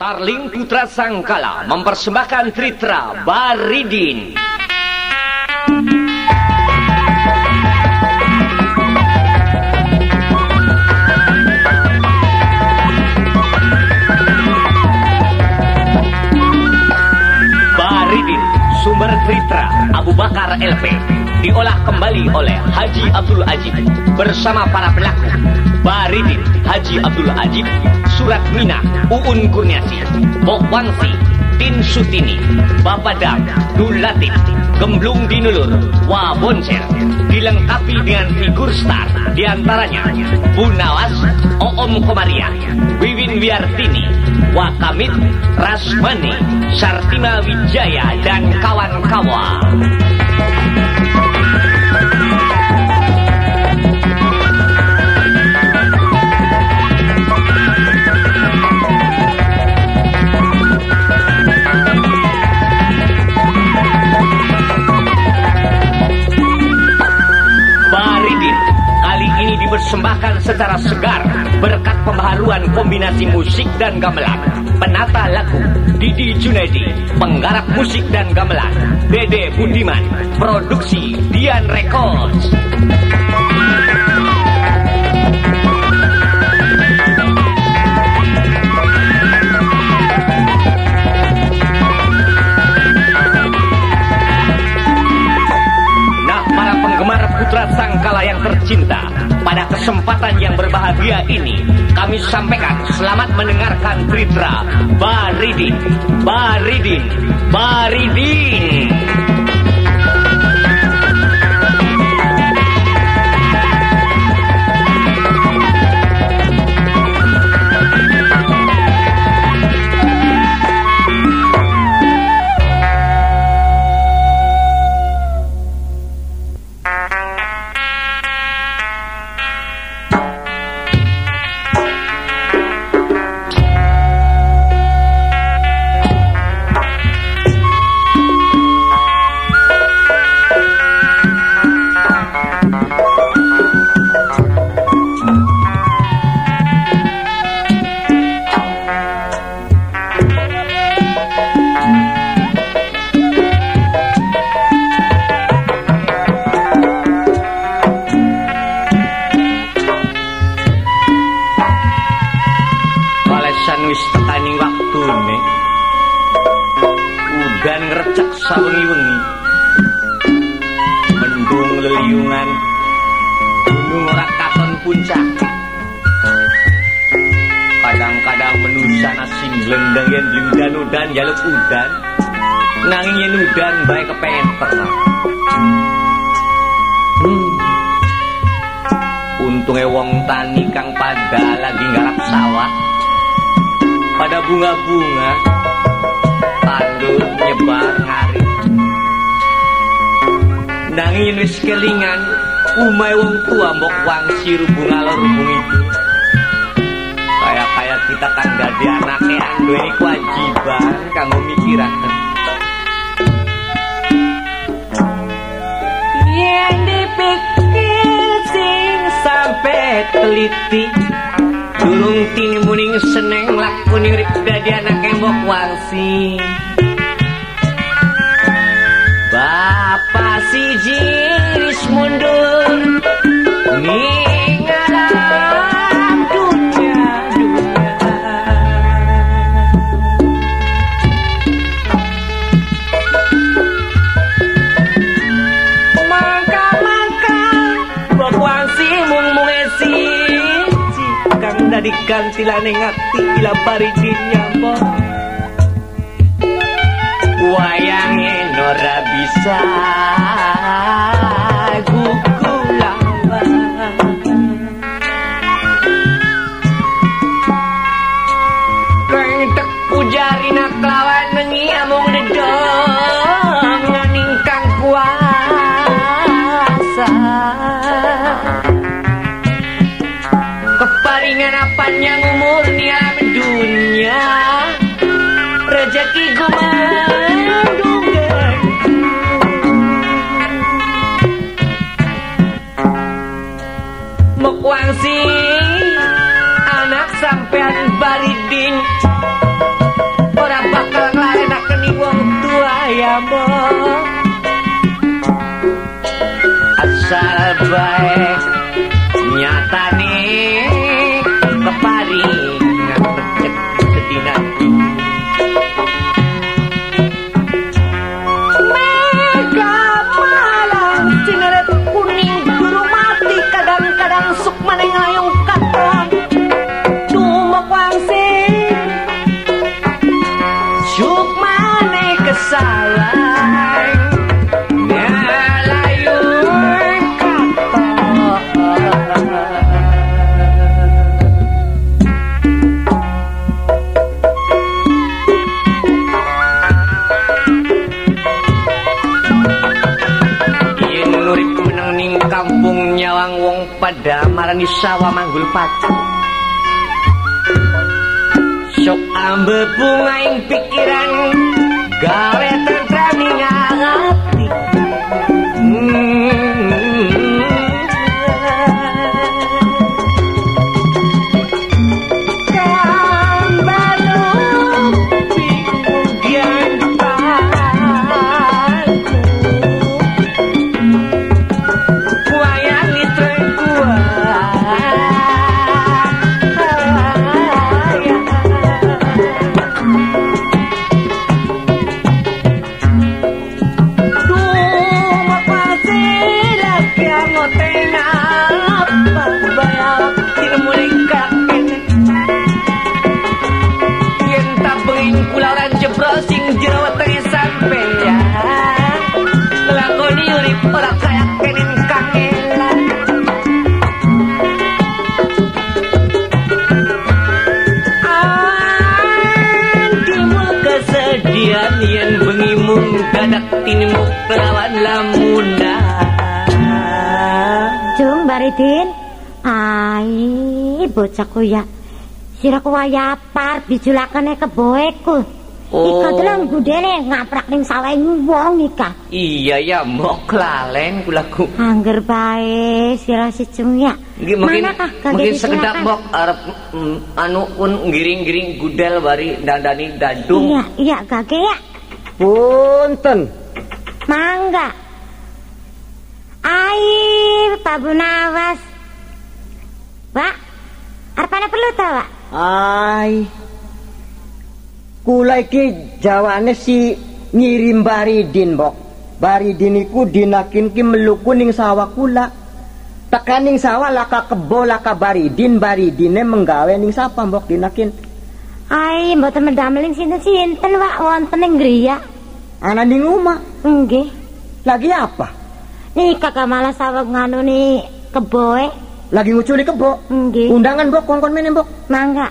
Starling Putra Sangkala mempersembahkan Tritra Baridin. Baridin, sumber Tritra Abu Bakar LP, diolah kembali oleh Haji Abdul Ajib bersama para pelaku Baridin, Haji Abdul Ajib, Surat Mina, Uun Kurniasi, Bokwangsi, Tin Sutini, Bapadam, Dul Latif, Gemblung Dinulur, Wabonser, dilengkapi dengan figur star, diantaranya Bu Nawas, Oom Komaria, Wiwin Wiartini, Wakamit, Rasmani, Sartima Wijaya, dan kawan-kawan. Dipersembahkan secara segar berkat pembaharuan kombinasi musik dan gamelan. Penata lagu Didi Junaidi, penggarap musik dan gamelan Dede Budiman, produksi Dian Records. Nah, para penggemar Putra Sangkala yang tercinta, pada kesempatan yang berbahagia ini, kami sampaikan selamat mendengarkan Tritra Baridin, Baridin, Baridin. Udan ngerecek sawengi-wengi, mendung leliungan, gunung ora katon puncak. Kadang-kadang menusa nasi glendeng yen udan-udan jaluk udan, nanging yen udan bae kepengen terang. Untunge wong tani kang pada lagi nggarap sawah, pada bunga-bunga tandur nyebar ngarit. Nanging wis kelingan umay wong tua mbok wangsi rubung alor rubung itu. Kayak kita kan dadi anake duwe kewajiban kanggo mikiraken. Yen dipikir sing sampe teliti, durung tinimuning seneng lakoni urip dadi anake mbok wangsi. Bapak siji wis mundur ning alam dunya. Mangka mbok wangsi mung esi kang dadi gantilane ngati ila Baridin nyapa. Wayange ora bisa gugulawan, kentek pujarina kelawan nengi amung dedong nganingkang kuasa. Keparingan apanya umur ni alam dunia, rezeki gumandung. Mokwangsi anak sampean Baridin, pada marani sawa manggul pati. Sok ambe bungaing pikiran gawe tentrami ngati. Yen bengimun gadak tinimuk lawan lamuna. Jung Baridin, ai bocahku ya. Sira ku wayapar bijulakane keboeku. Ika deleng gudene ngaprak ning sawahe wong ika. Iya ya, mbok klalen kulaku. Angger bae sira si Jung ya. Mungkin sekedap mbok arep anu pun ngiring-ngiring gudel bari dandani dadung. Iya, iya gage ya. Punten. Mangga. Ai, Pak Bunawas. Pak, arepane perlu ta, Pak? Ai. Kula iki jawane si ngirim Baridin, Mbok. Baridin iku dinakin ki meluku ning sawah kula. Tekaning sawah laka kebo laka Baridin, Baridine menggawe ning sapa, Mbok dinakin. Ai, mboten mendameling sinten-sinten, Pak, wonten ing griya. Ana ning omah. Nggih. Lagi apa? Nih kakak malah sawah nganu nih keboe. Lagi nguculi kebo. Nggih. Undangan, Mbok, kon-kon meneh, Mbok. Mangga.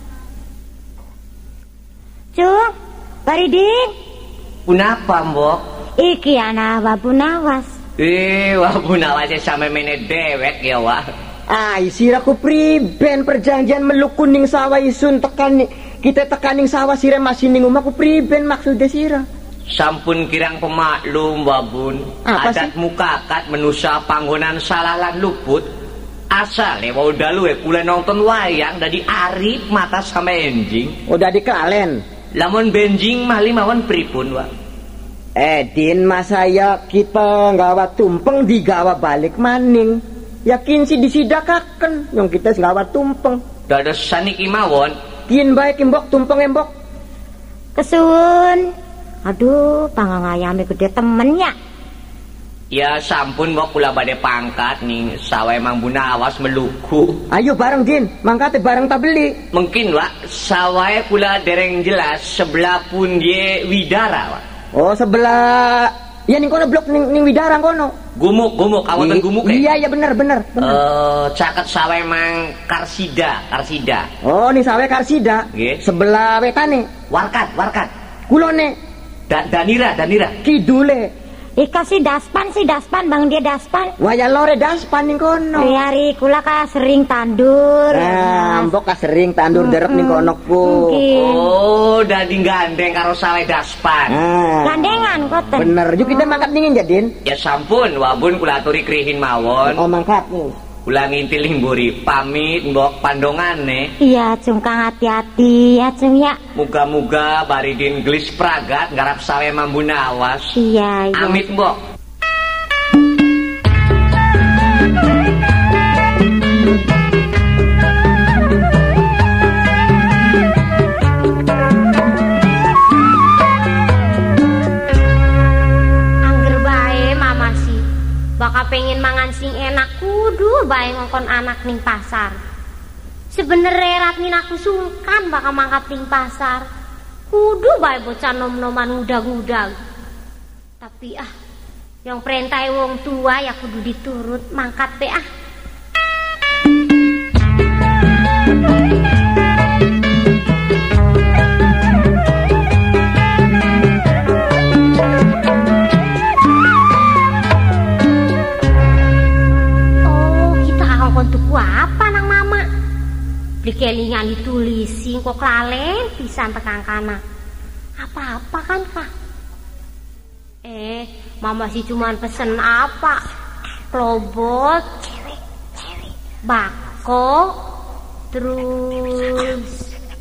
Cung, Baridin. Punapa, Mbok? Iki ana Wabu Nawas. Wabu Nawas sampe mene dewek ya, Wak. Ai, siraku priben perjanjian meluku ning sawah isun tekan kita tekaning sawah sira masih ning omah ku priben maksudnya sira. Sampun kirang pemaklum, Wabun. Apa adat muka akad menusa panggonan salah lan luput. Asale wau dalu kula nonton wayang dadi arif mata sama enjing. Udah diklalen. Lamun benjing mah limawon pripun, Wak? Din masaya kita nggawa tumpeng digawa balik maning. Yakin si disidakaken yang kita nggawa tumpeng. Dados saniki mawon. Kin bae ki Mbok tumpeng Mbok. Kesuwun. Aduh, pangangayame gede temennya. Ya sampun Mbok kula badhe pangkat ning sawahe Mang Bunawas meluku. Ayo bareng Din, mangkate bareng ta beli. Mungkin Wak, sawahe kula dereng jelas sebelah pun ye Widara, Wak. Oh, sebelah ya ning kono blok ning Widara kono. Gumuk awonten gumuk. Iya bener. Caket sawahe Mang Karsida. Oh, ning sawahe Karsida. Nggih. Sebelah wetane. Warkat. Kulone. Danira. Kidule. Ika si daspan bang dia daspan. Waya lore daspan ning kono. Hari kula ka sering tandur. Nah, Mbok ka sering tandur derep ning kono ku. Oh, dadi gandeng karo sawahe daspan. Gandengan koten. Bener, yuk kita mangkat ningin Jadin. Ya sampun, Wabun kula aturi krihin mawon. Oh, mangkat nih. Kula ngintil himburi pamit Mbok pandongane. Iya, Cung Kang hati-hati ya, Cung ya. Muga-muga Baridin gelis pragat nggarap sawe Mang Bunawas. Iya. Amit, Mbok. Bakal pengen mangan sing enak kudu bae ngongkon anak ning pasar. Sebenernya Ratmin aku sungkan bakal mangkat ning pasar. Kudu bae bocah nom-noman udag-udag. Tapi yang perintah wong tua ya kudu diturut mangkat be kelingan ditulisi kok lalen pisan tekan kana. Apa-apa kan, Kak? Mama sih cuman pesen apa? Klobot, bako, terus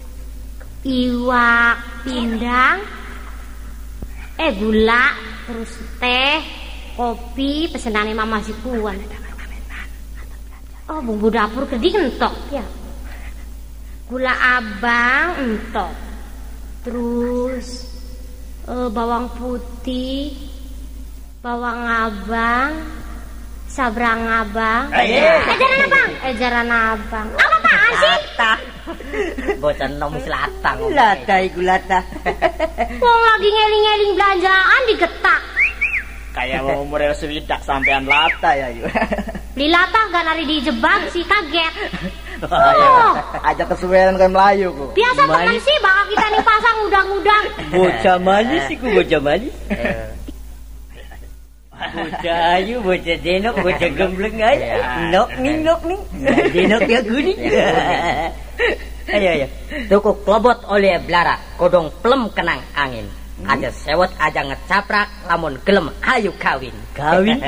iwak pindang, gula, terus teh, kopi, pesenannya Mama si Puan. Oh, bumbu dapur gede entok ya. Gula abang entok. Terus bawang putih, bawang abang, sabrang abang. Ejaran abang, ejaran abang. Apaan sih? Bocah nom selatang. Lata iku lata. Wong lagi ngeling-ngeling belanjaan digetak. Kayak mau umurnya sewidak sampean lata ya yuk. Beli lata gak nari dijebak sih kaget. Aja kesuweran kayak Melayu kok. Biasa teman sih bakal kita nih pasang udang-udang. Bocah manis sih ku bocah manis. Bocah ayu, bocah denok, bocah gembleng aja. Nok ning. Denok ya kuning. Ayo. Tuku klobot oleh belara, kodong plem kenang angin. Aja sewot aja ngecaprak, lamun gelem ayo kawin. Kawin.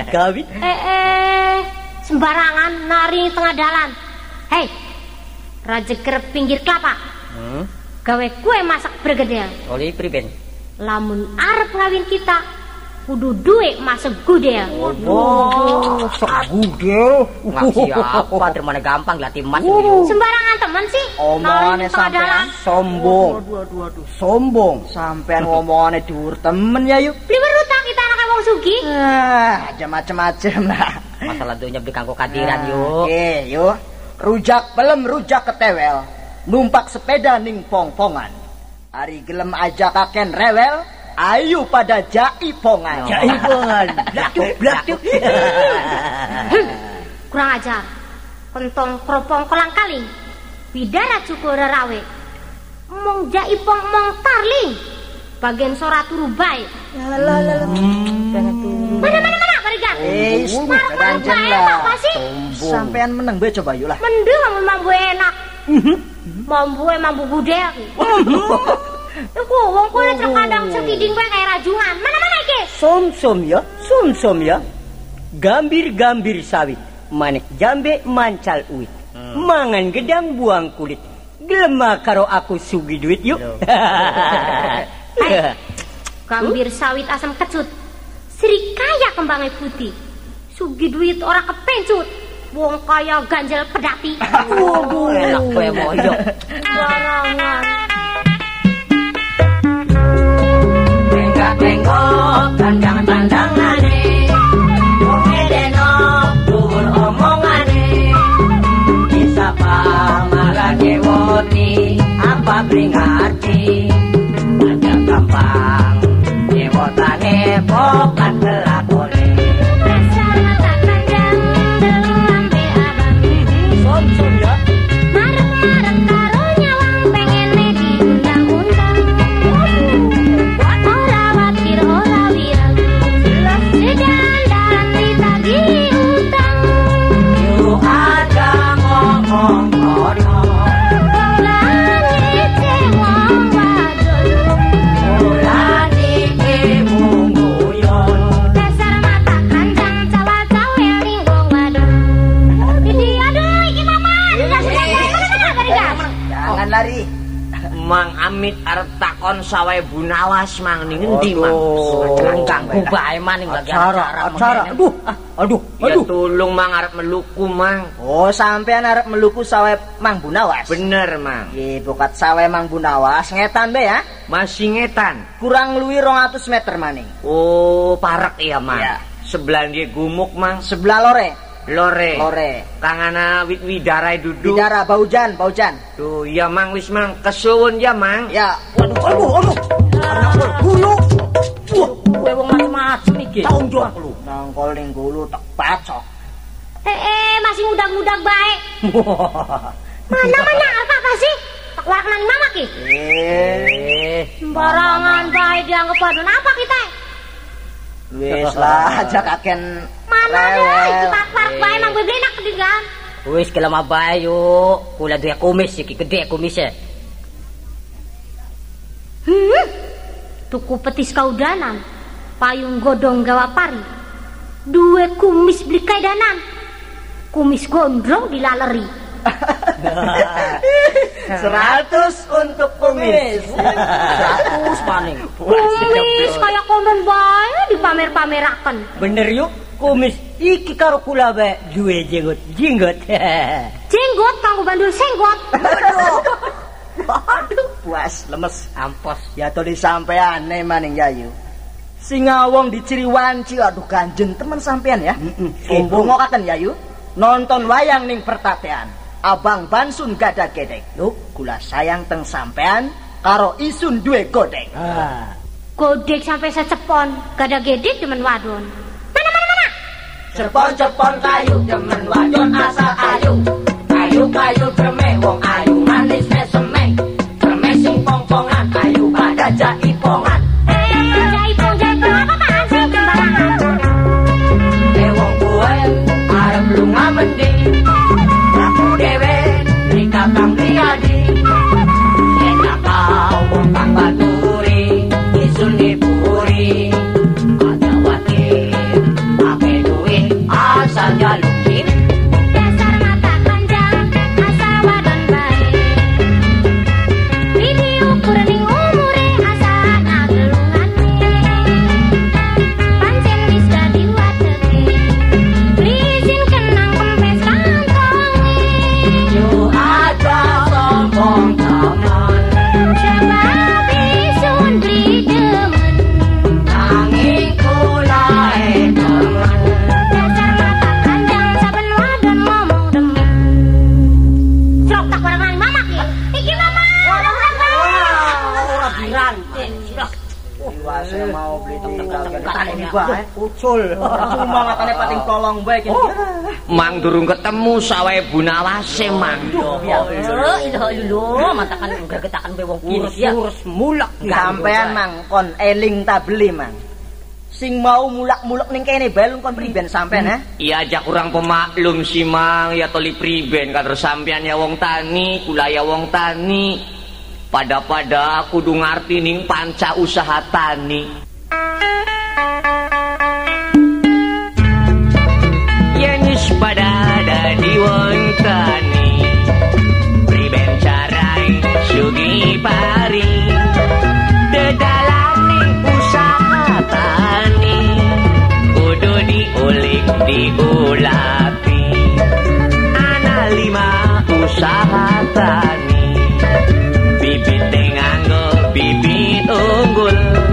Sembarangan nari tengah dalan. Hei, raja kerep pinggir kelapa. Gawe kue masak bergedel. Oli priben. Lamun arep ngawin kita, kudu duit masak gudel. Oh, segudel. Ngasih apa? Termana gampang latih mas. Sembarangan temen sih. Omongane sampean sombong. Aduh, sombong. Sampean ngomongane dhuwur temen ya yuk. Beli berutak kita anak wong sugih. Aja macem-macem lah. Masalah dunia beli kanggo kadiran yuk. Oke, yuk. Rujak pelem rujak ketewel. Numpak sepeda ning pongpongan. Ari gelem aja kaken rewel. Ayo pada jaipongan. Jaipongan. Blak-blak. Kurang ajar. Pentong kropong kolang kaling. Bidara cukur rawe. Mong jaipong mong tarling. Bagian sora turu bae. Mana barigan. Jangan lah. Apa sih? Sampean menang bae coba yuk lah. Mending mambu enak. Mambu gudel. Iku wong kuwi terkadang setiding bae kayak rajungan. Mana iki? Somsom ya. Gambir sawit. Manek jambe mancal uit. Mangan gedang buang kulit. Gelema karo aku sugi duit yuk. Gambir sawit asam kecut. Serikaya kembangnya putih. Sugi duit orang kepencut. Wong kaya ganjel pedati. Waduh, enak kowe moyo. Barangan. Bengkok pandang-pandangane. Wong edenok dhuwur omongane. Disapa malah nyewoti apa bringarti. Ada gampang nyewotane pokat kelakone. Dasar mata kandang delon be abang. Som ya. Mareng-mareng karo nyawang pengen diundang-undang. Ora wakil ora wirang. Sedandaran ditagih utang. Yo aja ngomong kono. Langit cewong wadon. Ulah ibu guyon. Dasar mata kandang cawa-cawel ning wong wadon. Ini aduh iki mama. Jangan lari. Mang Amit arep takon sawae Bunawas mang ning endi mang? Ganggu bae maning lagi Acara. Aduh. Ya tulung mang arep meluku mang. Oh, sampean arep meluku sawe Mang Bunawas. Bener mang. Nggih, bukat sawe Mang Bunawas ngetan be ya. Masih ngetan. Kurang luwih 200 meter maning. Oh, parek ya mang. Iya. Sebelah dia gumuk mang. Sebelah lore. Lore. Kangana wit-widarai duduk. Bidara baujan. Tuh, ya mang wis mang kesuwun ya mang. Ya, waduh. Gulu. Kowe wong macem-macem iki. Taung jawab lu. Nangkol ning gulu tak pacok. Masih mudak-mudak baik. Mana apa sih? Tak warnani mama ki. Sembarangan baik dianggap wadon apa kita? Wis lah aja kaken Mana deh, rewel. kita park baik emang gue enak ketinggalan. Wis kelama bae yo. Kula duwe kumis iki gede kumise. Tuku petis kaudanan, payung godong gawa pari, duwe kumis beli kaidanan, kumis gondrong dilaleri. 100 untuk kumis. 100 maning. Kumis kayak kondon bae dipamer-pameraken. Bener yuk, kumis iki karo kula bae duwe jenggot. Jenggot kanggo bandul senggot. Aduh, puas lemes. Ampos. Ya toli sampean maning Yayu. Sing ngawong diciri wanci, aduh ganjen temen sampean ya. Kumpulngokaken Yayu, nonton wayang ning pertatean. Abang Bansun gada gedek. Lho, kula sayang teng sampean karo isun duwe godek. Godek sampai secepon, gada gedek demen wadon. Mana? Cepon-cepon kayu demen wadon asal ayu. Kayu-kayu kreme wong ayu manis semeng. Kreme sing pongpongan ayu pada jaipongan. Jaipong apa apaan sih sembarangan? Wong kuwe arep lunga mending. Aku dewe rika kang priadi. Enak wong kang baturi isun dipuri. Ada wakil pakai duit asal jalukin. Dasar mata panjang asal wadon baik. Ini ukuran ning umure asal nagelungane. Pancen wis dadi wateke. Rizin kenang kempes kantonge. Yo ada sombong teman. Sebab isun beli demen. Nanging kula teman. Dasar mata panjang saben wadon ngomong demen. Jrok tak barang nang mamak ya. Iki mama. Ora diranting. Wah, saya mau beli Tane bae. ucul. Cuma matane pating tolong bae iki. Mang durung ketemu sawae Bu Nawase, Mang. Ilah, matakan gregetaken be wong kiri ya. Urus mulak sampean mang kon eling ta beli mang. Sing mau mulak-mulak ning kene balung kon priben sampean ha? Iya aja kurang pemaklum sih Mang, ya toli priben kader sampean ya wong tani, kula ya wong tani. Pada kudu ngarti ning panca usaha tani. Yen wis pada dadi wong tani, priben carai sugi pari. Dedalane usaha tani, kudu diulik diulapi. Ana 5 usaha tani. Bibit nganggo bibit unggul.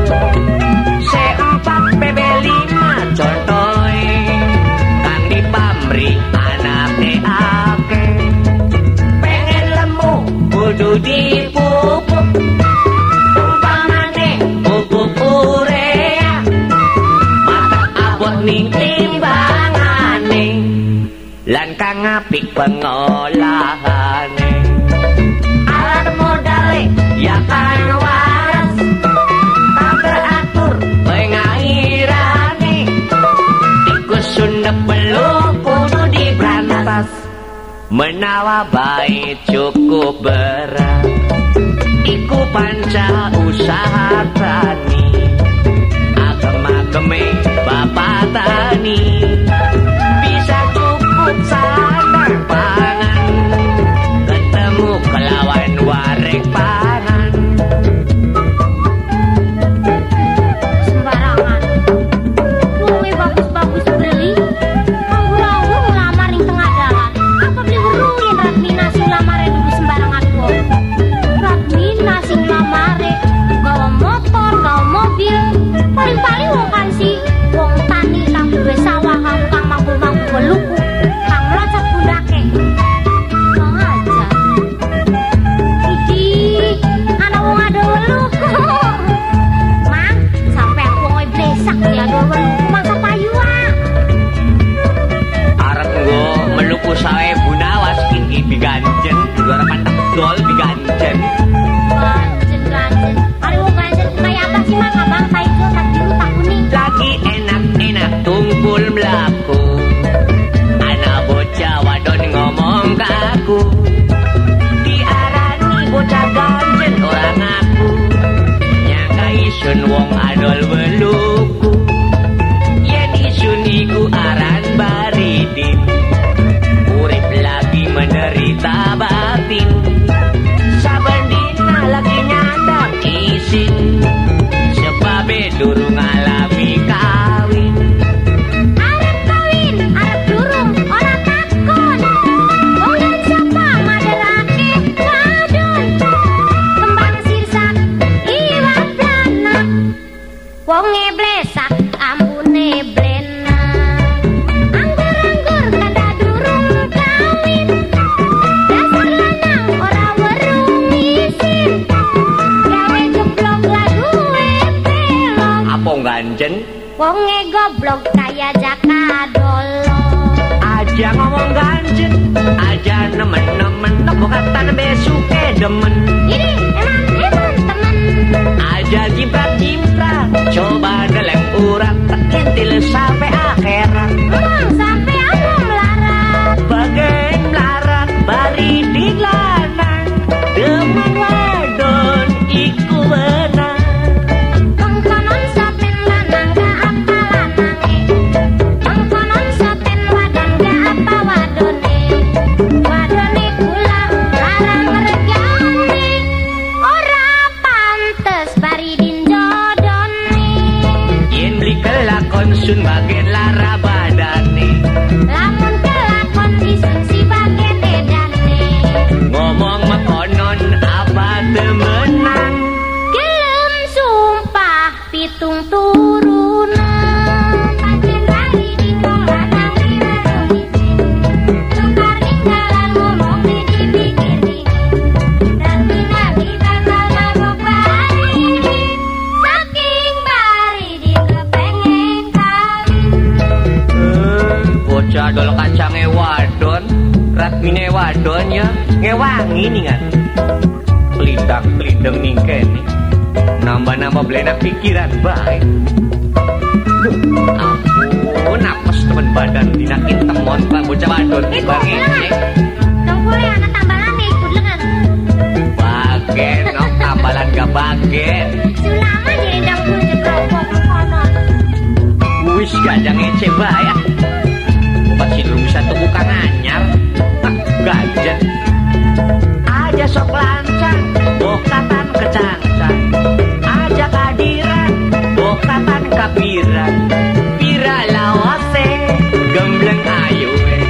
Se4 PB5 contoy. Kang dipamri anake akeh. Pengen lemu kudu dipupuk. Umpamane pupuk urea. Mata abot ning timbangane. Lan kang apik pengolahane. Alat modale ya kan waras. Tak teratur pengairane. Tikus sunda perlu kudu diberantas. Menawa baik cukup berat. Iku panca usaha tani. Agem-ageme bapak tani. Bisa cukup sadar pangan. Ketemu kelawan warek pangan. Sembarangan. Luwe bagus-bagus beli. Anggur-anggur ngelamar ning tengah dalan. Apa beli weruhin Ratmina sing lamare dulu sembarangan wong. Ratmina sing lamare isun wong adol weluku yen isun iku aran Baridin urip lagi menderita batin saben dina lagi nyadak isin sebabe durung ngalami kawin Arep kawin, arep durung, ora takon. Wong dan sapa maderake wadon. Kembang sirsak, iwak planak. Wonge blesak, ambune blenak. Anggur-anggur kada durung kawin. Dasar lanang ora weruh isin. Gawe jeblok lagu pelok. apa ganjen Wonge goblok kaya jakadolo. aja ngomong ganjen aja nemen-nemen tepuk katan besuke demen Ini emang temen. aja jimprat-jimprat coba deleng urat tekintil sampai akhirat Emang sampai aku melarat. bagai melarat Baridin lanang demen wadon iku benang Mengkonon soten lanang gak apa lanange. Mengkonon soten wadon gak apa wadone. Wadone kula larang regane. Ora pantes Baridin jodone. yen beli kelakon sun bagian lara badane Lamun kelakon isun si bagen edane. ngomong mekonon apa temenang Gelem sumpah pitung turunan. Pancen Baridin wong lanang wiwerung isin. Tukar ninggalan ngomong dipikir-pikir. Nabi bakal mabok Baridin. Saking Baridin kepengen kawin. bocah dol kacange wadon ratmine wadon ya ngewangi ningan pelindang-pelindang ning kene nambah-nambah blenak pikiran baik ampun apes temen badan dinakin temon pak bocah wadon banget Dong boleh anak tambalan nih ikut lengan. bagen nok tambalan gak bagen Sulama jadi dangkul jekrokok konon. wis gajang ece bayar obat sidrum bisa tubuh kang anyar gajen aja sok lancang bokatan kecancang aja kadiran bokatan kapiran pira lawase gembleng ayu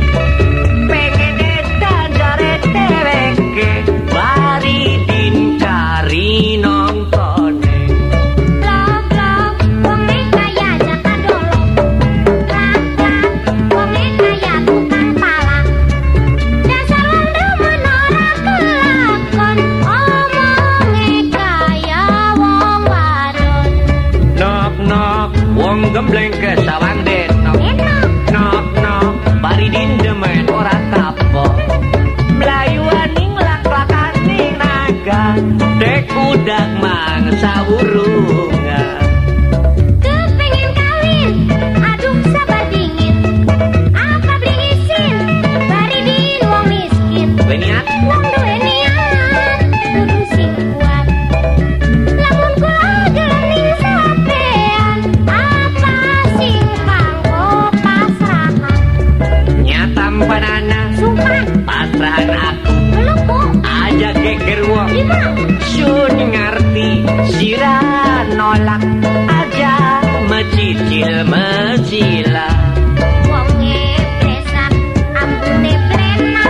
pengen edan jare deweke Baridin cari nongtone Blok-blok, wonge kaya jakadolo. Lak-lak, wonge kaya tukang pala. Dasar wong demen ora kelakon. Omonge kaya wong wadon. nok-nok wong gembleng ke sawang denok Enak. nok-nok Baridin demen ora kapok Melayuan ning lak-lakan ning naga dek udak mangsa burungan Kepengen kawin, aduh sabar dingin. Apa beli isin? Baridin wong miskin. beniat Wong duwe niat, kudu sing kuat. Lamun kula gelem ning sampean, apa sing kanggo pasrahan? nyatam panana Sumpah, pasrahan aku belum bu. aja geger wong Lima, sun ngerti sira nolak aja mecicil mecila wonge presak, ambune blenak.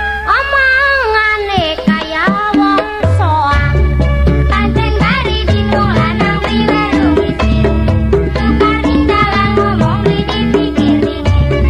Omongane kaya wong soak. Pancen Baridin wong lanang wiwerung isin. Tukar ninggalan ngomong dipikir-pikir.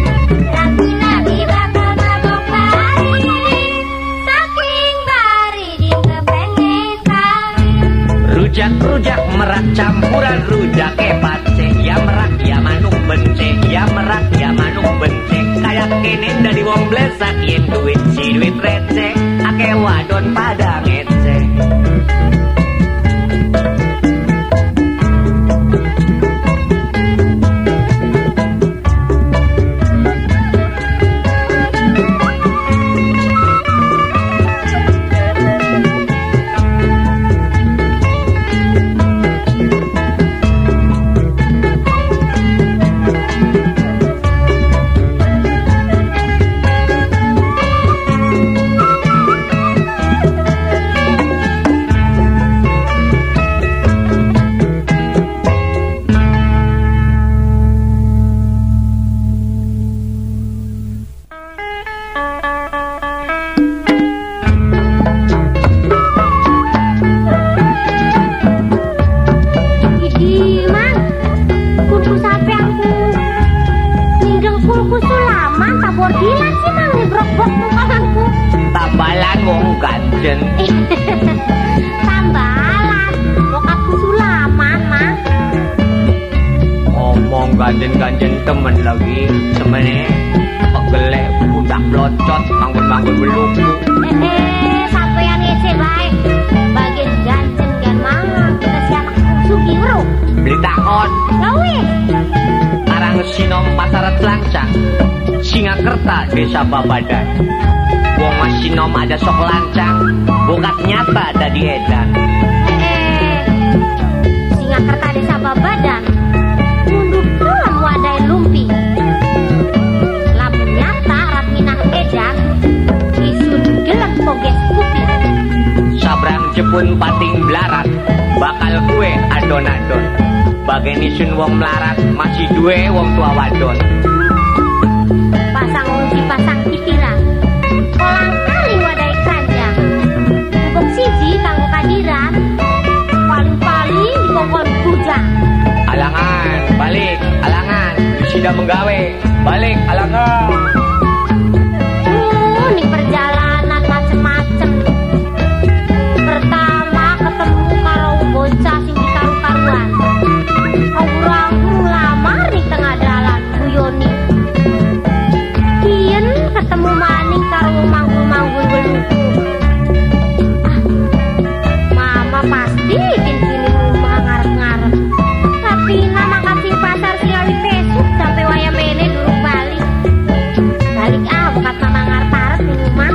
Nabi bakal mabok Baridin. Saking Baridin kepengen kawin. rujak-rujak merak campuran rujak pace ya merak ya manuk bence ya merak ya manuk bence kayak kene dari wong blesak yen duit si duit receh ake wadon pada ngece ganjen-ganjen temen lagi semene pegelek budak blocot manggun-manggun beluku. Sampeyan ngece bae. Bagian ganjen gan mang kita si anak sugi bro. Beli takon. Ya wis. Arang sinom pasar Telancang. Singakerta desa Babadan. Wong masih nom ada sok lancang. Bokat nyata dadi edan. Singakerta desa Babadan. Mundur dalam wadai lumpi. Lamun nyata rat minah edan. Isun gelap poges kupi. Sabrang jepun pating blarat. Bakal kue adon-adon. Bagian isun wong melarat. Masih duwe wong tua wadon. Pasang uji pasang titiran. Kolang kali wadai kanjang. Bubuk siji kanggo kadiran. Paling-paling dikongkon bujang. Alangan, balik, alangan. Sudah menggawe, balik, alangan. Nih perjalanan macem-macem. Pertama ketemu karo bocah sing dikaru-karuan. Anggur-anggur lamar di tengah dalan guyoni. Kien ketemu maning karo manggul-manggul beluku. Mama pasti bikin sini rumah ngarep-ngarep. Tapi nama kasih pasar singawi pesuk sampai waya mene durung balik. Balik bukat mama ngarep-ngarep di rumah.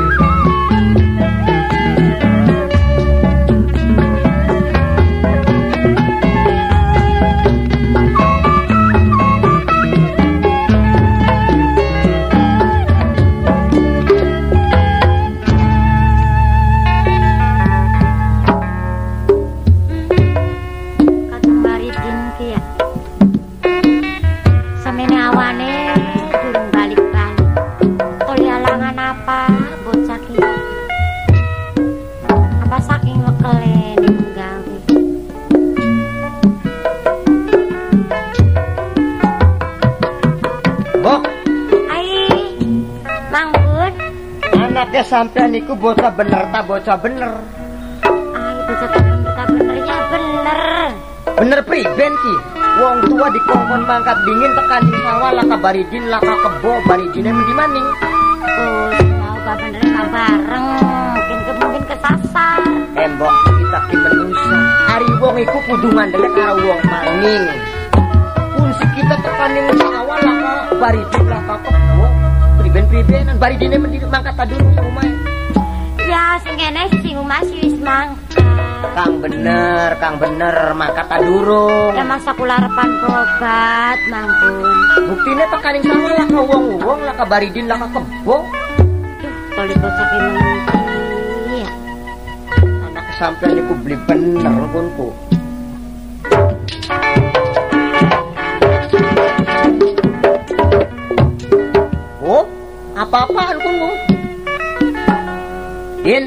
Sampean niku bocah bener ta bocah bener. Bocah benernya bener. Bener priben ki. Wong tua dikongkon mangkat dingin tekan di sawah laka baridin laka kebo baridine mendi maning. Mau ka bener ka bareng. Mungkin kesasar. Embok kita ki manusia. Ari wong iku kudu ngandele karo wong maning. Kunci kita tekan ning sawah laka baridin laka kebo. Priben-pribenan baridine mendi mangkat ta dulu sa umay. Ya sing kene sing omah wis mangkat. Kang bener mangkat ta durung. Ya masa kula arepan berobat mangkun. Buktine tekaning sawah lah ka wong-wong lah ka baridin lah ka kebo. Toli bocah ki iya. Anak kesampean niku beli bener kunku. Oh, apa-apaan kunku? Din.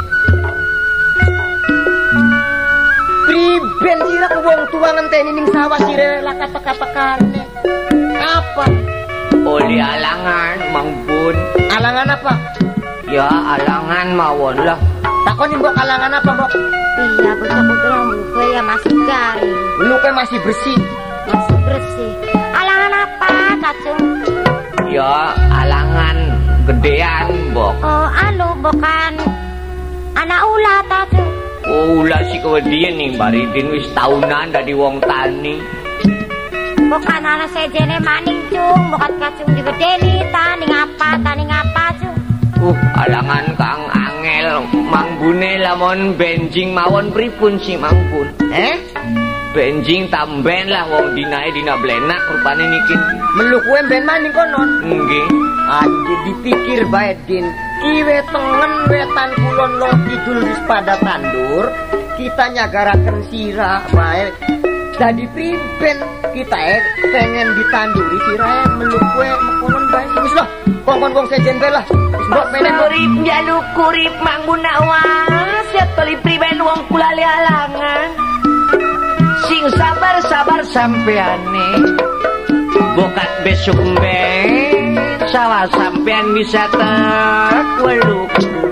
Priben sira ku wong tua ngenteni ning sawah sire lah kata-katakane. Apa? Oli alangan, Mang Bun. Alangan apa? Ya, alangan mawon lah. Takoni mbok alangan apa, Mbok? Iya, bocah-bocah muka ya masih garing. Luka masih bersih. Masih bersih. Alangan apa, Cacung? Ya, alangan gedean, Bok. Oh, bukan anak ulah, Cacung. Oh, ulah si kewedian nih, baridin wis tahunan dari wong tani. Bukan anak sejene maning, Cung. Bukan Cacung digedeni, tani ngapa, Cung. Alangan Kang Angel, Mang Bune lamun benjing mawon pripun si Mang Bun? Benjing tamben lah wong dinae dina blenak rupane niki. Meluk kowe ben maning konon. Nggih. Anjir dipikir bae Din. Kiwe tengen wetan kulon long kidul wis pada tandur, kita nyagaraken sira bae. Dadi priben kita pengen ditanduri sira meluk kowe konon bae. Wis lah, kongkon wong sejen bae lah. Mbok meneh urip njaluk urip Mang Gunawa, siap toli priben wong kula le alangan. Sing sabar-sabar sampeane. Bokat besok sawah sampean bisa terweluk.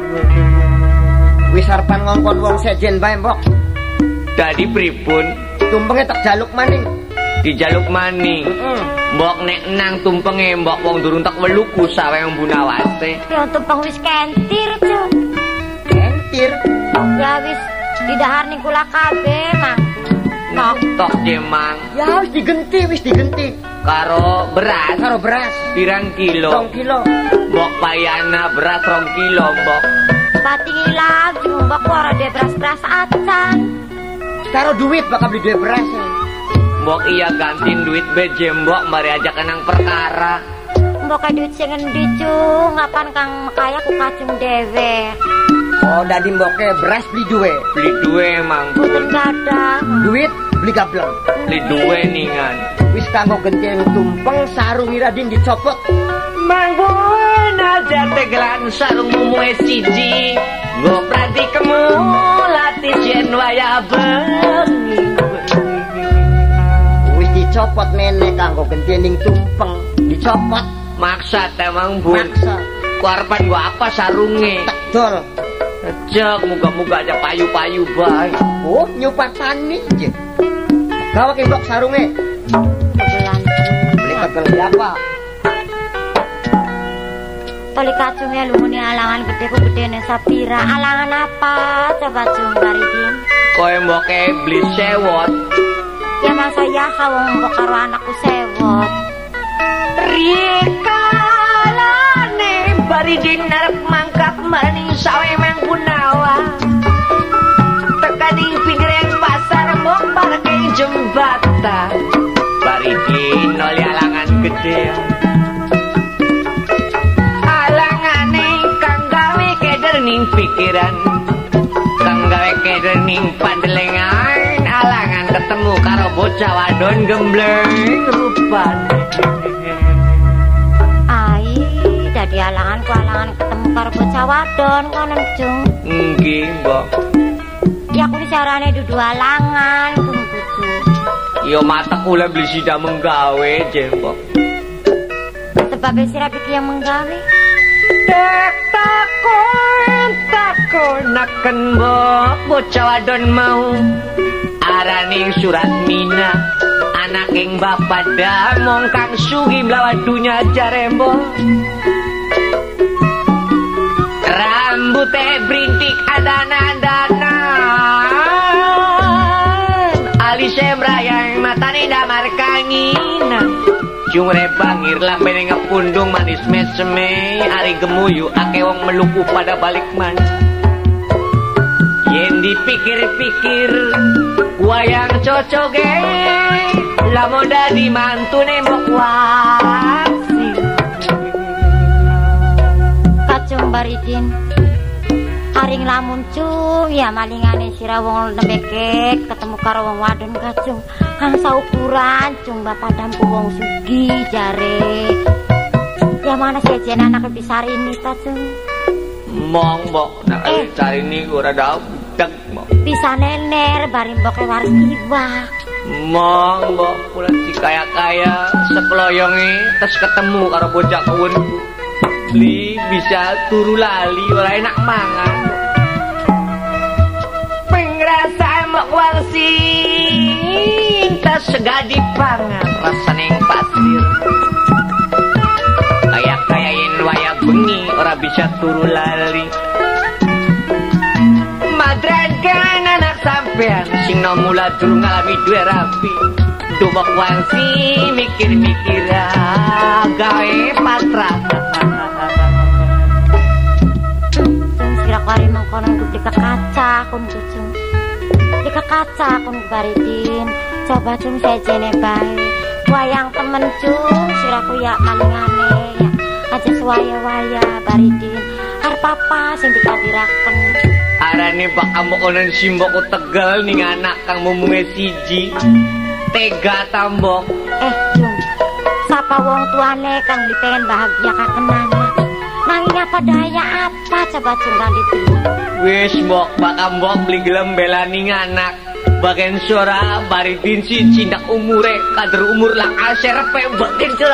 Wis arepan ngongkon wong sejen bae, Mbok. Dadi pripun? Tumpenge tak jaluk maning. dijaluk maning. Mbok nek nang tumpenge mbok wong durung tak weluku sawe mbunawase. Ya tumpeng wis kentir, Cuk. Kentir. Ya wis didahar ning kula kabeh, Mang. Tok jemang Ya wis digenti. karo beras. Karo beras Pirang kilo? 2 kilo. Mbok payana beras 2 kilo, Mbok. Patingi lagi mbok ora de beras-beras acan. Karo duit bakal beli duit beras. Mbok iya gantiin duit beje mbok mari ajak nang perkara. Mbok duit sing endi, Cung? Ngapan Kang kaya ku kacung dhewe. Oh, dadi mboke beras beli duit. Beli duwe mang. Boten gadah. Duit beli gableng. Beli duwe ningan. Wis kanggo genteng tumpeng sarung Radin dicopot. Manggon aja tegelan sarung mumuhe siji. Go prati kemu latih yen waya bengi. Wis dicopot meneh kanggo genteng tumpeng. Dicopot. Maksa temang bun. Maksa. Kuarpan gua apa sarunge? Tekdol. Cek muga-muga aja payu-payu bae. Oh, nyupat tani je. Gawa ke blok sarunge. Kebelan. Beli tegel berapa? Toli kacungnya lumune alangan gede ku gedene sapira. Alangan apa? Coba Cung Baridin. Koe mboke beli sewot. Ya masa ya kawong mbok karo anakku sewot. Rikalane Baridin arep mangkat maning sawe mang Gunawa. Tekaning pinggir pasar mbok parke jembatan. Baridin oli alangan gede. Alangane kang gawe keder ning pikiran. Kang gawe keder ning pandelengan. Alangan ketemu karo bocah wadon gembleng rupane. Dadi alangan ketemu karo bocah wadon kono Cung. Nggih, Mbok. Ya aku disarane dudu alangan kun bojo. Yo mata kula beli sida menggawe, Mbok. Sebab sira pikir yang menggawe. Takonaken Mbok bocah wadon mau araning surat mina anaking bapak damong kang sugih mlawadunya jarembo. Rambutnya berintik adanan-adanan, alisnya merayang matanya damar kanginan. Jumre bangir lambene ngepundung manis meseme, ari gemuyu ake wong meluku pada balik man. Yen dipikir-pikir, wayang cocoge, lamun dadi mantune mbok wasi. Kacung Baridin. Haring lamun Cung ya malingane sira wong nembeke ketemu karo wong wadon Kacung. Kang saukuran Cung bapak dampu wong sugih jare. Ya mana sejen anak besar ini Kacung. Mong Mbok, nak cari ini ora daudek Mbok. Bisa nener bari mboke waris iwak. Mong Mbok, kula si kaya-kaya seployonge terus ketemu karo bocah kawun. Beli bisa turu lali ora enak mangan. Pengrasa mbok wangsin tas segadi pangan rasaning pasir. Kayak-kayain waya bengi ora bisa turu lali. Madragan anak sampean sing nomula durung ngalami duwe rapi. Dumok wangsi mikir-mikir gawe patra. Kari mengkono dika kaca kun Cung. Dika kaca kun Baridin. Coba Cung sejene bae. Wayang temen Cung siraku ya malingane ya. Aja suwaya-waya Baridin. Arep apa sing dikadiraken. Arane bak amokonan simbok Tegal ning anak kang mumunge siji. Tega tambok. Cung. Sapa wong tuane kang dipengen bahagia kakenan. Nanging apa daya apa coba Cung Baridin. Wis mbok bakal mbok beli gelem belani anak. Bagian suara Baridin si cindak umure kader umur lah aserepe bagian suara.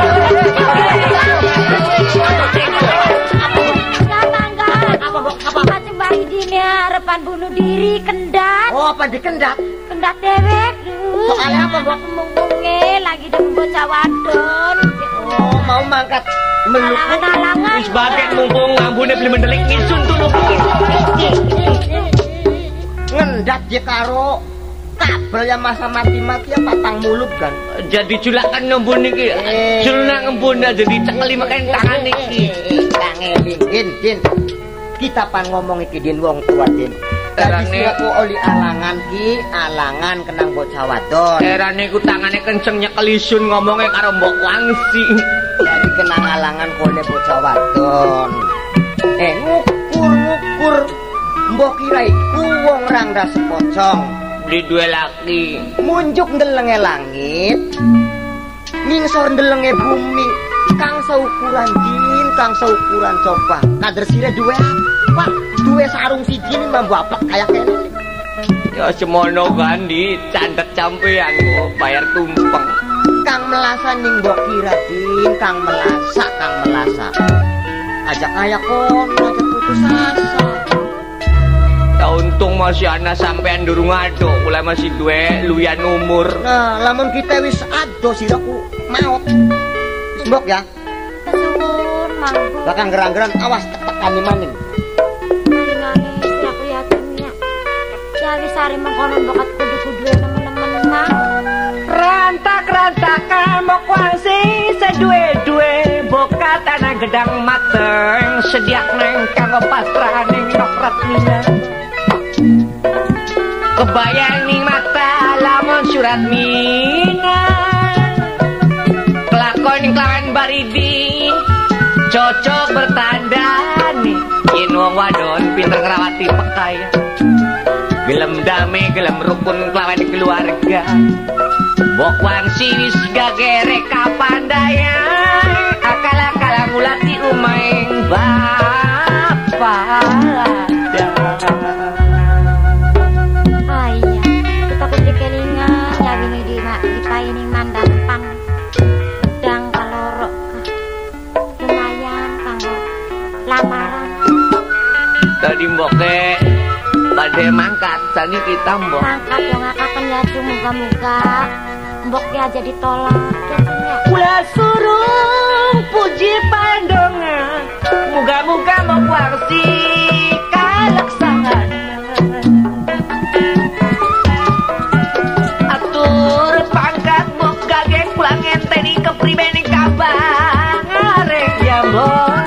Apa Cung Baridin ya repan bunuh diri kendat. Oh, apa dikendat? Kendat dewek. Soalnya apa, Mbok? gidem bocah wadon. Oh, mau mangkat meluku. Alangan-alangan. Wis bagian mumpung ngambune beli mendelik ngisun tuh. Ngendat je karo kabel yang masa mati-mati ya patang mulut kan. Jadi culakan nembun niki. Culuna ngembun jadi cekeli makan tangan niki. Tangelin, Din. Kita pan ngomong iki Din wong tua Din. Tadi aku oli alangan ki, alangan kenang bocah wadon. Erane ku tangane kenceng nyekelisun ngomongnya karo Mbok Wangsi. Jadi kenang alangan kone bocah wadon. Ngukur. Mbok kira iku wong rangda sepocong. Di dua laki. Munjuk ndelenge langit. Ngingsor ndelenge bumi. Kang seukuran Din, kang seukuran coba. Kader sire duwe apa? Duwe sarung siji nih mambu apa kayak kene. Ya semono kan di candet campean kok bayar tumpeng. Kang melasa ning mbok kira Din, kang melasa. Ajak kayak kon, ajak putus asa. Ya untung masih ana sampean durung ado, mulai masih duwe luyan umur. Nah, lamun kita wis ado siraku maot. Wis mbok ya. Kesuwun mangku. Bakang gerang-gerang awas tekani maning. Nangis aku yakin ya. Jadi sari mengkono bokat kudu-kudu temen-temen mang. Rantak-rantakan Mbok Wangsi sedue-due bokat tanah gedang mateng sediak neng kanggo pasrah ning nokrat mina. Kebayang ning mata lamun surat mina. Kelakon ning kelawan baridi cocok bertanda nih. Yen wong wadon pinter ngrawati pekai. Gelem damai, gelem rukun kelawan keluarga. Mbok Wangsi wis gagere kapandayan. Akal-akalan ngulati umaing bapak. Iya, kita kudu kelingan jadi nih di paining mandapan. Gedang kalorok lumayan kanggo lamaran. Tadi mbok pada mangkat, tadi kita mbok. Mangkat yang akan ya muga-muga mbok ya jadi tolak jadinya. Kula surung puji pandongan, muga-muga Mbok Wangsi kalaksana. Atur pangkat mbok gage pulang ngenteni kepribening kabar arek ya mbok.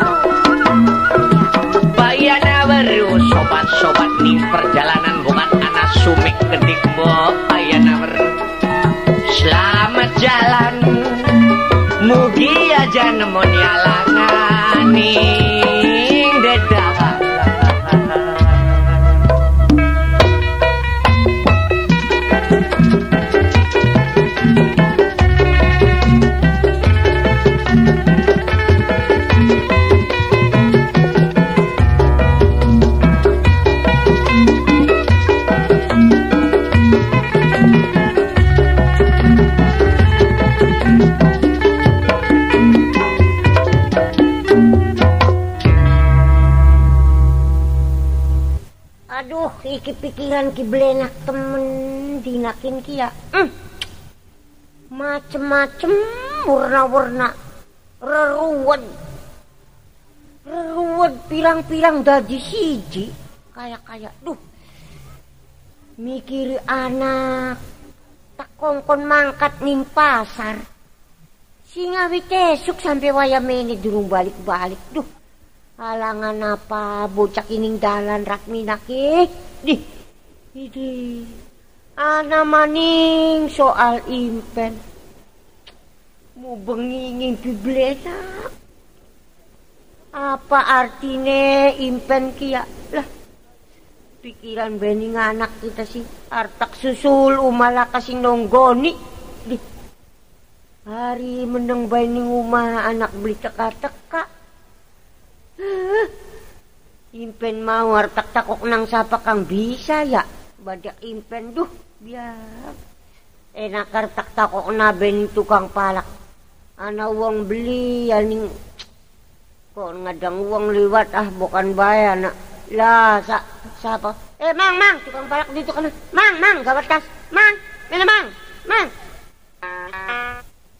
Bayana weru sobat-sobat ning perjalanan bukan anak sumik kedik mbok. Bayana weru selamat jalan, mugi aja nemu alangan ning dedahan. Aduh, iki pikiran ki blenak temen dinakin ki ya. Macem-macem warna-warna reruwed pirang-pirang dadi siji kayak duh mikiri anak tak kongkon mangkat ning pasar singawi tesuk sampai wayamene durung balik-balik duh. Halangan apa bocah ining dalan rakminake di ana maning soal impen mau bengingin piblena apa artine impen kia lah pikiran bening anak kita sih artak susul umala kasing nonggoni hari meneng bening umah anak beli teka-teka. Impen mau artak takok nang sapa kang bisa ya badak impen duh biar enak artak takok na ben tukang palak ana wong beli aning kok ngadang wong liwat bukan bayar lah sapa mang tukang palak dito kana mang gawat kas mang mana mang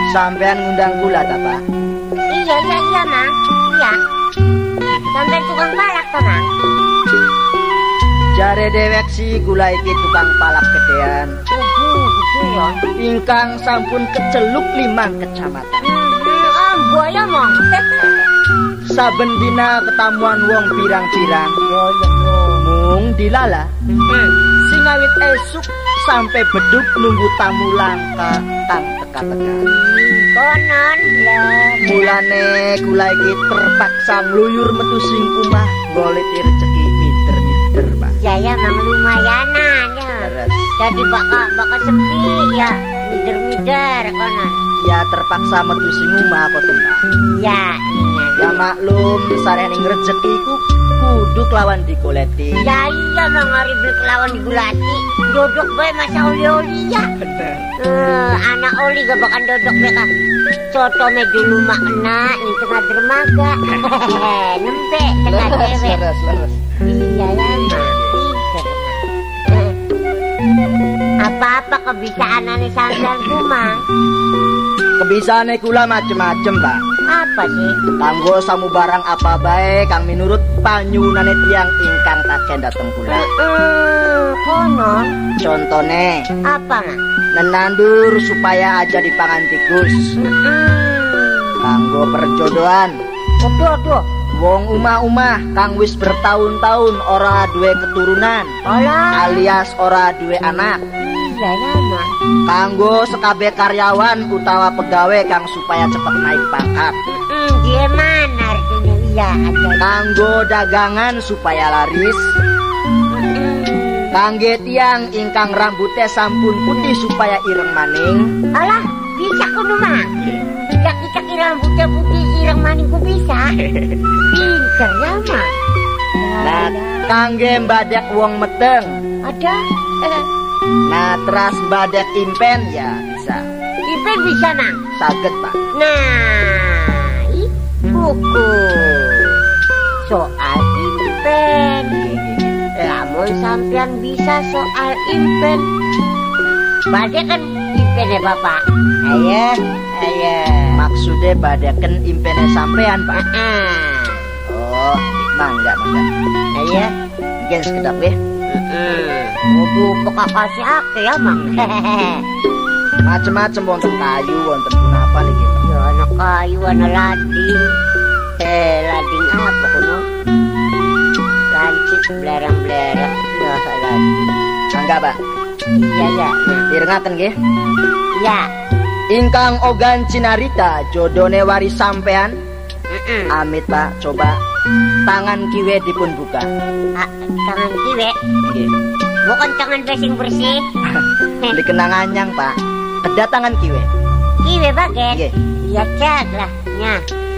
Sampean ngundang kula ta, Pak? Iya, Mang. Iya. Sampai tukang palak to, Mang. Jare dewek si kula iki tukang palak gedean. Gitu ya. Ingkang sampun keceluk 5 kecamatan. Boyo, Mang. Saben dina ketamuan wong pirang-pirang. Mung dilala. Sing awit esuk sampai beduk nunggu tamu langka kang teka-teka. Konon lah. Mulane kula iki terpaksa ngluyur metu sing omah golek rezeki miter-miter, Pak. Ya, Mang, lumayanan ya. Terus Jadi bakal sepi ya. Mider-mider konon. ya terpaksa metu sing omah kok, Pak. Ya, Ya maklum sarening rezekiku kudu kelawan digoleti. Ya iya, Mang, hari beli kelawan digulati. Dodok bae masa oli-oli ya. Bener. Anak oli gak bakal dodok mereka. Coto me dulu mak kena di tengah dermaga. Nempe kena cewek. Leres. Iya ya, Mang. Apa-apa kebiasaan aneh sampean ku, Mang? Kebisaane kula macem-macem, Pak. Apa sih? Kanggo samu barang apa bae kang minurut panyunane tiyang ingkang taken dateng kula. Konon. Contone Apa, Mang? nenandur supaya aja dipangan tikus. Kanggo perjodohan. Aduh. Wong umah-umah kang wis bertahun-tahun ora duwe keturunan Olah. alias ora duwe anak. Iya ya, Mang. Kanggo sekabeh karyawan utawa pegawai kang supaya cepet naik pangkat. Gimana artinya? Iya aja. Kanggo dagangan supaya laris. Kangge tiang ingkang rambutnya sampun putih supaya ireng maning. Alah, bisa kudu, Mang. Kita rambutnya putih ireng maning ku bisa. Pinter ya, Mang. Nah, kangge mbadek wong meteng. Ada. Nah, teras mbadek impen ya bisa. Impen bisa, Mang. Saged, Pak. Nah, buku soal impen. Lamun sampean bisa soal impen. Badai kan impen ya, Bapak. Ayo. Maksudnya badaken impene sampean, Pak. Oh, mangga. Ayo. Mungkin sekedap ya. Waduh, peka kasih ake ya, Mang. Macem-macem wonten kayu, wonten punapa niki. Ya, anak kayu, anak lading. Lading apa kuno? Lancip, belerang-belerang. Ya, lading. Mangga, Pak. Iya. Direngaken nggih. Ya. Ingkang ogan cinarita jodone waris sampean. Amit, Pak. Coba tangan kiwe dipun buka. Tangan kiwe. Nggih. Bukan tangan bersih. Dikenang anyang, Pak. Kedatangan kiwe. Kiwe baget. Nggih. Iya, cak lah. Ya.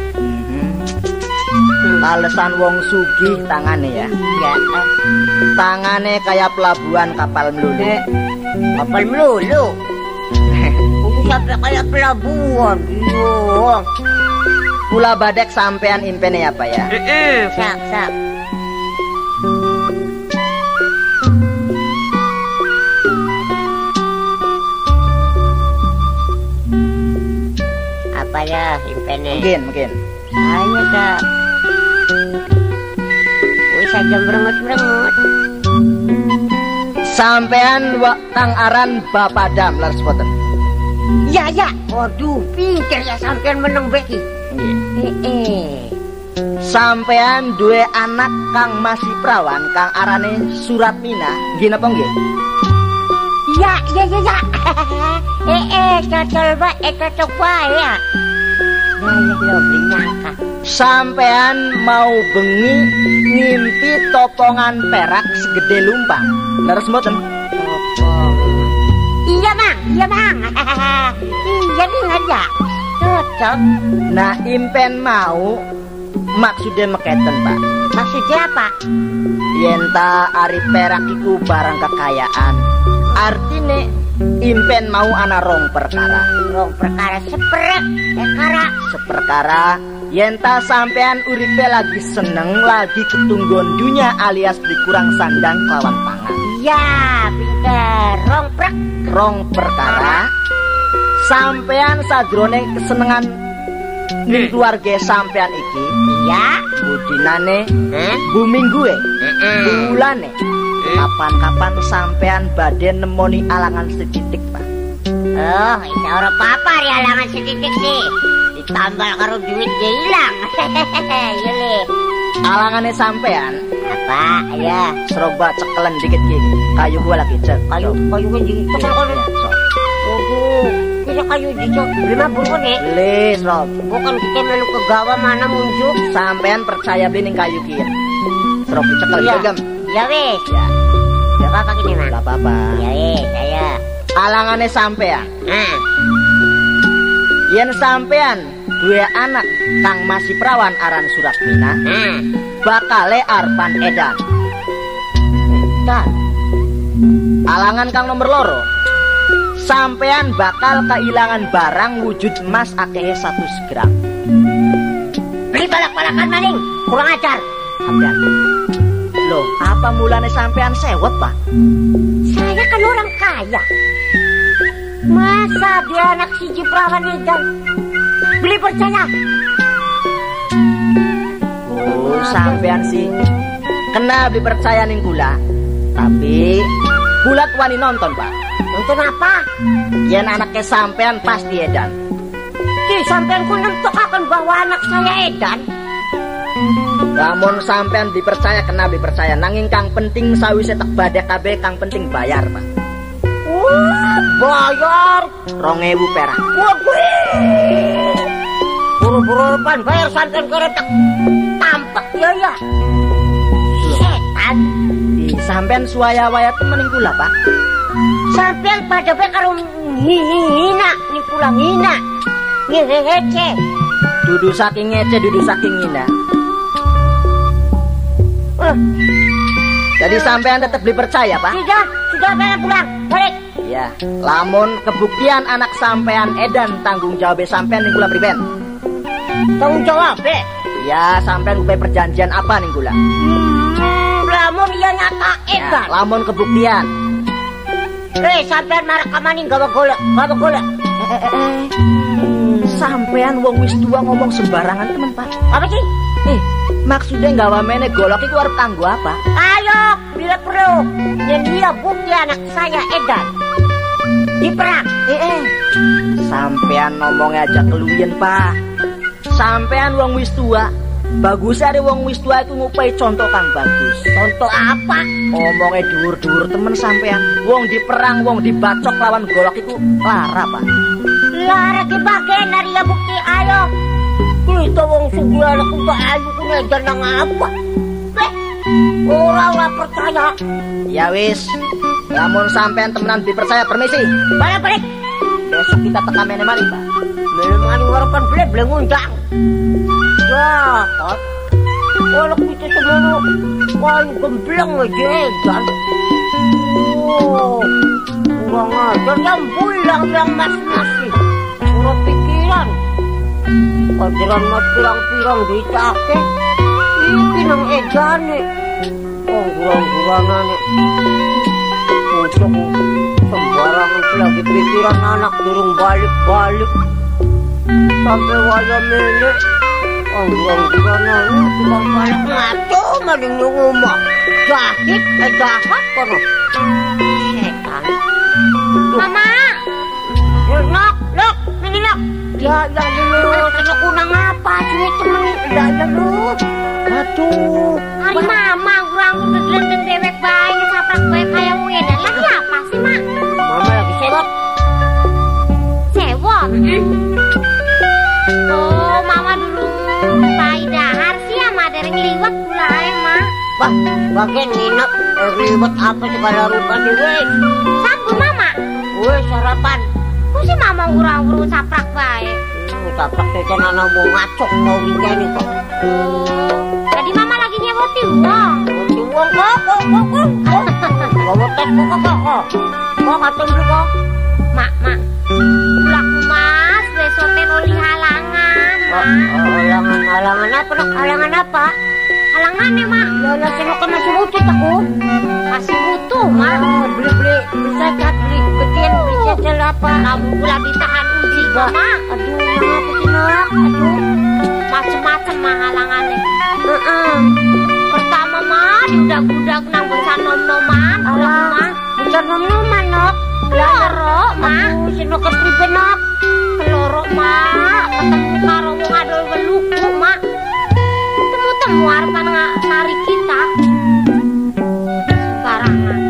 Alesan wong sugih tangane ya. Ya. Tangane kayak pelabuhan kapal melulu. Kapal melulu. Sampai kayak pelabuhan. Iya. Kula badek sampean impene apa ya? Sak. Apa ya impene? Mungkin. Ayo, Kak. Wis aja merengut-merengut. Sampean kang aran Bapadam leres boten. Ya. Waduh, pinter ya sampean meneng beki. Sampean duwe anak kang masih perawan kang arane Suratmina, nggih napa nggih? Ya. Cocok bae ya. Ya, nyangka. Sampean mau bengi ngimpi topongan perak segede lumpang. Leres mboten? Iya, Mang. Iya nih aja. Cocok. Nah, impen mau maksudnya meketen, Pak. Maksudnya apa? Yen ta ari perak iku barang kekayaan. Artine impen mau ana rong perkara. Rong perkara Seperkara yen ta sampean uripe lagi seneng, lagi ketunggon dunya alias dikurang sandang kelawan pangan. Ya, pinter. Rong perkara Sampean sadrone kesenengan ning keluarga sampean iki. Iya. Budinane, bu minggue, bulane. Kapan-kapan sampean badhe nemoni alangan setitik, Pak. Oh, itu ora apa-apa ya alangan setitik sih. Ditambal karo duit dia hilang. Iya le. Alangane sampean Apa? Ya. seroba cekelen dikit iki. Kayu gua lagi cek. Kayu gini. Cekel kono. Waduh, kita kayu dijok. Lima burung nih. Lis, Rob. Bukan kita melu ke gawa mana muncul. Sampean percaya bening kayu kieu. Serop cekel Iya. gegem. Ya wes. Ya, Gak apa-apa gini mah. enggak apa-apa. Ya wes, saya. Alangane sampean. Nah. Yen sampean duwe anak kang masih perawan aran Suratmina, bakale arpan edan. Dah. Alangan kang nomor loro, sampean bakal kehilangan barang wujud emas akehe 100 gram. Beli balak-balakan maning. Kurang ajar. Sampean. Loh, apa mulane sampean sewot, Pak? Saya kan orang kaya. Masa dia anak siji perawan edan? Beli percaya? Oh, sampean sih kena dipercaya ning kula. Tapi kula wani nonton, Pak. Nonton apa? Yen anaknya sampean pasti edan. Ki sampean ku nentok akan bawa anak saya edan. Lamun sampean dipercaya kena dipercaya, nanging kang penting sawise tak badhe kabeh kang penting bayar, Pak. Wah, bayar 2.000 perak. waduh. Buru-buru pan bayar sampean keretak. Tampak ya. Setan. Di sampean suaya-waya temen ning kula, Pak. Sampean pada be karo hina, ni pulang hina. Ngehece. Dudu saking ngece, dudu saking ngina. Jadi sampean tetap dipercaya, Pak? Sudah saya pulang. Balik. Ya, lamun kebuktian anak sampean edan tanggung jawab sampean ning kula priben. Tanggung jawab, Ya, sampean kupe perjanjian apa ning kula? lamun iya nyata edan. Ya, lamun kebuktian. Sampean marah kamaning gawa golek. Sampean wong wis tua ngomong sembarangan temen, Pak. Apa sih? Maksudnya gawa mene golok iku arep kanggo apa? Ayo, bila perlu. Yang dia bukti anak saya edan. Diperang. Sampean ngomong aja keluyen, Pak. Sampean wong wis tua. Bagus ada wong wis tua itu ngupai contoh kang bagus. Contoh apa? Ngomongnya dhuwur-dhuwur temen sampean. Wong diperang, wong dibacok lawan golok iku lara, Pak. Lara ke bagian dari ya bukti ayo. Kita wong sugih anak udah ayu punya edan nang apa? Orang lah percaya. Ya wis. Lamun sampean temenan dipercaya permisi. Balik. Besok kita tekan mene mari, Pak. Memang ngarapan beli ngundang. Wah, kalau kita sebelum kayu gembleng aja edan. Oh, kurang ajar yang bulang yang mas-mas sih. Kurang pikiran. Kajiran mas pirang-pirang dicake. Iki nang edan nih. Oh, kurang-kurangan nih. Bocok sembarangan lagi pikiran anak durung balik-balik. Sampai waya melek. Oh, kurang-kurangan nih. Tukang balik ngaco maling ngomong. Jahit, jahat kono. Setan. Mama. Lok, mini lok. Ya lu, kena kunang apa? Cuma temen. Ya lu. Aduh. Hari mama kurang udah dewek bayi saprak bayi kayak wedan. Lagi apa sih, Mak? Mama lagi sewot. Sewot? Oh, mama dulu bayi dahar sih sama dari ngeliwat pula Mak. Wah, bagian nginep. Ngeliwat apa segala rupa sih, weh. Sabu, Mama. Weh, sarapan. Kok sih mama urang-urang saprak baik? Saprak tekan anak mau ngacok mau ini kok. Jadi mama lagi nyewoti uang. Nyewoti uang kok. Ngewotes kok. Kok katun dulu kok. Mak. Pulaku mas, besoten oli halangan. Halangan apa? Halangan apa? Halangan ya, Mak. Ya, senok masih butuh aku. Masih butuh, Mak. Beli sekat, beli kecil apa. Kamu pula ditahan Mama, aduh, ngapa sih nak? Aduh, macem-macem mah halangannya. Pertama mah diudag-udag nang bocah nom-noman. Alah, bocah nom-noman nok. Loro mah, Sino kepribe nok? keloro mah, ketemu karo wong adol weluku mah. Temu-temu arep nari kita. Sembarangan.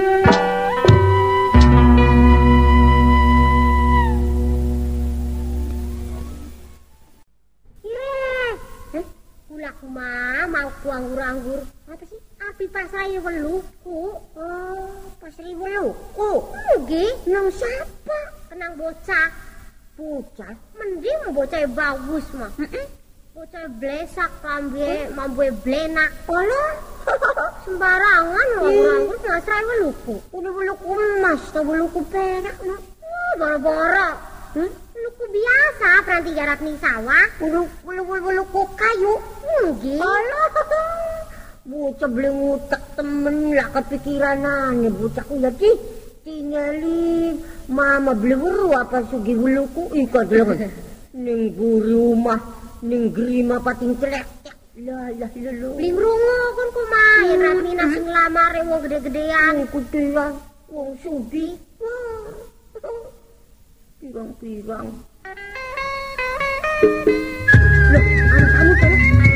Kulaku mah mau anggur-anggur. Apa sih? Api pasrai weluku. Oh, pasri weluku. Nggih, Nang siapa? tenang bocah. Bocah. Mending bocah bagus mah. Bocah blesak lambe mambe blenak. Alah, Sembarangan anggur-anggur pasrai weluku. udah weluku emas, tak weluku perak nok. Boro-boro. Weluku biasa peranti garap ning sawah. Weluku kayu. Nggih. Alah, bocah beli ngutak temen lah kepikiran aneh bocahku ya di tinggalin mama beli buru apa sugi weluku ika dulu ning buru mah ning grima pating celek lah lulu Beli rungo kon kumaha yen Ratmina sing lamar wong gede-gedean. kudean wong sudi pirang-pirang loh anak kamu tuh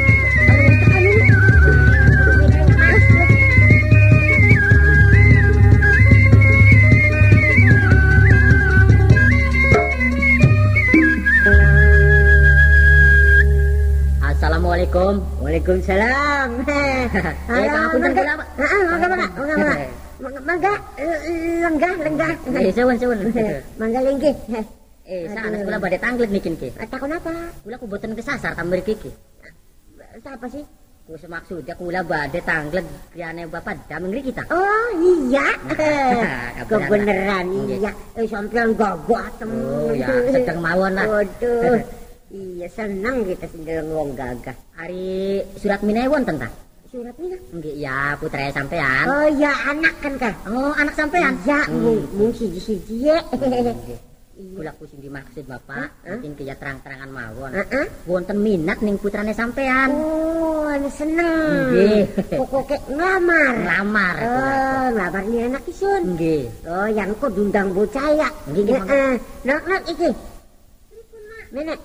Assalamualaikum. Waalaikumsalam. Pangapunten kula, Pak. Mangga lenggah. Suwun. Mangga lenggih. Sanes kula badhe tanglet niki niki. Takon apa? Kula ku boten kesasar ta mriki iki. Siapa sih? Ku semaksudnya kula badhe tanglet griyane Bapak dameng mriki ta. Oh iya. Kebeneran iya. Sampeyan gagah temen. Oh ya, sedeng mawon lah. Waduh. Iya seneng kita sindel wong gagah. Ari surat minae wonten ta? Surat mina? Nggih ya, putra sampean. Oh ya anak kan kah? Oh, anak sampean. Ya, mung siji-siji ye. Kula ku sing dimaksud Bapak, mungkin ya terang-terangan mawon. Heeh. Wonten minat ning putrane sampean. Oh, ane seneng. Nggih. Pokoke nglamar. Ngelamar. Oh, nglamar ni anak isun. Nggih. Oh, yang kok diundang bocah ya. Nggih, nggih, Heeh. Nok iki. Menek.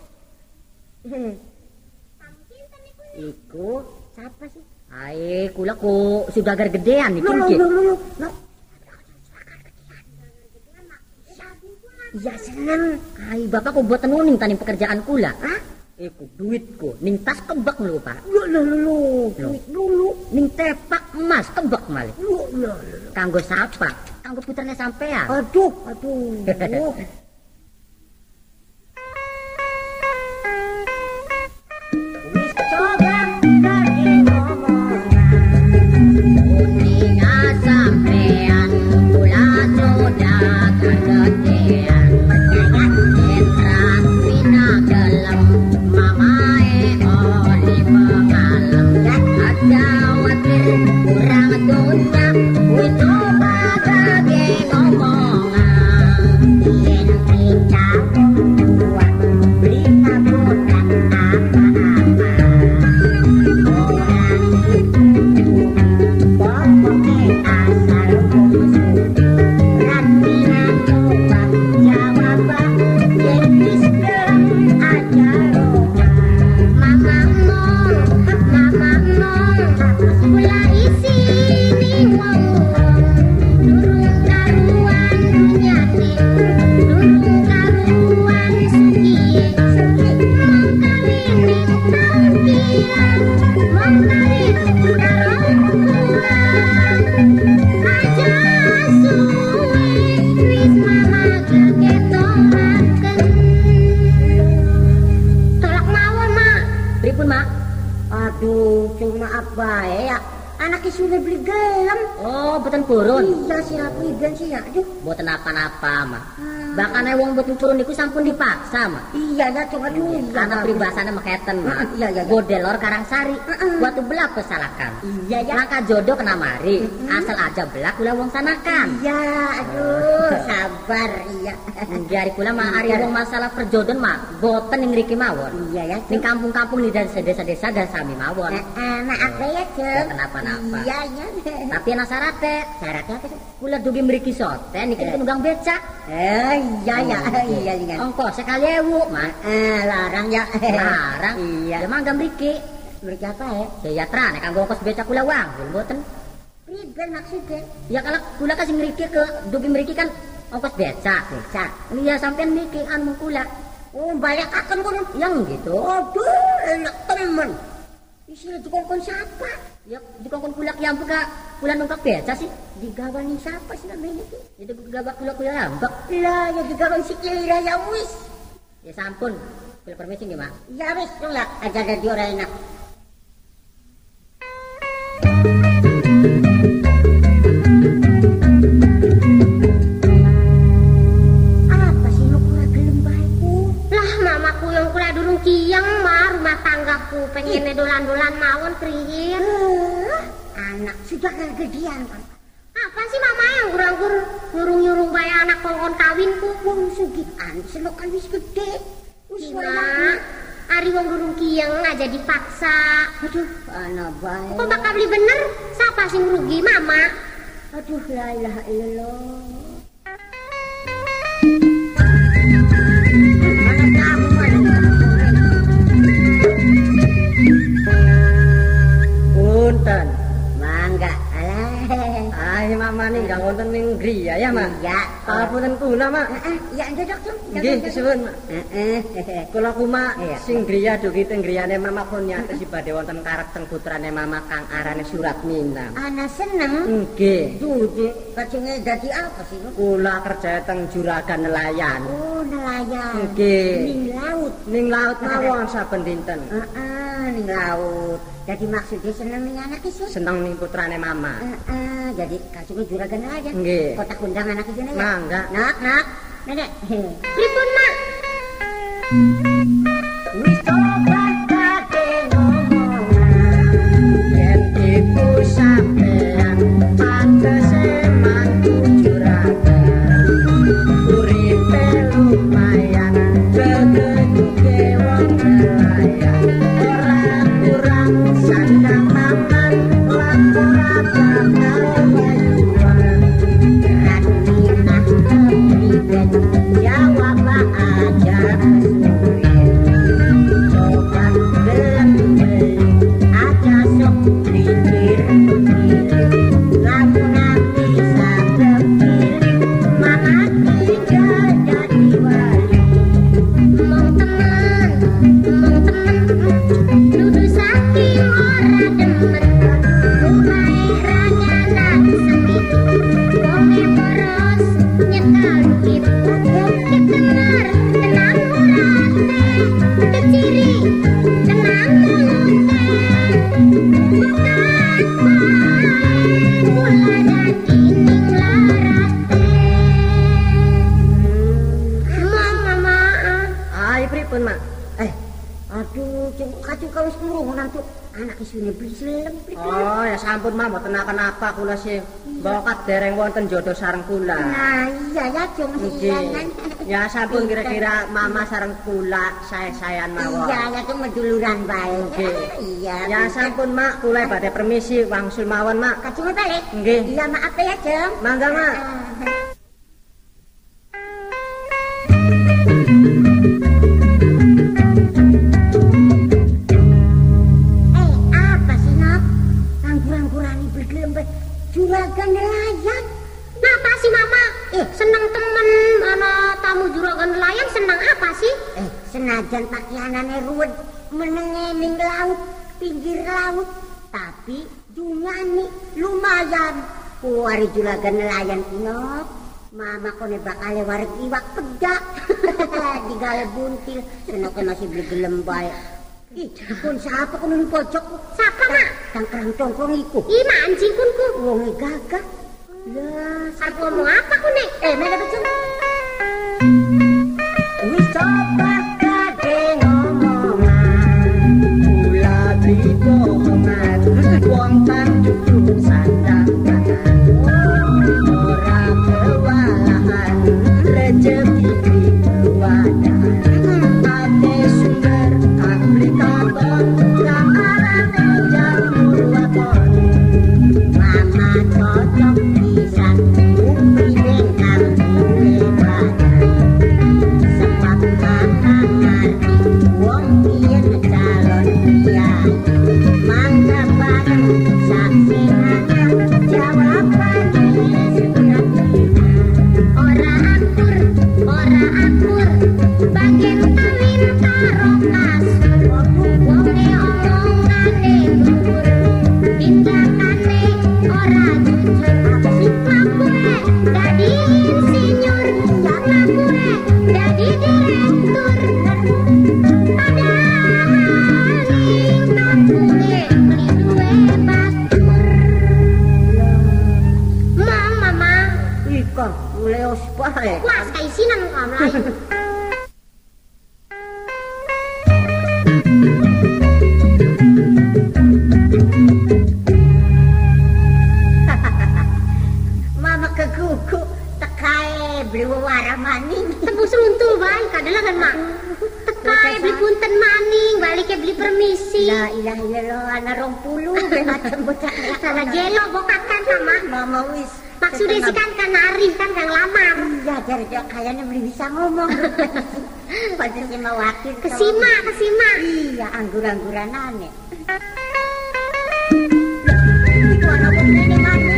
Iku siapa sih? Ai, kula ku sudah agar gedean iki nggih. Loh. Ya seneng. Ai, Bapak ku boten nuning tani pekerjaan kula. Hah? Iku duitku ning tas kebak lho, Pak. Loh. Duit dulu. Ning tepak emas kebak malih. Loh. Kanggo sapa? Kanggo putrane sampean. Aduh. Wis coba lagi ngomong. Kuninga sampean kula sudah kegedean. Entrat pina gelem mamae oli pengalem. Ada watir kurang dosa wis coba lagi ngomongan. Yen kita buat beli kabutan apa-apa. Orang itu pokoknya asal musuh. Ratmina coba jawab yen wis gelem aja roba. Mama kula isi ning wong durung karuan dunyane durung karuan sugiye mong kawin ning taun pirang mong kawin karo kula aja suwe wis mama gegetomaken. Tolak mawon, Mak. Pripun, Mak? Aduh, cuma apa ya? anak sudah beli gelem. Oh, boten purun. Iya sih aku iban sih ya. Aduh. Boten apa-apa, Mak. Bahkan wong boten purun niku sampun dipaksa, Mak. Iya ya coba dulu. Anak pribasane meketen, Mak. Iya. Bodelor Karangsari. Waktu belak pesalakan. Iya ya. Langkah jodoh kena mari. Asal aja belak kula wong sanakan. Iya, aduh, sabar iya. Dari kula mah ari wong masalah perjodohan, Mak. Boten ning mriki mawon. Iya ya. Ning kampung-kampung di desa-desa dan sami mawon. Maaf ya, Cem. Kenapa-napa. Iya ya. Tapi ana syaratnya. Syaratnya apa sih? Kula dugi mriki soten niki nunggang becak. Iya ya. Iya. Ongkos sekali ewu, Mak. Larang ya. Larang. Iya. Ya mangga mriki. Mriki apa ya? Sejahtera nek kanggo ongkos becak kula wangsul mboten. Priben maksudnya? Ya kalau kula kasih mriki ke dugi mriki kan ongkos becak. Iya sampean mriki anu kula. Oh, banyak akan kono. Yang gitu. Aduh, enak temen. Istilah dikongkon siapa? Ya dikongkon kula ki ampun ka kula numpak becak sih. Digawani siapa sih namanya itu? Itu gabak kula ambek. Lah, ya digawani si Kira ya wis. Ya sampun. Kula permisi nggih, Mak. Ya wis, lah aja ada orang enak. Apa sih lu kurang gelem baikku? Lah mamaku yang kula durung kiyang mah rumah tanggaku pengen dolan-dolan mawon kriyin. Anak sudah kegedean kan. Apa sih mama yang ngurang-ngur nyurung-nyurung bae anak kongkon kawinku? Wong sugihan selok kan wis gede. Wis Gimana? Ari wong durung kiyang aja dipaksa. Aduh, anak baik. Kok bakal beli bener? Siapa sing rugi mama? Aduh, la ilaha illallah. Punten. Mangga. Ai mama ning gak wonten ning griya ya, Mak. Iya. Papunten kula, Mak. Ya ada dokter. Nggih, suwun, Mak. Kula kuma Iya. sing griya dugi teng griyane mama pun nyatesi badhe wonten karep teng putrane mama kang arane Suratminang. Anak seneng. Nggih. Dude, kacungnya jadi apa sih? Kula kerja teng juragan nelayan. Oh, nelayan. Nggih. Ning laut. Ning laut mawon saben dinten. Ning laut. Jadi maksudnya seneng ning anak isu. Seneng ning putrane mama. Jadi kacungnya juragan nelayan. Nggih. Kotak undang anak isu ya. Mangga. Nak. Nenek. Pripun, Mak? Wis coba kate ngomongan. Yen iku sampean pantese mantu juragan. Uripe lumayan kegeduke wong nelayan. Ora kurang sandang mangan lan ora bakal bayuan. Minah kepriben jawab aja suwe. Coba gelem aja sok pikir lamun bisa kepilih mama tinggal jadi wali. Mong temen, dudu saking ora demen. Rumahe ranganan semi, wonge boros nyekal duit. Ketenger tenang urate, keciri tenang mulute. Bukan bae kula dakining larate. Mama. Ai pripun, Mak? Aduh, kacung kawis kerungunan tuh anak isune beli selem. Oh, ya sampun, Mak, mboten napa-napa kula sih. Bawa dereng wonten jodoh sareng kula. Nah, iya ya, Jong. Nggih. Ya sampun kira-kira mama sareng kula saya-sayan mawon. Iya, ya cuma duluran bae. Nggih. Iya. Ya sampun, Mak, kula badhe permisi wangsul mawon, Mak. Kacung balik. Nggih. Iya, maaf ya, Jong. Mangga, Mak. Apa sih, Nak? Anggur-angguran beli gelembet juragan nelayan. Napa sih mama? Seneng temen ana tamu juragan nelayan seneng apa sih? Senajan pakaianane ruwet menenge ning laut, pinggir laut, tapi dungane lumayan. Kuwari juragan nelayan pinok. Mama kone bakal wareg iwak pedak. Digale buntil, senok masih beli gelem bae. Ih, pun siapa kono ning pojok? Siapa, Mak? Kang kerang tongkrong iku. Ih, mancing kunku. Wong gagah. Lah, Arep ngomong apa ku, Nek? mana becung? Wis coba gade ngomongan. Kula bohongan wong kang jujur sandangan. Ora kewalahan rezeki kewadahan. Ate sumber aplikator kang arane jamur waton. Mama cocok pisan upine kang duwe badan. Sebab mama ngerti wong yen calon kiai. Mangga bareng saksinya jawabane segera Ora akur, bagian kawin karo kasur. Wonge omongane dhuwur, tindakane ora jujur. Mampué dadi insinyur, mampué dadi direktur. Padahal ning mampué beli duwe paspor. Mama, ika mulai ospare. kuas kaisinan kamu lain. Mama kegugu tekae beli wara maning. Tebus runtuh bae kadang-kadang Mak. Tekae beli punten maning, baliknya beli permisi. La ilaha illallah ana 20 be macam bocah. Salah jelo bokakan sama. Mama wis Maksudnya sih kan arif kan kang lamar. iya jar kayaknya beli bisa ngomong. Padahal si mawakil Kesima. iya anggur-angguran aneh. Itu anak ini mana?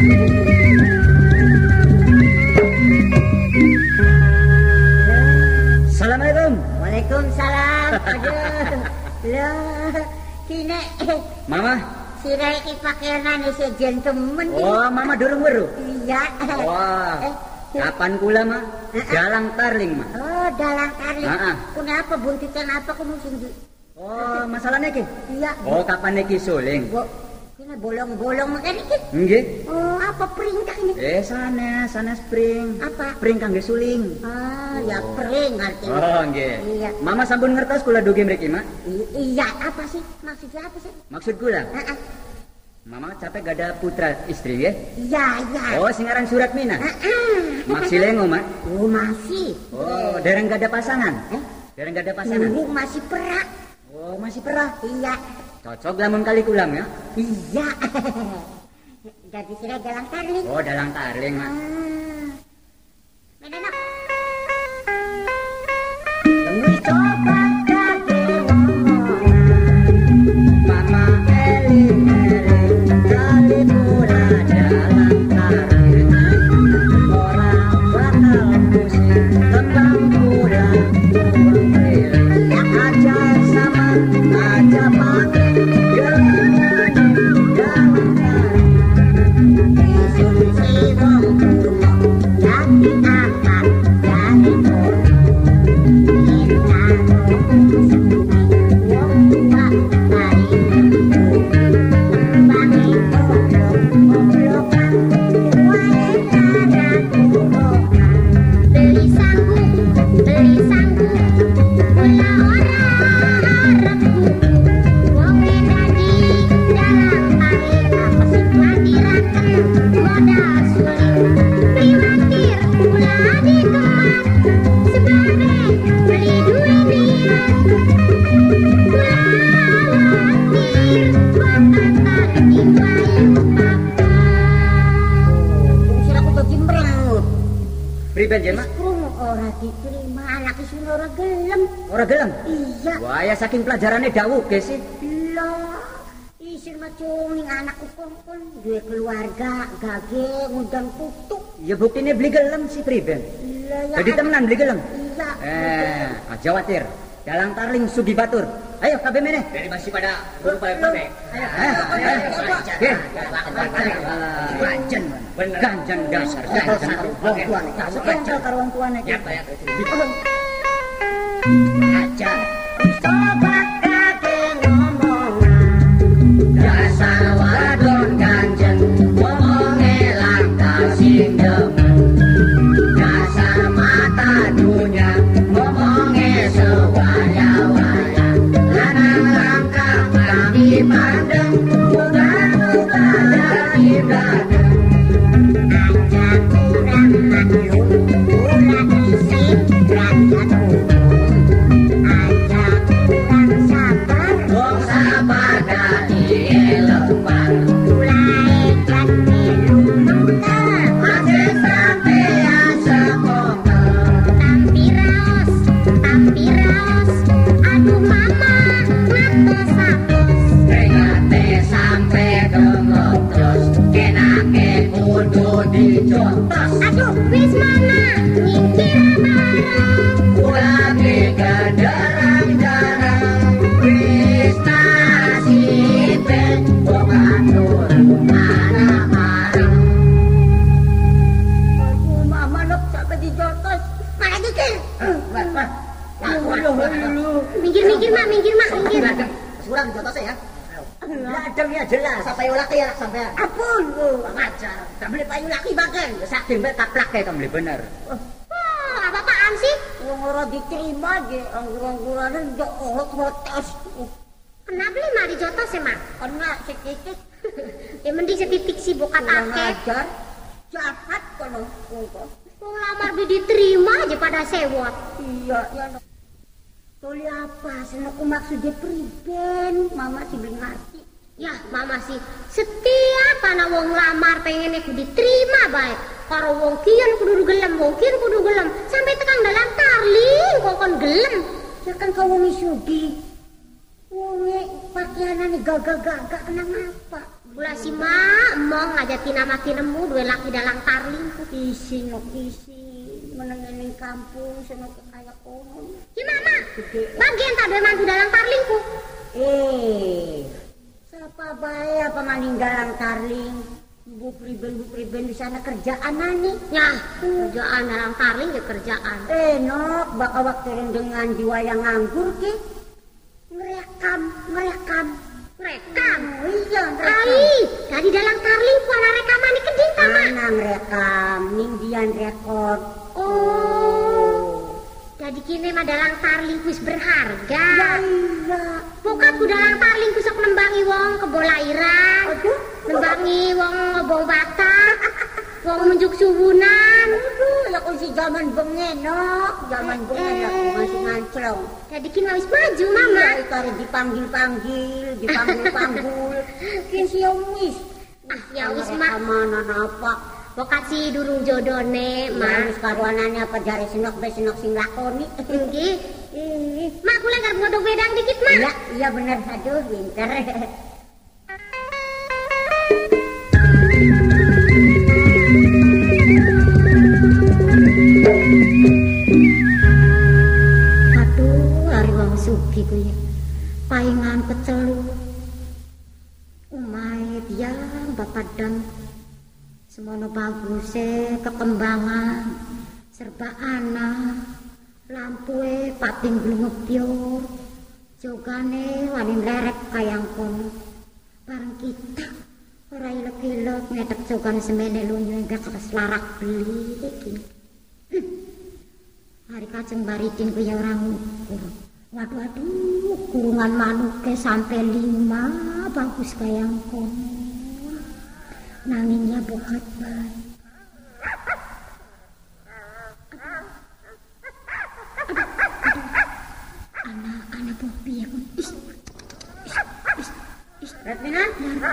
Assalamualaikum. Waalaikumsalam. Aduh. Lah, kine Mama. si Reki pakaianane si gentleman. Oh, Mama durung weruh. Iya. Wah. Kapan kula, Ma? Dalang tarling, Ma. Oh, dalang kali. Heeh. Kenapa buntitan apa kamu singgi? Oh, masalahnya ki? Iya. Oh, kapan iki suling? Bo, kena bolong-bolong makan iki. Nggih. Oh, apa perintah ini? Sana spring. Apa? Spring kangge suling. Ah, ya pering artinya. Oh, nggih. Iya. Mama sampun ngertos kula dugi mriki, Ma? Iya, apa sih? Maksudnya apa sih? Maksud kula, Heeh. Mama capek gak ada putra istri ya? Iya. Oh, sing aran Surat Mina. Heeh. Maksilengo, Ma. Oh, masih. Oh, dereng gak ada pasangan. Dereng gak ada pasangan. Masih perak. Oh, masih perah. Iya. Cocok lamun kali kulam ya. Iya. Jadi sira jalan tarling. Oh, dalang tarling, Ma. Menenak. Wis coba kate ngomongan. Mama eling kali pura dalang tarling. Ora bakal pusing tembang pura buang keliling. Aja sama, aja pakai gelangan dalang tarling. Isun si wong kuno jadi apa dari kono. Kita wong tua dari bangi oblok-oblokan wae lara kurokan. Beli sanggup, kula ora arepku. Wonge dadi dalang tarik, apa sing ngadiraken modal suling. Priwatir kula dikemat, sebabe beli duwe niat. Kula khawatir bakatan diwayu papa. Wong sira kudu jembrang. Priben jen, Ma? Krungu ora diterima anak isun ora gelem. Ora gelem. Iya. Wah, ya saking pelajarannya dawuh ge sih. Lah, isin macuning anakku kongkon duwe keluarga, gage ngundang putu. Ya buktinya beli gelem sih Priben. Lah ya. Jadi temenan beli gelem. Iya. Jawatir. Dalang tarling Sugi Batur. Ayo kabeh meneh. Dari masih pada guru pakai. Ganjen. Ganjen dasar. Ganjen. Wong tuane. Ganjen karo wong tuane. Ya. Aja. Coba kate mandeng, muga-muga jadi bladeng. Aja kurang maklum, kurang isi rakyat umum. Aja kurang sabar, wong sabar dadi lembar. Mulai kan melu mengkel, masih sampean sekokel. Tampi raos, aduh mama, ngatos sapos. Pringate sampe gemotros, kenake kudu dicontos. Aduh, wis mana, nyingkir bareng. Ulagi kejarang-jarang, wis nasibe, bogatur marah-marah. Aduh mama nok sampe dicontos, malah dikir. Minggir mak. Surang jotos ya. Ladengnya jelas sampai laki ya sampai. Ampun lu, Ngajar. Tak beli payu laki bagan. Sak dembe taplak kayak kamu beli bener. Apa-apaan sih? wong ora diterima ge, anggur-angguran yo hotos. Kenapa li mari jotos ya, Mak? Kena setitik. Ya mending setitik sih bukan ake. Ngajar. Jahat kono. Wong lamar diterima aja pada sewot. Iya, ya. Tuli apa? Senokku maksudnya priben. Mama sih belum ngerti. Ya, Mama sih setiap ana wong lamar pengen aku diterima baik. Karo wong kian kudu gelem, wong kian kudu gelem. Sampai tekan dalam tarling kok kon gelem. Ya kan kau wong sugi. Wonge pakaianane gagah-gagah kena ngapa? Gula si Mak, emong ngajakin nama kinemu dua laki dalang tarling ku. Isi nok isi. Menengin kampung senok kaya kono. Ya Mama, bagian tak dua mantu dalang tarling ku. Siapa bae apa maninggalang tarling? Bu priben di sana kerjaan nani. Ya, kerjaan dalang tarling ya kerjaan. Nok baka waktu dengan jiwa yang nganggur ke. Merekam. Rekam. Oh, iya, rekam. Ai, dari dalang tarling ku ana rekaman di keding ta, Mak. Ana rekam, ningdian rekod. Oh. Jadi kini mah dalang tarling ku wis berharga. Iya. Bokapku dalang tarling ku sok nembangi wong kebolairan. Aduh, nembangi wong ngobong batak. Wong menjuk subunan. aduh, ya kunci zaman bengen, Nok. Zaman bengen aku masih nganclong. Jadi kini wis maju, Mama. Iya, itu dipanggil-panggil. Mungkin si wis. Ya wis, Mak. Mana apa? Bokat si durung jodone, Mak. Wis karuanane apa jare senok sing lakoni. Nggih. Mak, kula ngarep ngodok wedang dikit, Mak. Iya bener, aduh pinter. Aduh, hari wong sugih ku ya. Paingan pecelu. Umahe tiyang bapadang. Semono baguse kekembangan. Serba ana. Lampue pating glungepyor. Jogane wani lerek kayang kono. Bareng kita ora ilek-ilek ngedek jogan semene lunyu enggak keslarak beli iki. Hari kaceng baridin ku ya orang ngukur. Waduh, kurungan manuke sampai 5 bagus kayang kono. Nanginnya bokat baik. Anak Bobi ya kun. Retmina?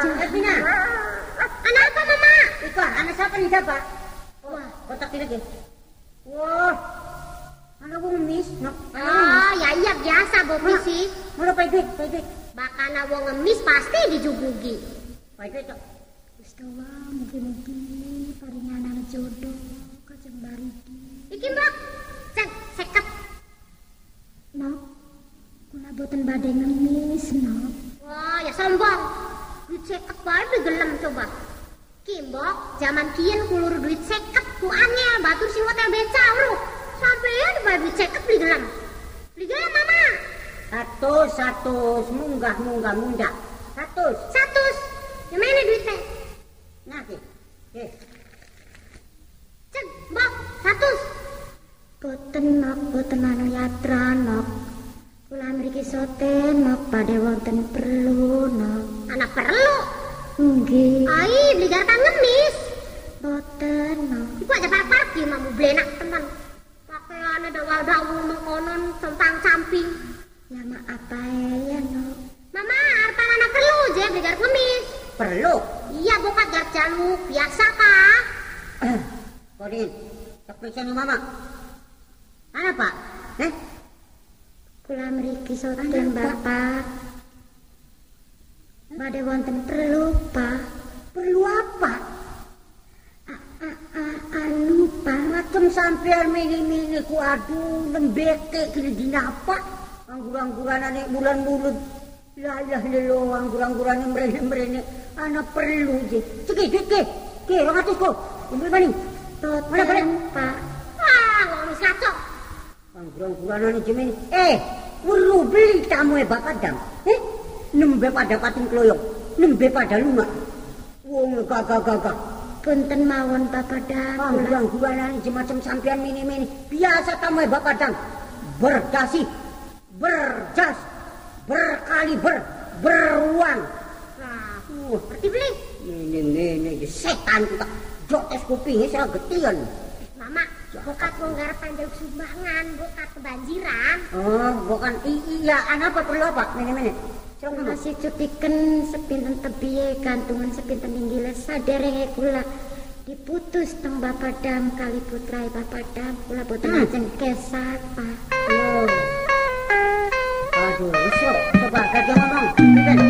Anak apa Mama? Iko, anak siapa nih siapa? Wah, Kotak ini lagi. Wah, anak gue ngemis. oh ya iya biasa Bobi sih. Mana pede. Bakana wong ngemis pasti dijugugi. Pede cok. Wis tuwa mugi-mugi paringan anak jodoh kacang baridi. Iki Mbak, seket. Nok, kula boten badhe ngemis, Nok. Wah, ya sombong. Duit 50 bae gelem coba. Kimbok, zaman kian kulur duit 50 ku angel batur sing hotel beca lho. Sampeyan bae duit 50 beli gelem. Beli gelem Mama. 100 munggah. 100. 100. Yang mana duitnya? Nah, Cek, Mbok, 100. Boten anu yatra, Nok. Kula mriki soten mok badhe wonten perlu nok. Anak perlu. Nggih. Ai, beli garkan ngemis. Boten nok. Iku aja parkir mamu blenak teman. Pakaiane dawal-dawul mengkonon tentang samping. Ya maaf ae ya nok. Mama, harta anak perlu je beli garkan ngemis. Perlu. Iya, bukan gar jaluk biasa kah? Kodin, tak periksa nih mama. Ana pak? Kula mriki soten Bapak. Badhe wonten perlu, Pak. Perlu apa? Anu, Pak. Macam sampean mini-mini ku aduh lembeke kini dinapa? Anggur-angguran bulan-bulan. La ilah lelo anggur-angguran merene-merene. Ana perlu je. Ceki, duit ke, 200 ko. Ambil maning. Boten, Pak. Wah, ngomis kacau. Anggur-angguran jemin. Perlu beli tamu bapak dam. Nembe pada pating kloyong. Nembe pada lunga. Wong gagah-gagah. Punten mawon Bapak Dam. Anggur-angguran macam sampean mini-mini. Biasa tamu bapak dam. Berdasi. Berjas. Berkaliber. Beruang. Nah, berarti beli. Ini setan kita. Jotes kupingnya saya getian. Mama, bukan menggarap panjang sumbangan, bukan kebanjiran. Oh, bukan. Iya, apa perlu apa? Mini-mini. Masih cutiken sepinten tebiye gantungan sepinten inggile saderenge kula diputus teng Bapak Dam kali putrae Bapak Dam kula boten ajeng kesat Pak. Aduh, coba gak ngomong. Amin,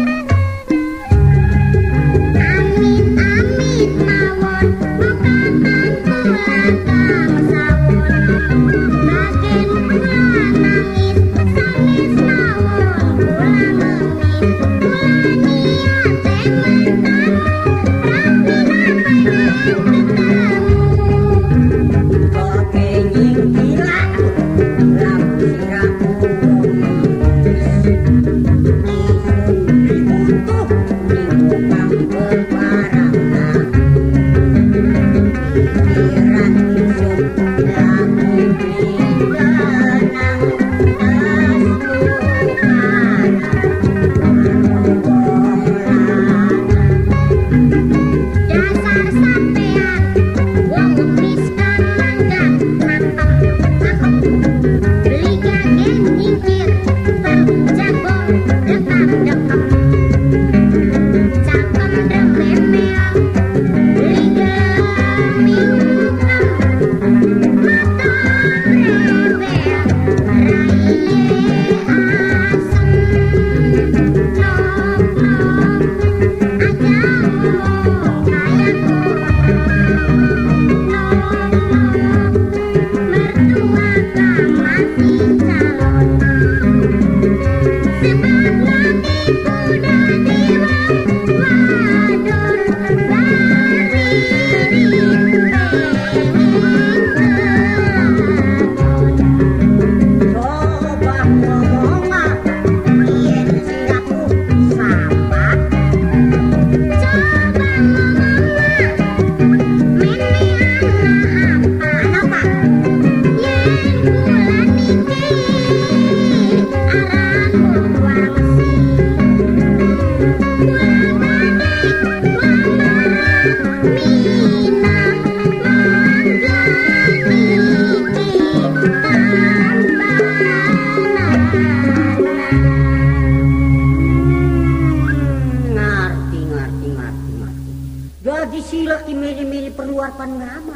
amin, mawon, mukakan kula kang sawon. Raden kula nangis, sangis mawon kula nangis. Kula niat tementan, rapinan ketemu. Oke, nyingkira. Rapi-rapi. Jadi silak dimilih-milih perluapan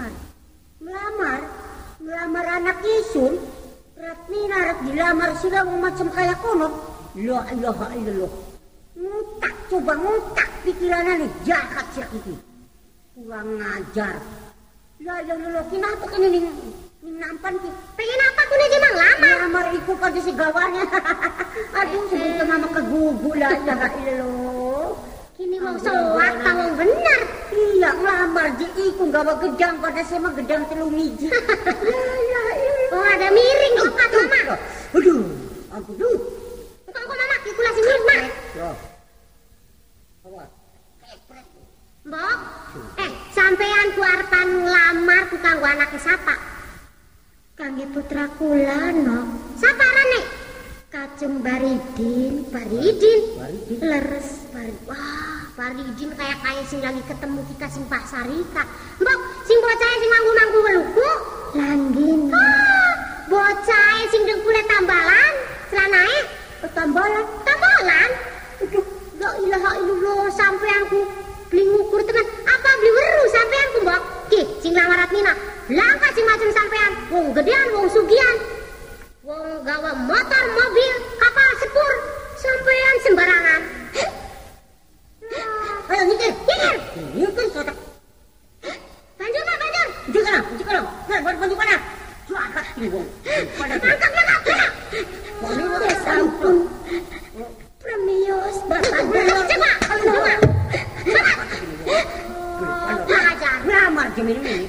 ngelamar anak isun. Ratmina harap dilamar sila macam kayak kono. La ilaha illallah. Ngutak pikirannya nih jahat siak itu. Kurang ngajar. La ilaha illallah. Kenapa kini ning nampan ki? Pengen apa aku nih mang lamar? Lamar ikut pada si gawannya. Aduh sebutkan mama kegugu la ilaha illallah. Kini mau soak tawang benar. Iya ngelamar di iku gawa gedang pada saya mah gedang telung hiji. Oh ada miring okat mama. Aduh, aduh. Kok mama kula sing mirna. Mbok, sampean ku arepan nglamar ku kanggo anake sapa? Kangge putra kula no. Sapa rene? Kacung Baridin. Leres Baridin. Wah, Baridin kayak sing lagi ketemu kita sing Pak Sarika. Mbok, sing bocah sing manggu-manggu weluku. Langgin. Bocah sing dengkule tambalan, celanae Tambalan. Aduh, la ilaha illallah, sampeanku beli ngukur tenan. Apa beli weru sampeanku, Mbok? Ki, sing lamarat Nina. Langka sing macam sampean, wong gedean, wong sugian. Wong gawe motor, mobil, kapal sepur, sampean sembarangan. Ayo nyikir. Nyikir kotak. Banjur, Pak, banjur. Jika. Nah, bantu mana? Cuakat nih, wong. Angkat. Ya ampun. Premius, Bapak. coba. Ajar. Ngamar jam ini.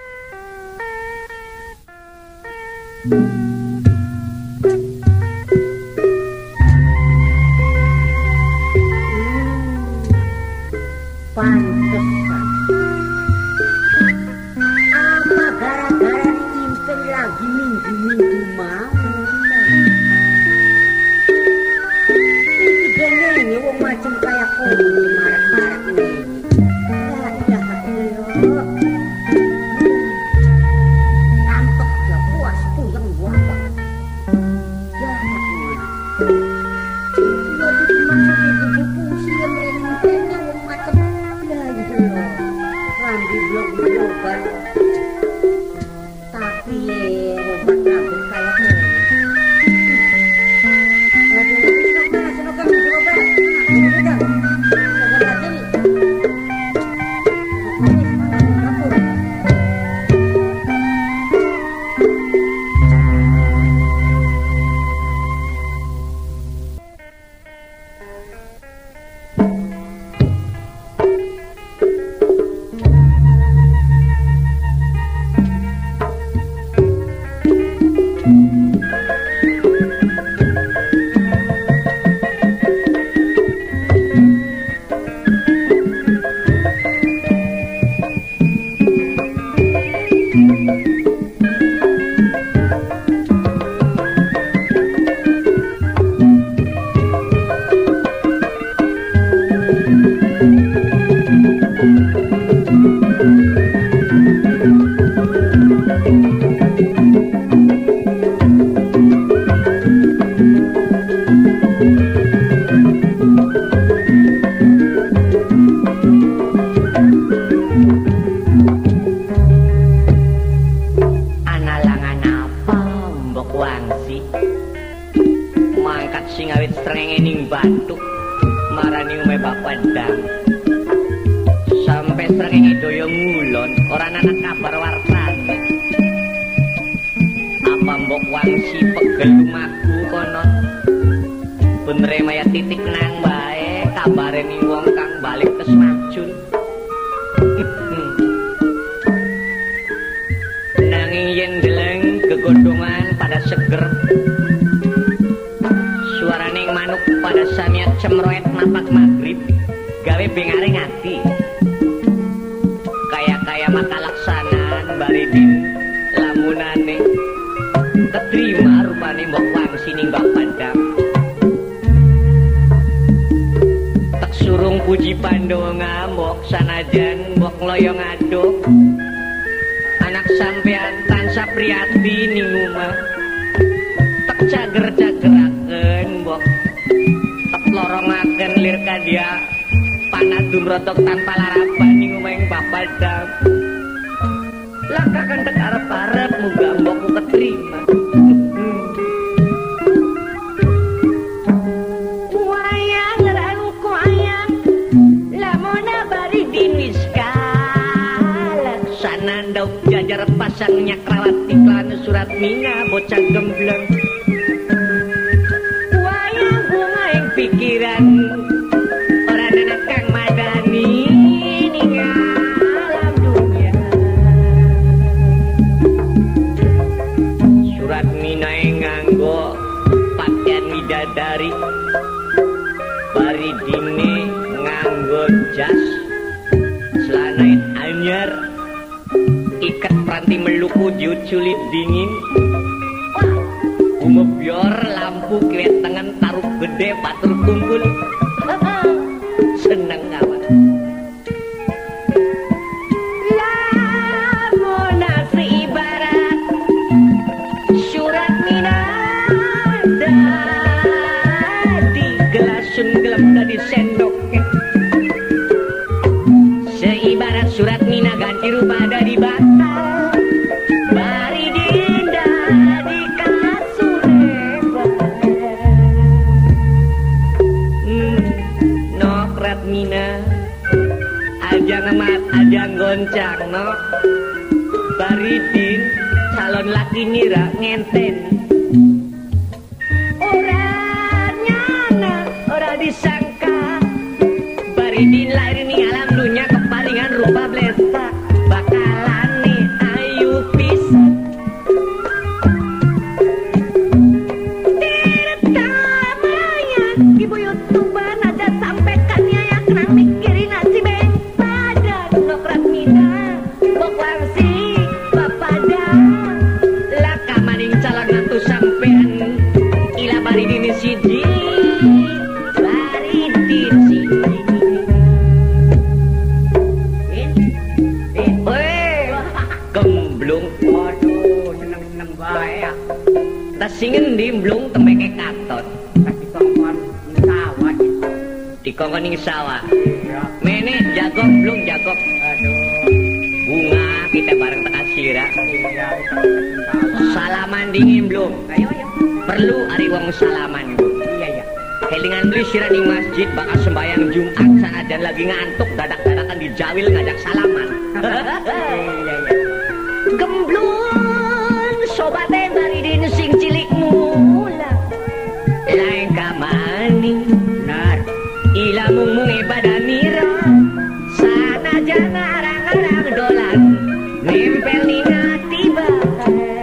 Pantesan. Apa gara-gara diimpen lagi minggu-minggu mau? Ini gengenya wong macam kayak kowe marak-marak ini. La ilaha illallah. Tantok ya puas puyeng buah. Ya Allah. Jadi maksudnya dibukusi yang mereka wong macam la ilaha. Rambi blok-blokan. Tapi obat rambut kayak kowe. Ikat peranti meluku juculit dingin. Gumebior lampu lempu kiwet tangan taruh gede batur kumpul. Seneng kawan. Lamun ibarat surat minada di gelasun gelap tadi sendok. Seibarat surat mina ganti rupa dari bata. Bari dinda di kasur nokrat mina aja ngemat aja goncang nok. Baridin calon laki ngira ngenten. Orangnya ora disangka Baridin lahir ning alam dunia kepalingan rupa blesta bakalan nih ayu pisan. Tamanya di buyut tuban aja sampaikannya yang kenang mikirin nasi beng padan nokrat mina bok wangsi bapada laka maning calon mantu sampean ila Baridin siji Baridin siji. Gemblung, waduh, seneng-seneng bae ya. Tas singen di mblung temeke katon. Tas dikongkon ning sawah. Dikongkon ning sawah. Iya. Mene jagok mblung jagok. Aduh. Bunga kita bareng tekan sira. Iya, salaman dingin mblung. Ayo ayo. Perlu ari wong salaman, Bu. Iya iya. Kelingan beli sira di masjid bakal sembahyang Jumat sanajan lagi ngantuk dadak-dadakan dijawil ngajak salaman. Iya iya. Gemblung sobate Baridin sing cilik mula lain kamani nar ila mung badan mira sanajan arang-arang dolan nempel ning ati bae.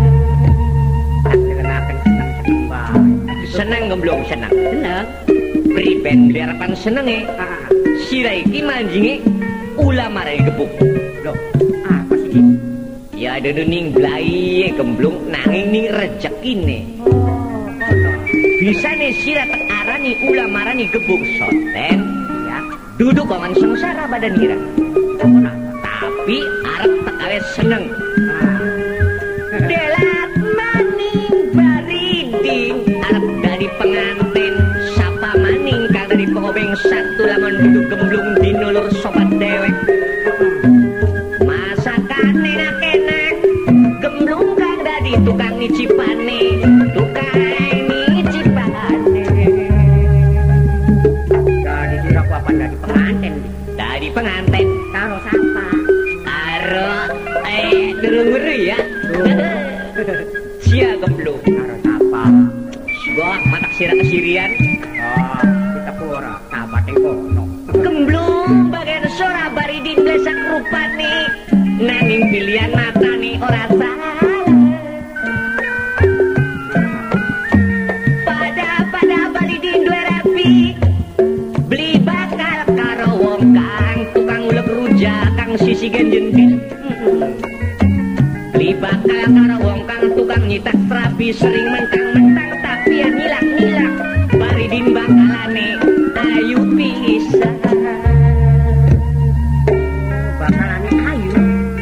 Seneng gemblung seneng priben beli harapan senenge sira iki manjinge ulah marai gebuk lho apa sih ya ada ning blai gemblung nanging ning rezekine. Bisa nih sira tak arani ulah marani gebuk soten ya duduk kongan sengsara badan kira tapi arep tekawe seneng. Delat maning Baridin arep dari pengantin sapa maning kang dari pengobeng satu lamun duduk gemblung dinulur sobat dewek. Masakan enak-enak gemblung kang dadi tukang nyicipane dari sudah apa dari pengantin karo sapa karo durung-durung ya sia gemblung karo sapa gua matak sira kesirian kita pura tabate kono gemblung bagian sora Baridin blesak rupane nanging pilihan mata nih ora salah. Pada Baridin dua rapi beli bakal karo wong kang tukang ulek rujak kang sisigen jentil. Beli bakal karo wong kang tukang nyitak terapi sering mentang-mentang tapi ya nilak-nilak. Baridin bakalane ayu pisan. Bakalane ayu.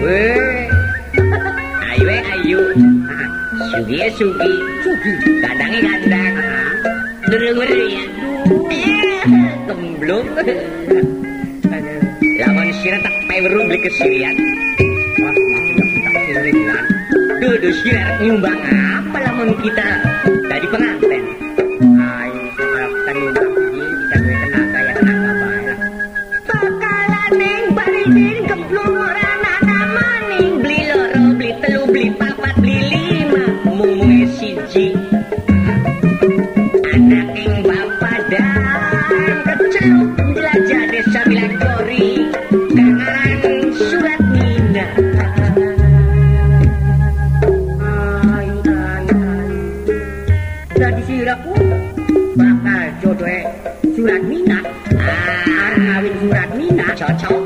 Ayu. Sugi sugi. Gandange gandang. Durung-durung ya. Gemblung. Lawan sira tak peweru beli kesirian. Wah, tak sirian. Dudu sira nyumbang apa lamun kita dari pengantin. Ayo kalau kita nyumbang ini kita duwe tenaga ya tenaga bae lah. Bakalane Baridin gemblung ora ana maning beli loro, beli telu, beli papat, beli lima, mung siji. Anak ing bapak dan keceluk jelajah desa Bilangkori kangaran surat mina. Jadi siraku bakal jodoh surat mina. Ngawin surat mina cocok.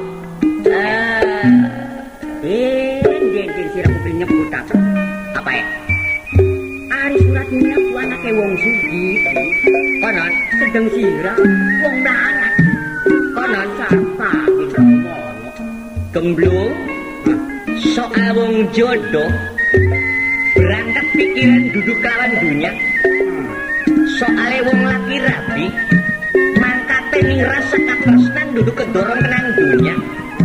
Den siraku beli nyebut apa ya? Ari surat mina ku anake wong sugih. Konon Sedeng sirah wong melarat. konon Sapa gemblung soal wong jodoh berangkat pikiran duduk lawan dunia soale wong laki rabi mangkate ning rasa katresnan duduk kedorong kenang dunia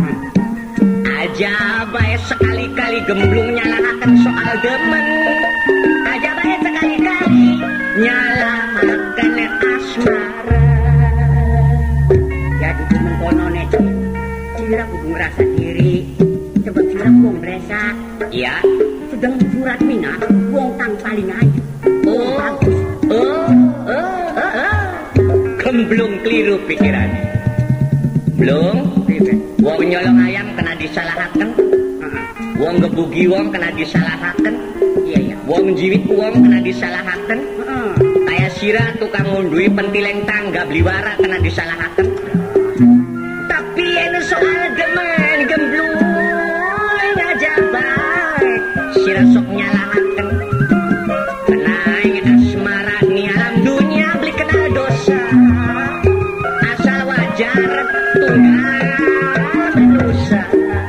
aja bae sekali-kali gemblung nyalahaken soal demen aja bae sekali-kali nyalahaken asmara jadi cuma konone sirah kudu ngerasa diri sebab sirah wong resa iya sedang surat minat wong kang paling ayu bagus gemblung keliru pikiran blung wong nyolong ayam kena disalahaken wong gebugi wong kena disalahaken iya wong jiwit wong kena disalahaken kaya sirah tukang ngundui pentileng tangga bliwara kena disalahaken tapi ene soal demen gemblung aja baik sirah sok nyalahaken kenaing asmara ni alam dunia beli kenal dosa asal wajar tunggal manusia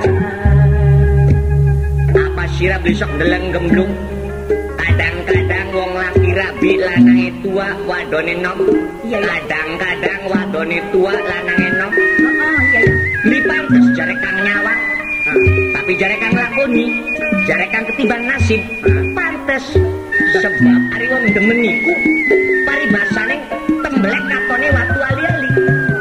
apa sirah beli sok deleng gemblung kadang-kadang wong laki rabi lanange tua wadone nom kadang-kadang wadone tua lanange nom li pantes jare kang nyawa tapi jare kang lakoni jare kang ketiban nasib pantes sebab ari wong demen iku paribasane temblek katone watu ali-ali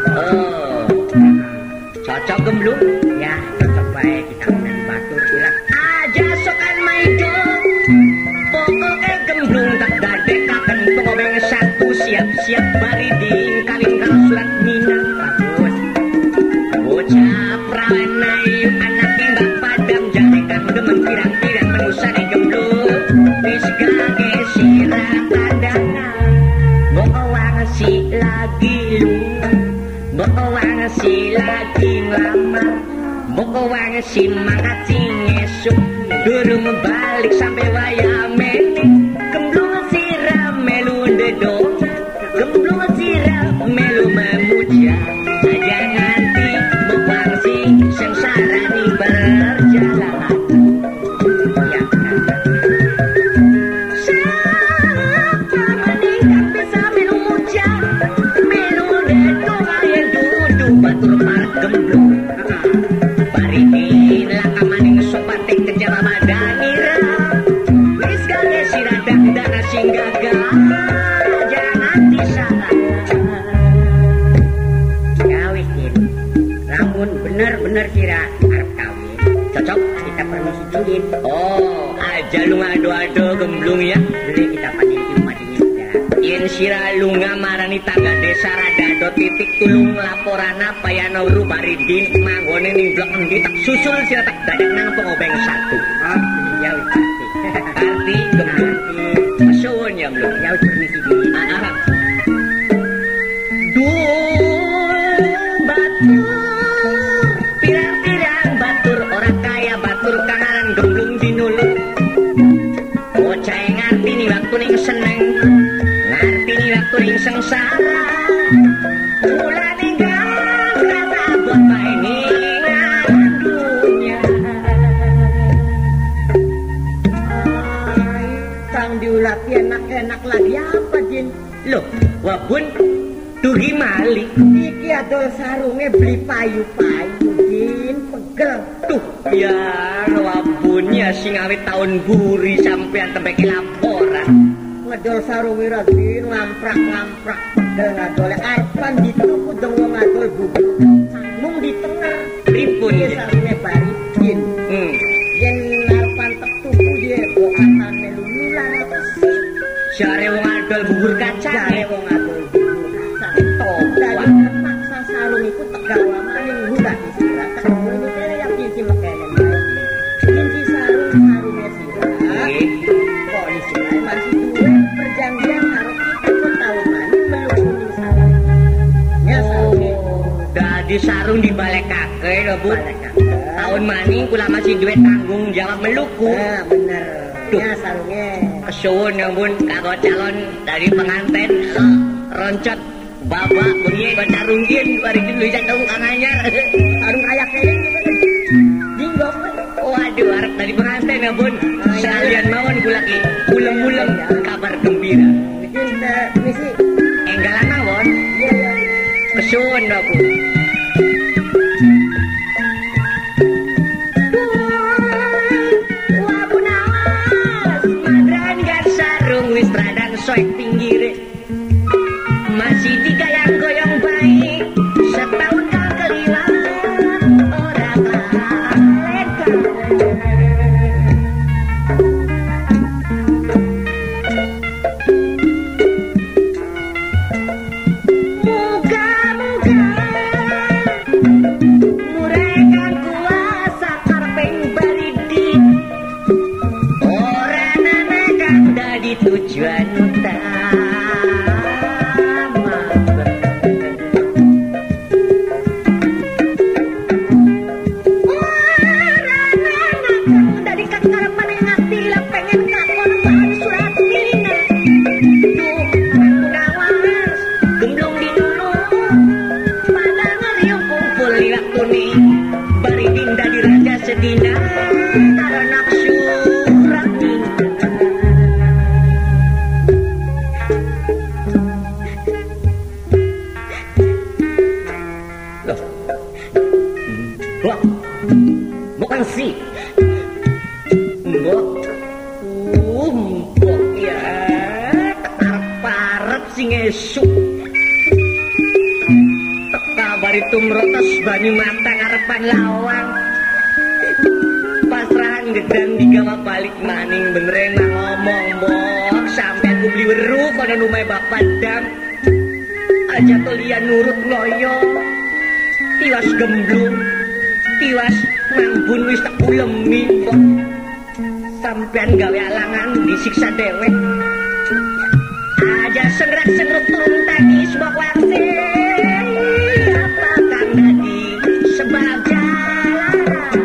cocok gemblung ya cocok bae kita dan batur sirah aja sokan maido pokoknya gemblung tak dadekaken pengobeng satu siap-siap baridin kawin karo surat minang bagus bocah perawan ayu anak mbak padam jare kang demen pirang-pirang menusane gemblung wis gage sirah pandangan mbok wang si lagi lu mbok wang si lagi nglamar mbok wang si mangkat sing esuk durung balik sampai wayame gemblung sirah melu dedong gemblung sirah melu memuja aja nganti mbok si sengsara ni berjalan ya siapa meningkat bisa melu muja melu dedong ayen duduk batur parek gemblung paridin laka maning sopating kejaba madanira wis gage sirah dana sing gagal jangan disalah kawis din lamun bener-bener sirah arep kawin cocok kita permisi dulin oh aja lu ngado-ado gemblung ya dulu kita panggil di rumah dingin yen sirah lu ngamarani tangga desa radado titik tulung laporan apa ya nauru paridin manggone ning blok endi tak susul sirah tak dadak nang pengobeng satu ya wis pasti arti gemblung suwun ya blung ya wis permisi dulin batur pirang-pirang batur orang kaya batur kangaran gemblung dinulung bocah ngarti ni waktu ning seneng ngarti ni waktu ning sengsara mulane rasa buat bae ning dunia kang diulati enak-enak lagi apa Jin loh wabun dugi mali iki adol sarunge beli payu-payu Jin pegel tuh ya wabunnya sing awet tahun buri sampean tempe laporan ngedol sarunge ra Jin ngamprak-ngamprak pegel ngadol arepan dituku dong wong ngadol bubuk sangmung di tengah pripun iki sarunge bari Jin yen arepan tek tuku dia bokatan melu nular jare wong adol bubur kacang jare wong adol bubur kacang toh terpaksa sarung iku tegawa maning hura sirah sarung ini kene yang kisi mekenen kisi sarungnya sirah kok di sirah masih duwe perjanjian karo kita setahun maning melukuni sarung ya sarungnya dadi sarung dibalekake lho Bu tahun maning kula masih duwe tanggung jawab meluku bener Duh, Ya sarungnya. kesuwun ampun kanggo calon dari pengantin. Roncot bapak bengi kok carungin bari ki luisan tahu kang anyar. Sarung kayak kene dinggok. Waduh, arep dari pengantin ampun. Sekalian mawon kula ki ulem-ulem kabar gembira. Misi. Enggalan mawon. Iya ya. Kesuwun aku. Wis radang soek pinggire masih digoyang-goyang baik setahun kau keliwat ora balik muga-muga murekan kuasa karpeng baridin ora nanakan dadi tujuan utama. Ora nanakan dadi kakarepan yang ati lah pengen kakon bahan surat dina. Duh, Gunawan, gemblong di dulu. Pada ngeriung kumpul liwak kuning. Bari dinda di raja sedina. Karo nafsu rati. Mbok, bukan sih. Mbok, mbok ya, parep sing esuk. Teka bari tumrotos banyu mata ngarepan lawang. Pasrahan gedang digawa balik maning bener emang ngomong mbok. Sampai aku beli weru kono lumai bapak dam. Aja kalian nurut loyo. Tiwas gemblung. Tiwas mambun wis tak ulemi mbok. Sampean gawe alangan disiksa dewek. Aja sengrek-sengruk turun tangis mbok wangse. Apa kang dadi sebab jalan.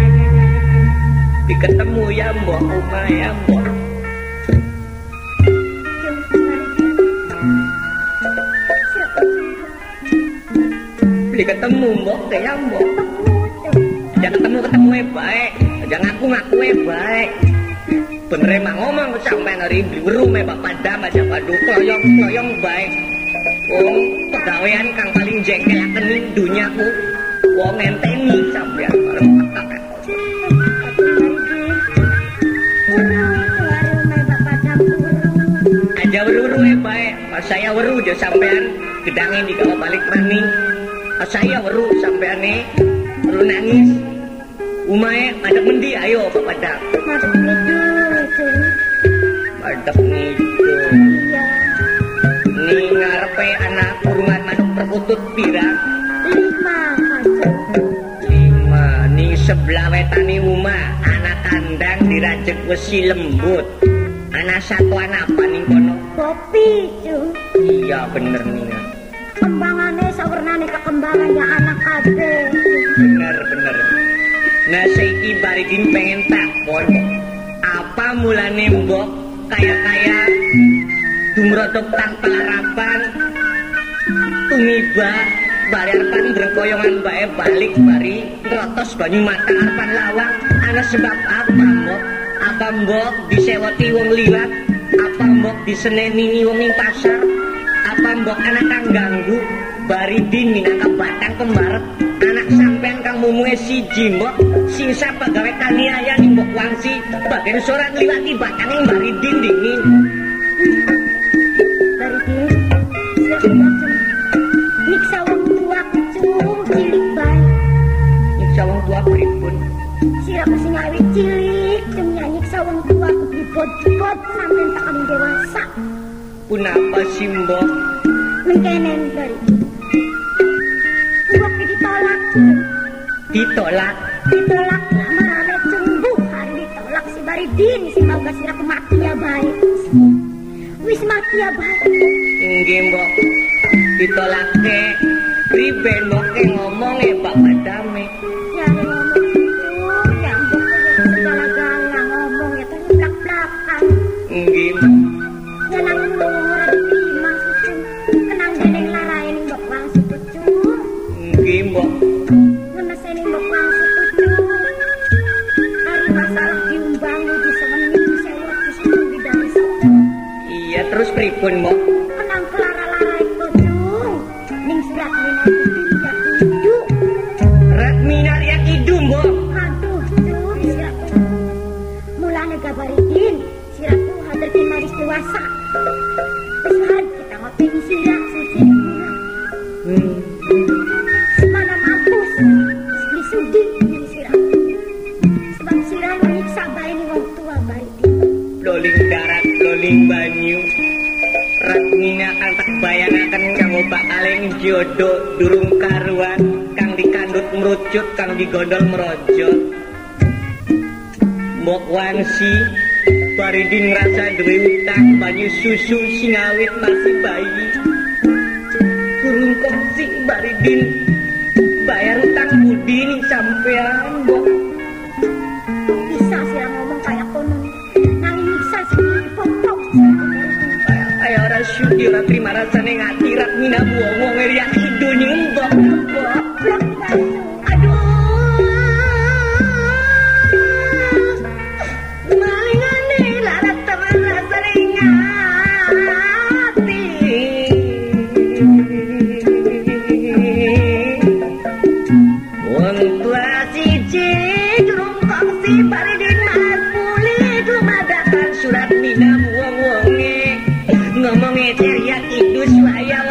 Diketemu ya mbok omah ya mbok. Beli ketemu mbok teh ya mbok. Jangan ketemu baik, jangan ngaku baik. Bener emang ngomong sampai hari weru me bapak dam aja padu kloyong baik. Wong pegawaian kang paling jengkel akan ning dunyaku. Wong ngenteni sampean bareng kakak. Aja weru baik, pas saya weru aja sampean gedangin digawa balik maning. Pas saya weru sampean weru nangis. Umae madep mendi ayo bapak dam. Madep ngidul, Jeng. Madep ngidul. Iya. Ni ngarepe anak kurungan manuk perkutut pirang? 5, Kanjeng. 5. Ni sebelah wetani umah anak kandang dirajek besi lembut. Anak satuan apa ning kono? Kopi, Jeng. Iya bener nih. Kembangannya sawarnane kekembangannya anak kabeh. Bener. Nah saiki Baridin pengen takon, apa mulane mbok kaya dumrodok tanpa harapan tumiba bari arepan drengkoyongan bae balik bari ngrotos banyu mata arepan lawang ana sebab apa mbok? Apa mbok disewoti wong liwat? Apa mbok diseneni wong ning pasar? Apa mbok anak kang ganggu? Baridin minangka batang pembarep anak sampean kang mumuhe siji mbok sing sapa gawe kaniaya ning mbok wangsi bagian sorak liwati batang ing Baridin dingin. Baridin, nyiksa wong tua cung cilik bae. Nyiksa wong tua pripun? Siraku sing awit cilik cung nyiksa wong tua ku dibot-bot sampean tekan dewasa. Punapa sih mbok? Mengkenen Baridin. Mbok ditolak. Ditolak? Ditolak lamarane cembuh hari ditolak si Baridin si mauga siraku mati ya bae. Wis mati ya bae. Nggih mbok. Ditolake priben mbok ngomong Pak Madame. Ya ngomong itu ya mbok segala-gala ngomong ya tadi plak-plak pripun, Mbok? Kenang kelara-lara iku, Cung. Ning surat minat idu. Ratmina lihat idu, Mbok. Aduh, Cung, siratku. Mulane gabaridin, siratku hadir maris dewasa. Pesan kita ngopeni sirat suci. Mana mampus, beli sudi ning sirat. Sebab sirat menyiksa bayi ni wong tua baridin. Loling darat, loling banyu. Ratmina kang tak bayangaken kang opak kaleng jodoh durung karuan, kang dikandut merucut, kang digondol merojot. Mbok Wansi Baridin ngrasa duwe utang banyu susu sing awit masih bayi. Durung kok Baridin bayar utang budi ning sampean, Mbok. Bisa sih ngomong kayak kono. Nanging bisa sih dipotong. Kayak ora syukur ora terima rasane ngati Ratmina buang-buang ngeriak idunya Mbok. Aduh. Malingane lara teman rasane ngati. Wong tua siji durung kongsi Baridin mas muli dumadakan surat mina buang-buange ngomongnya teriak itu suaya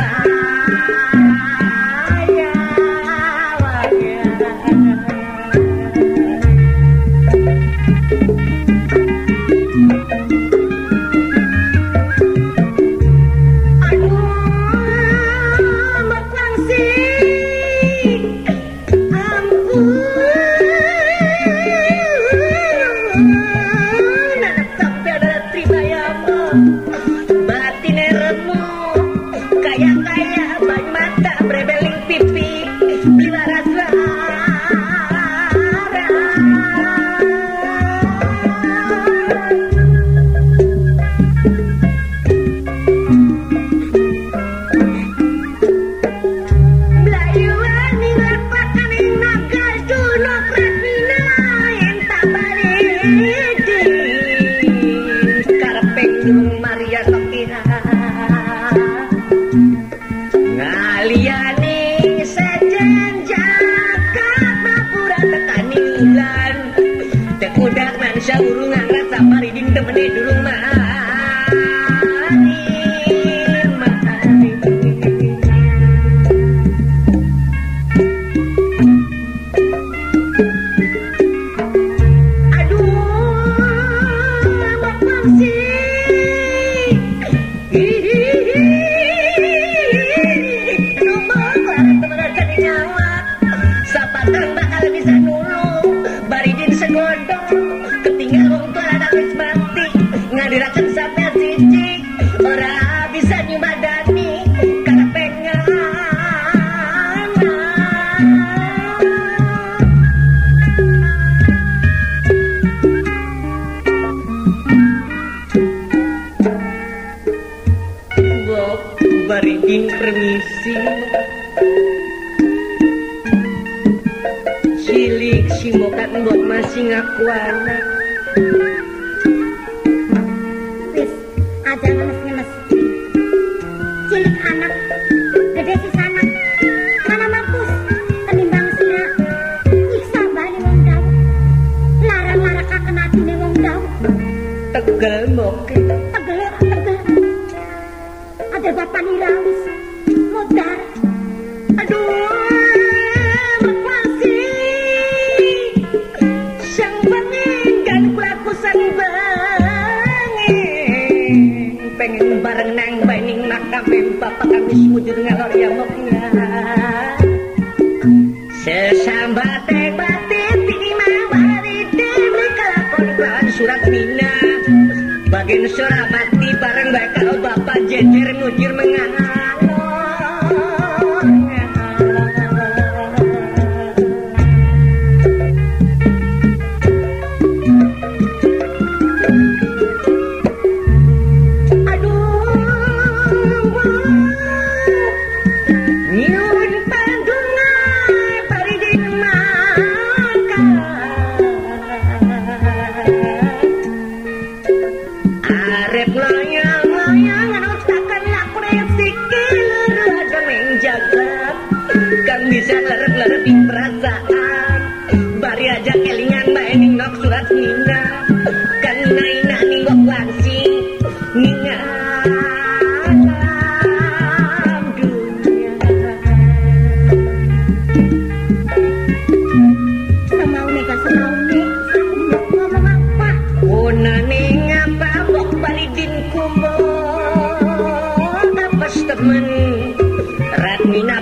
Arep layang-layang anu tak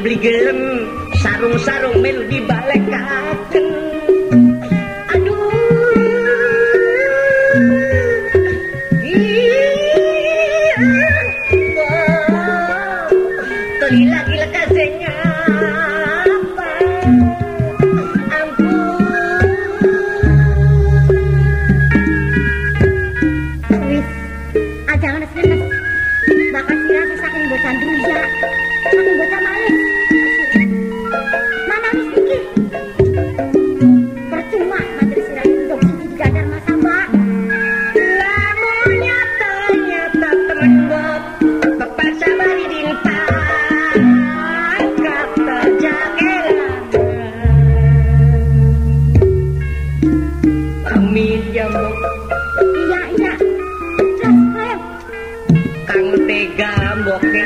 beli gelem sarung-sarung melu dibalekaken. Aduh. Gila-gila kasenya apa? Ampun. Wis, aja ngenes-ngenes. Bakal sirah saking bosan druja. Saking bocah malih. Mana wis iki? Percuma mater sirah untuk sing digadar Mas Mbak. Lamunnya ternyata temen Bob kepaksa bari dinta kata jagelan. Pamit ya Bob. Iya. Terus Clem. Kang tega mboke.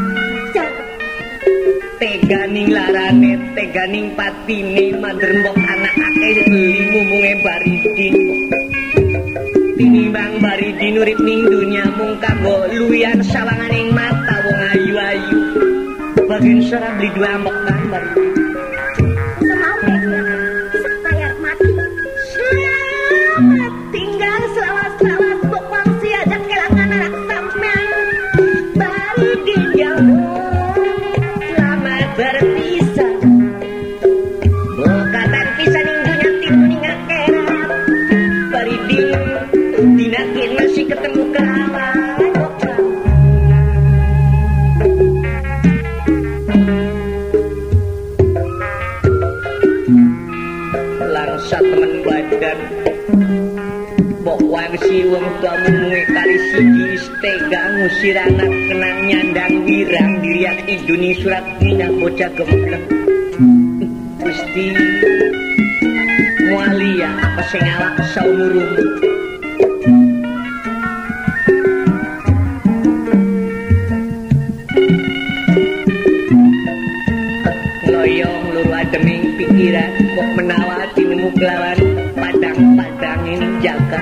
Tega ning larane, tega ning patine mander mbok anak akeh beli mumunge Baridin. Tinimbang Baridin urip ning dunya mung kanggo luyan sawanganing mata wong ayu-ayu. Bagian sora beli dua ambek kan Baridin. Semau deh saya mati. Selamat tinggal selawas-selawas mbok wangsi ajak kelangan anak sampean. Baridin yang selamat berpisah. Bokatan pisah ning dunya tilu ning akhirat. Baridin dinakin masih ketemu kelawan. Langsa temen badan bok wangsi wong tua mumuhe kali siji tega ngusir anak kenang nyandang wirang diriak iduni surat minah bocah gembleng. Gusti mualia apa sing alak saumurum. Loyong luru ademing pikiran kok menawa tinemu kelawan padang-padang ini jaga.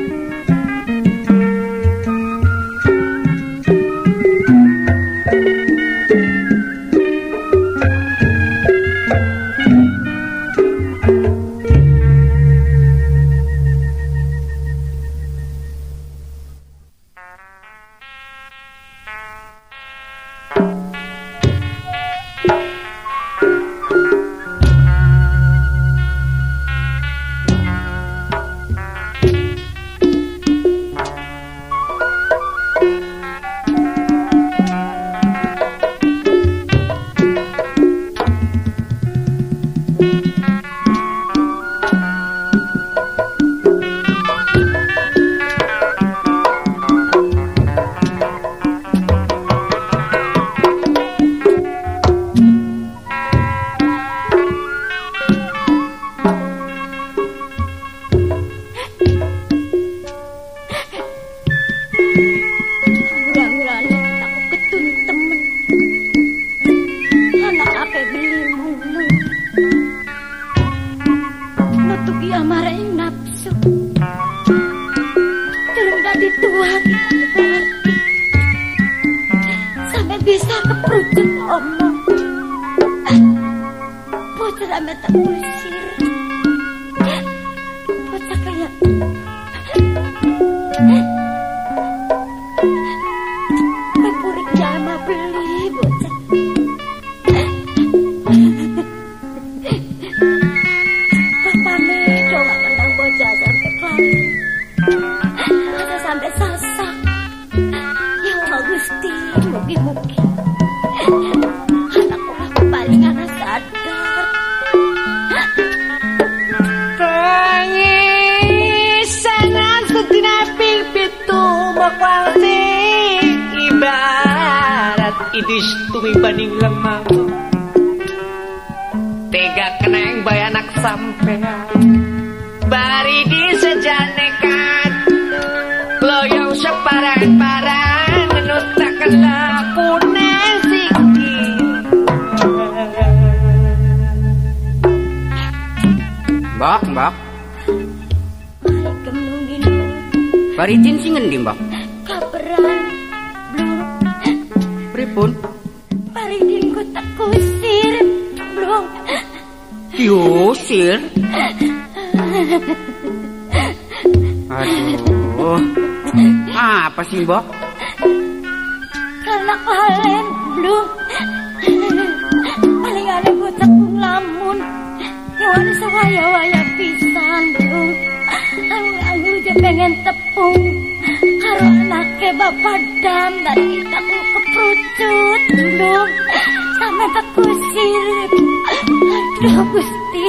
Idis tumibanding lemah tega keneng bayanak sampean bari di sejanekan loyong separan-paran menutakan lakune siki Mbak Baridin sing ngendi Mbak? Kaberan Pripun? Baridin Baridin ku tak kusir, Blong. Diusir? Aduh. Apa sih, Mbok? Karena kalian, Blong. Paling ada bocah ku lamun. Yang ada sewaya-waya pisan, Blong. Aku aja pengen tepung. Karo anaknya Bapak Dam dari kita ku keprucut, Blong. Sampai tak kusir. Aduh, Gusti.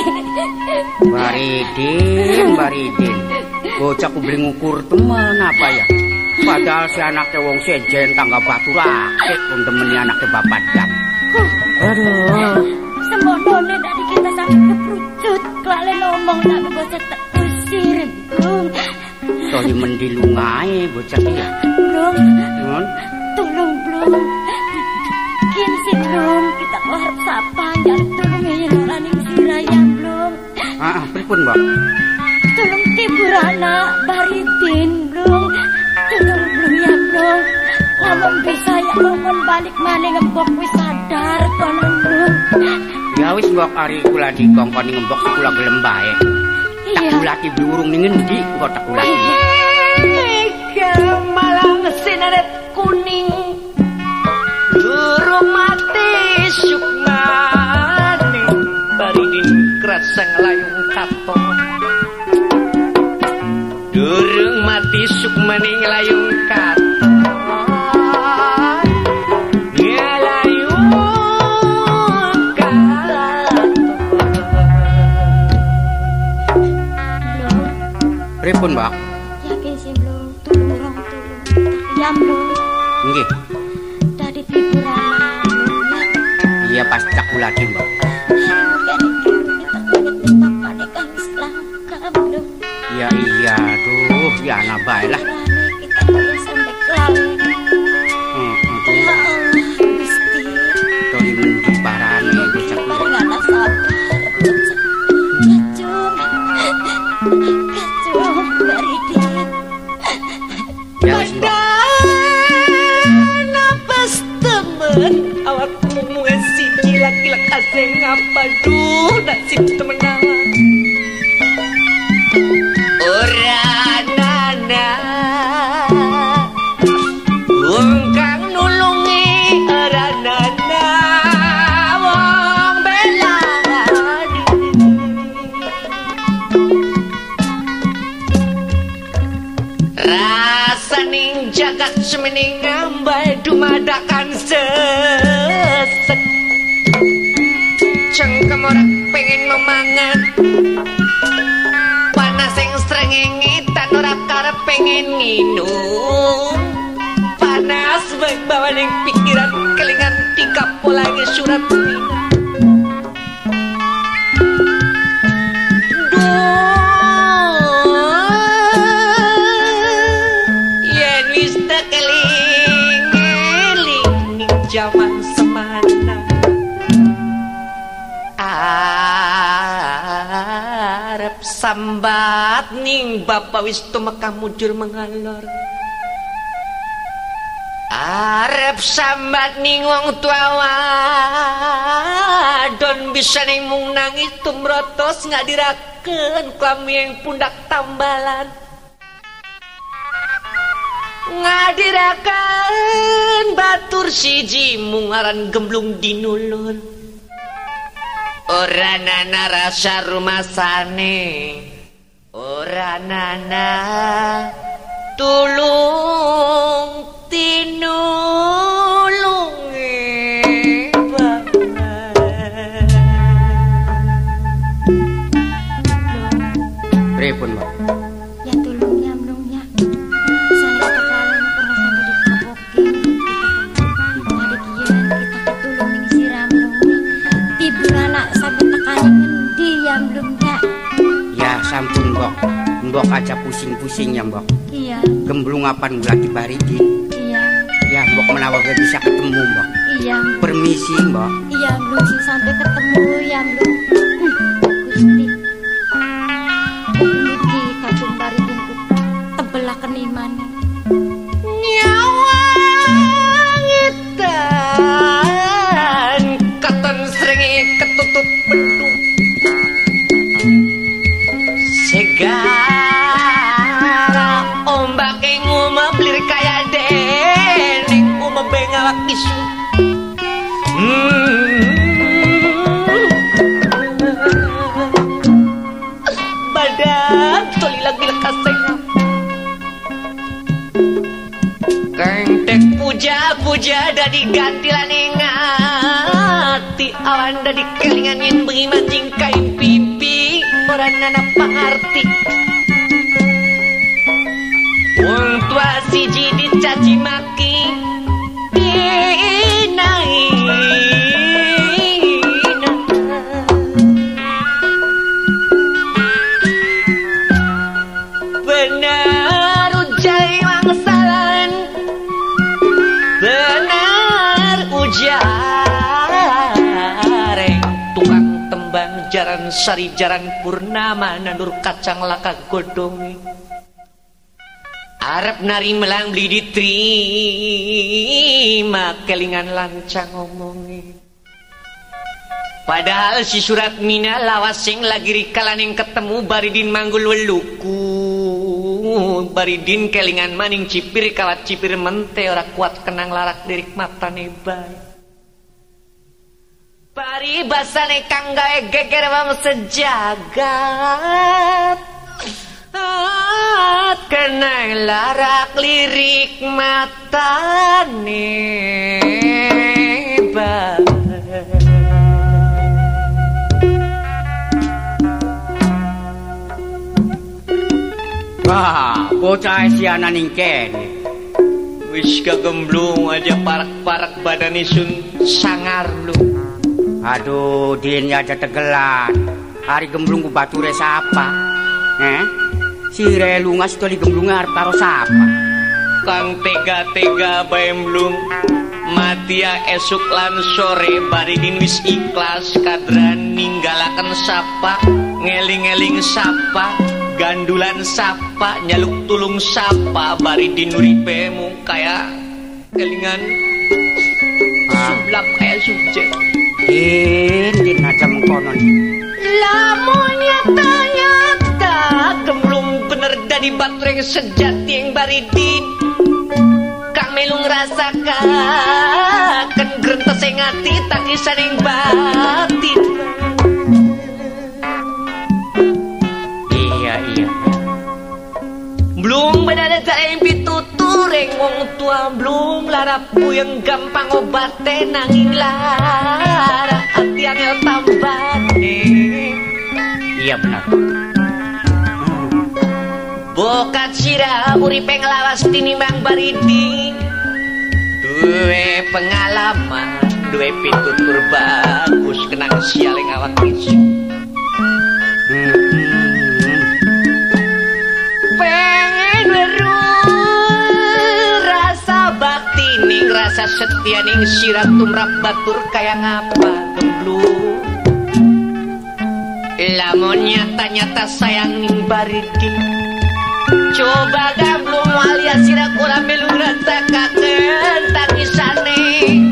Baridin. Bocah ku beli ngukur temen apa ya? Padahal si anaknya wong sejen tangga batu rakit pun temeni anaknya Bapak Dam. Aduh. Semodone dari kita sampai keprucut. Kelalen ngomong tapi bocah tak kusir, Blong. Tadi mendilungai bocah dia. Blong. Nun. Tolong, Blong. Gini sih, Blong. Kita harap sapa jadi tolong ngiraning sirayang, Blong. Pripun, Mbak? Tolong tibur anak Baridin, Blong. Tolong, Blong ya, Blong. Lamun bisa ya ngomong balik mana ngembok wis sadar konon, Blong. Ya wis, Mbok, ari kula dikongkoni ngembok kula gelem bae. Tak kula ki urung ning endi engko tak kula. Malang sinaret kuning durung mati sukmane Baridin kerasa ngelayung katon durung mati sukmane ngelayung katon ngelayung katon. Pripun, Mbak? Yakin sih, Blong. Tolong. Ya, Blong. Nggih. Dari tibur anak, Blong. Iya pas tak kula ki, Mbak. Iya, aduh, ya ana bae lah. Kita kuliah sampai kelalen. Ya Allah, Gusti. Toli mendi parane bocah kuwi. Bareng ana sabar. Kacung, Baridin. Ya wis, Mbak. Napas temen awakku muasi gila-gila kaseng apa duh nasib temenan Oranana wong kang nulungi oranana wong belani rasaning jagat semening ambai dumadakan sesek cengkem ora pengen memangan panas yang srengenge tan ora karep pengen nginum panas bawaning pikiran kelingan dikapolange surat zaman semana arep sambat ning Bapak wis tumeka mujur mengalor arep sambat ning wong tua wadon bisa ning mung nangis tumrotos ngadirakeun kami yang pundak tambalan ngadirakan batur siji mungaran gemblung dinulun ora nana rasa rumasane ora nana tulung tinulunge pripun, Mbak? Ya tolong ya, Blong ya. Sana kita kelalen pernah sampai dikabokin kita ketulung ning siram, Blong. Tibur anak sampai tekaning ngendi ya, Blong ya. Ya sampun, Mbok. Mbok aja pusing-pusing ya, Mbok. Iya. Gemblung apan lagi Baridin. Iya. Ya, Mbok menawa bisa ketemu, Mbok. Iya. Permisi, Mbok. Iya, Blong sih sampai ketemu ya, Blong. Gusti. Mugi kacung Baridin ku tebelah keniman. nyawa ngita tutup bendung. Segara ombak yang umeblir kaya deneng umebengawak isu. Badan toli lagi lekaseng. Kentek puja-puja dadi gantilan ngati awan dadi kelingan yang bengi mancing kain pipi orang nana pangarti. Wong tua siji dicaci maki benar ujai wangsalan, benar ujareng tukang tembang jaran sari jaran purnama nandur kacang laka godongi. Arep nari melang beli diterima kelingan lancang ngomongi. Padahal si surat mina lawas sing lagi rikalan yang ketemu baridin manggul weluku. Baridin kelingan maning cipir kawat cipir mente ora kuat kenang larak lirik mata nebay. Pari basane kang gawe geger wong sejagat. Kena larak lirik mata nebay. Wah, bocah sianan ning kene. Wis kagemblung aja parak-parak badan isun sangar lu. Aduh, din aja tegelan. Hari gemblung ku bature sapa? Si relungas toli gemblung arep karo sapa? Kang tega-tega bae mblung. Matia esuk lan sore baridin wis ikhlas kadran ninggalaken sapa, ngeling-eling sapa. Gandulan sapa, nyaluk tulung sapa, baridin uripe mung kaya kelingan sublap kaya subjek. Din aja mengkonon. Lamun nyata-nyata gemblung bener dadi batureng sejati yang baridin. Kang melu ngrasakaken grentes ing ati tangisan ing batin. Blung benar yang pitutureng wong tua blung larap yang gampang obate nanging lara hati angel tambane. Iya benar. Bokat sira uripe nglawas tinimbang baridin. Duwe pengalaman, duwe pitutur bagus kenang sialing awak isu. Pengen weruh rasa bakti ning rasa setia ning sirah tumrap batur kaya ngapa gemblung. Lamun nyata-nyata sayang ning baridin. Coba gamblung alias sirah kula melu rasakaken tangisane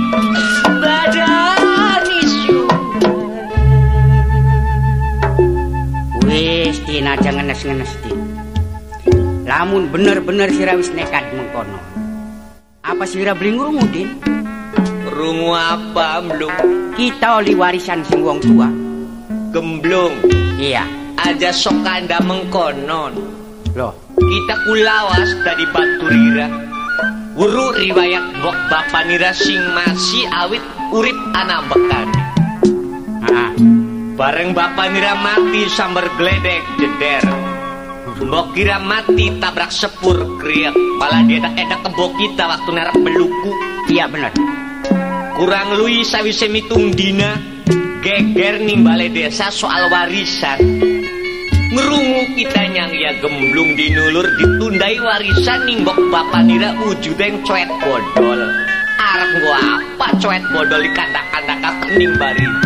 badan isu. Wis din aja ngenes-ngenes din. Lamun bener-bener sira wis nekat mengkono. Apa sira beli ngrungu, Din? Rungu apa, Mblung? Kita oli warisan sing wong tua. Gemblung. Iya. Aja sok anda mengkonon. Loh, kita kulawas dari baturira. Wuru riwayat bok bapanira sing masih awit urip anak bekan. Bareng bapanira mati sambar gledek jeder. Mbok kira mati tabrak sepur kriak, malah dia edak kebo kita waktu narak beluku. Iya benar. Kurang lui sawise mitung dina geger nimbale desa soal warisan. Ngerungu kita nyang ya gemblung dinulur ditundai warisan nimbok bapanira wujudeng coet bodol. Arep gua apa coet bodol di kandak-kandak kening baridin.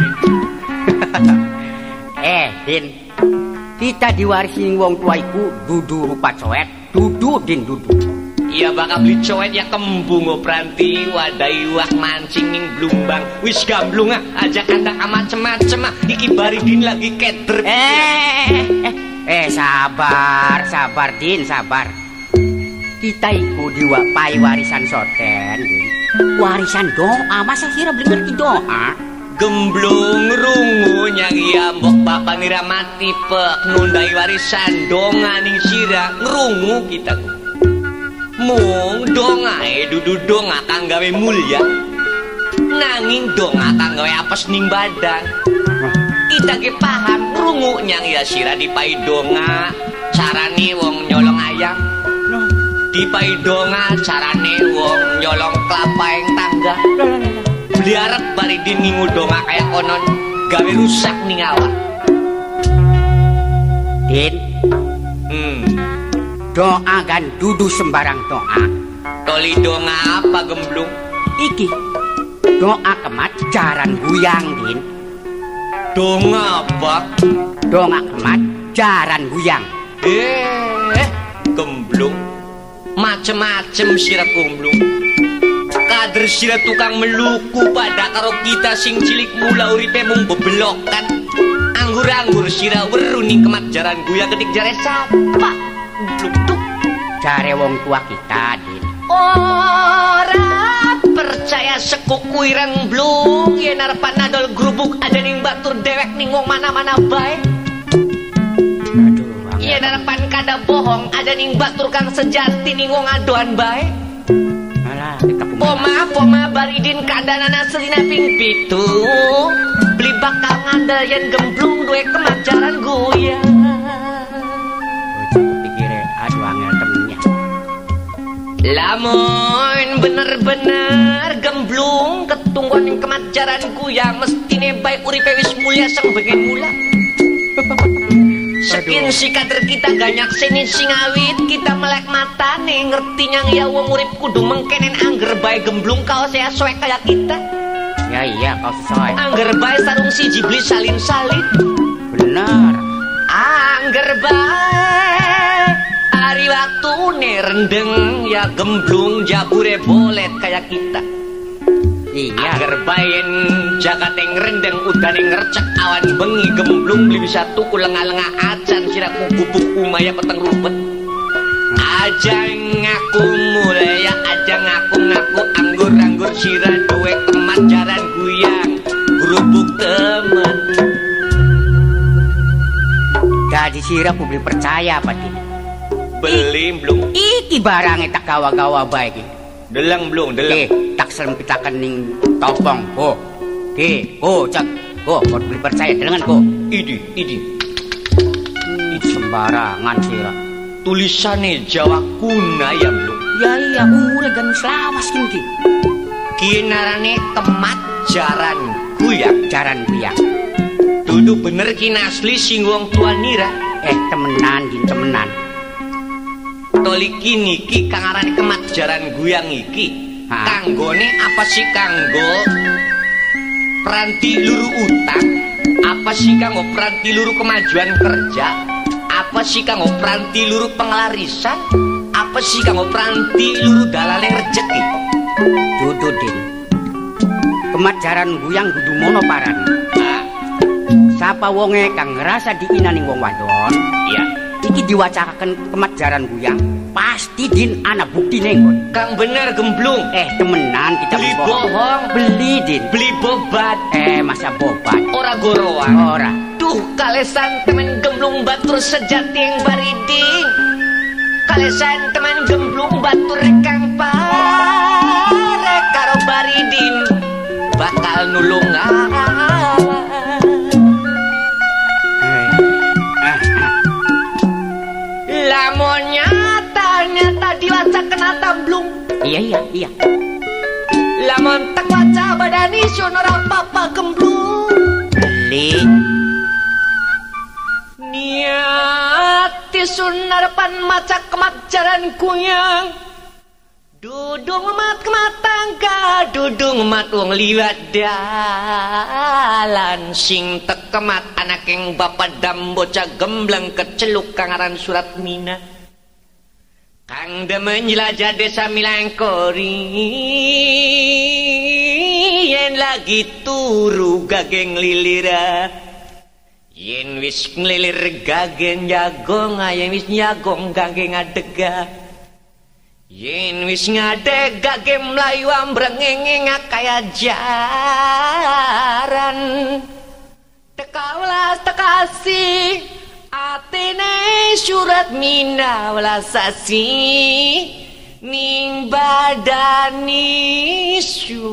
Din, kita diwarisi wong tua iku dudu rupa coet, dudu din dudu. Ya bakal beli cowet ya kembung pranti wadai wak mancing ning blumbang wis gamblung ajak kandak macem-macem iki Baridin lagi keter. Sabar Din, sabar. Kita iku diwapai warisan soten, Din. Warisan doa, masa kira beli ngerti doa? Gemblung rungu nyang iya mbok bapak ngira mati pek nundai warisan donga ning sira ngrungu kita. Mung dongae dudu donga kang gawe mulya. Nanging donga kang gawe apes ning badan. Kita ge paham ngrungu nyang ya sira dipai donga carane wong nyolong ayam. Dipai donga carane wong nyolong kelapa ing tangga. Beli arep Baridin ngingu donga kaya konon gawe rusak ning awak. Din. Doa kan dudu sembarang doa. Toli donga apa gemblung? Iki doa kemat jaran guyang, Din. Donga apa? Donga kemat jaran guyang. Gemblung macem-macem sira gemblung. Kader sira tukang meluku pada karo kita sing cilik mula uripe mung bebelokan. Anggur-anggur sira weru ning kemat jaran guyang kedik jare sapa? Bluk jare wong tua kita, Din. Ora percaya sekuku ireng blung yen arepan adol grubuk ada ning batur dewek ning wong mana-mana bae. Aduh, yen arepan kada bohong ada ning batur kang sejati ning wong adoan bae. Alah, Poma Baridin kandanana selina ping 7. Beli bakal ngandel yen gemblung duwe kemajaran guyang. Lamun bener-bener gemblung ketungguan yang kemajaran guyang mestine baik uripe wis mulia sang bengen mula. Sekin si kader kita ganyak sini singawit kita melek mata nih ngerti nyang ya wong urip kudu mengkenen angger bae gemblung kau saya soek kayak kita. Ya iya kau soek. Angger bae sarung siji beli salin-salin. Benar. Angger bae hari waktu rendeng ya gemblung jabure bolet kayak kita. Iya. Agar bayen jagat yang rendeng udan yang ngercek awan bengi gemblung beli bisa tuku lengah-lengah acan siraku bubuk umaya peteng rupet. Aja ngaku mulai ya aja ngaku-ngaku anggur-anggur sira duwe kemajaran guyang gerubuk temen. Jadi sira publik percaya apa Din? Beli belum. Iki barangnya tak gawa-gawa baik. Deleng belum, deleng. Tak selempitakan ning topong. Cak. Kau beli percaya dengan kau. Idi. Sembarangan sira. Tulisannya Jawa kuna ya belum. Ya iya umurnya gan selawas kinki. Kinarane kemat jaran guyang. Dudu bener kina asli sing wong tua nira. Temenan Din temenan. Toli kini ki kang arane kemat jaran guyang iki. Kanggone apa sih kanggo peranti luru utang? Apa sih kanggo peranti luru kemajuan kerja? Apa sih kanggo peranti luru pengelarisan? Apa sih kanggo peranti luru dalale rezeki? Dudu Din. Kemat jaran guyang kudu mono paran. Sapa wonge kang ngerasa diinaning wong wadon? Iya. Iki diwacakaken kemat jaran guyang. Pasti Din ana bukti nenggon. Kang bener gemblung. Temenan kita beli bohong. Beli Din. Beli bobat. Masa bobat. Ora gorowan. Ora. Duh kalesan temen gemblung batur sejati yang Baridin. Kalesan temen gemblung batur rekang pare karo Baridin. Bakal nulung lamun nyata diwaca kena tamblung. Iya. Lamun tak waca badan isun ora apa-apa gemblung. Beli. Niat isun arepan maca kemajaran guyang. Dudung mat kemat tangga, dudung mat wong liwat dalan sing tekemat anak yang bapak dam bocah gembleng keceluk kangaran surat mina. Kang demen jelajah desa Milangkori, yen lagi turu gageng lilira, yen wis ngelilir gageng jagong, yen wis nyagong gageng adega, yen wis ngadeg gageng mlayu ambrengenge kaya jaran, tekaulas tekasi atene surat mina welasasi ning badani su.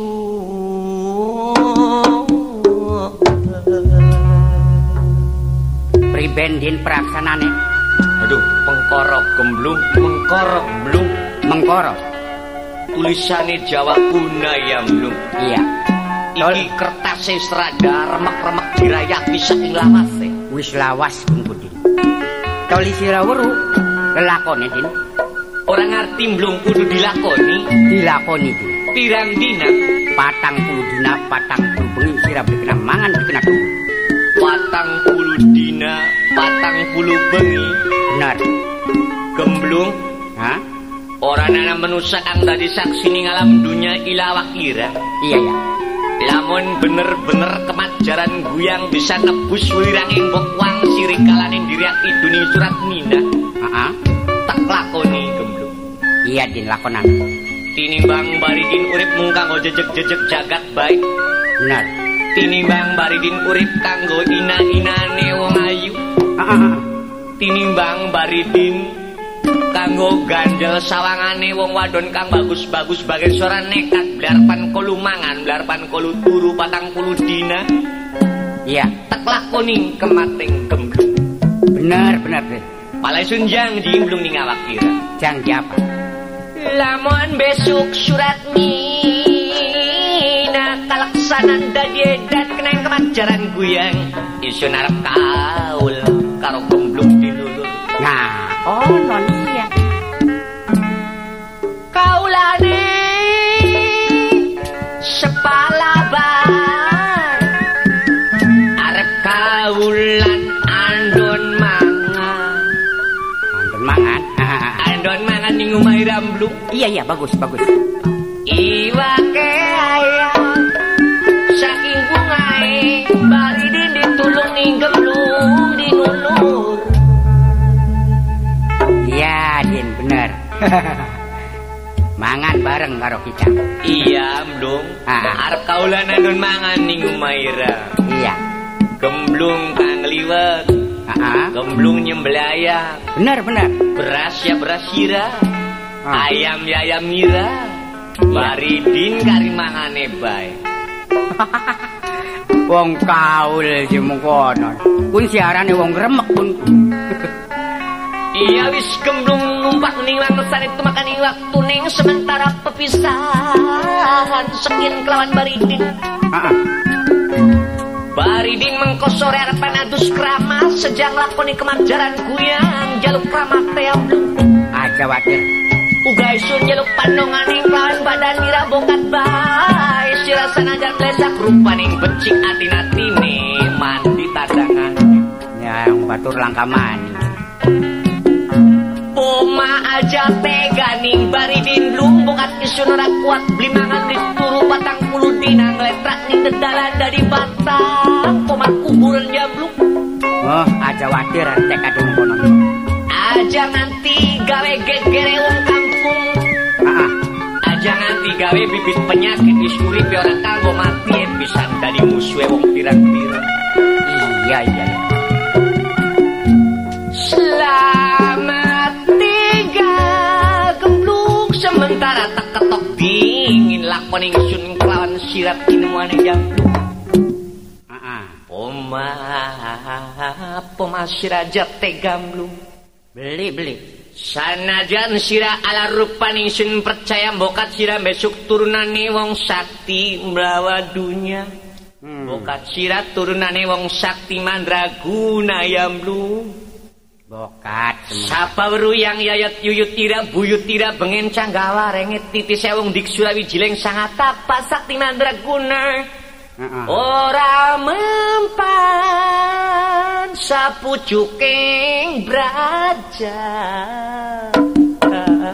Pribendin praksanane. Aduh, pengkorok gemblung, mengkorok blung, mengkorok. Tulisane Jawa kuna ya mlung. Iya. Iki kertase serada remek-remek dirayaki saking lawase. Wis lawas kumpul. Toli sira weru lelakone Din. Ora ngerti mlung kudu dilakoni. Dilakoni Din. Pirang dina? 40 dina, 40 bengi sira kena mangan kena tunggu. 40 dina, 40 bengi. Benar. Gemblung? Hah? Ora ana manusa kang dadi saksi ning alam dunya ilawak ira. Iya ya. Lamun bener-bener kemajaran guyang bisa nebus wiranging bokwang sirikalaning diriaki dunia surat mina. Tak lakoni gemblung. Iya Din lakonan. Tinimbang baridin urip mung kanggo jejeg-jejeg jagat baik. Benar. Tinimbang baridin urip kanggo ina-inane wong ayu. Tinimbang baridin kanggo ganjel sawangane wong wadon kang bagus-bagus bagian suara nekat blarpan kolu mangan blarpan kolu turu 40 dina. Iya, tak lakoni kemating gemblung. Benar Deh. Palai sunjang jimblung ning awak kira. Janji apa? Lamun besok surat mina kalaksanan dadi edan kenang kemajaran guyang isun arep kaul karo gemblung dilulur. Nah, non iya. Kaulane sepalaban arep kaulan andon mangan. Andon mangan? Andon mangan ning omahe Ramblung. Iya, bagus. Iwake ayam saking bungae baridin ditulung ning gemblung dinulur. Iya, Din, bener. Mangan bareng karo kita. Iya, Mlung. Arep kaulan andon mangan ning Umaira. Iya. Gemblung kang liwet. Gemblung nyembelih ayam. Bener. Beras ya beras sira. Ayam ya ayam nira. Baridin kari mangane bae. Wong kaul si mengkono. Kun siarane wong remek kun. Iya wis gemblung numpak ning langesan itu makani waktu ning sementara pepisahan sekin kelawan Baridin. Baridin mengkosore arepan adus krama sejang lakoni kemajaran guyang jaluk krama team aja wadir. Uga isun jaluk pandongane kelawan badan mira bokat bae sirasana jan lesak rupaning becik atin-atine mandi tadangan. Ya yang batur langka mani. Poma aja tega ning Baridin blung bokat isun ora kuat beli mangan dituru 40 dina ngletrak ning dedalan dari batang poma kuburan jamblung. Oh aja wadir tek adung kono. Aja nganti gawe gegere wong kampung. Aja nganti gawe bibit penyakit isuripe ora kanggo mati pisan dadi musuhe wong pirang-pirang. Iya. Selamat tinggal gemblung sementara tak ketok dingin lakoni sun kelawan sirat kinemuane jamblung. Poma sirajat teh gamblung. Beli. Sanajan sira ala rupaning sun percaya bokat sira besok turunane wong sakti mlawa dunya. Bokat sira turunane wong sakti mandraguna yamblung. Bokat sapa weru yang yayat yuyut tira buyut tira bengen canggawa rengit titis wong dik surawi jileng sangatapa sakti mandraguna. Ora mempan sapucuking braja.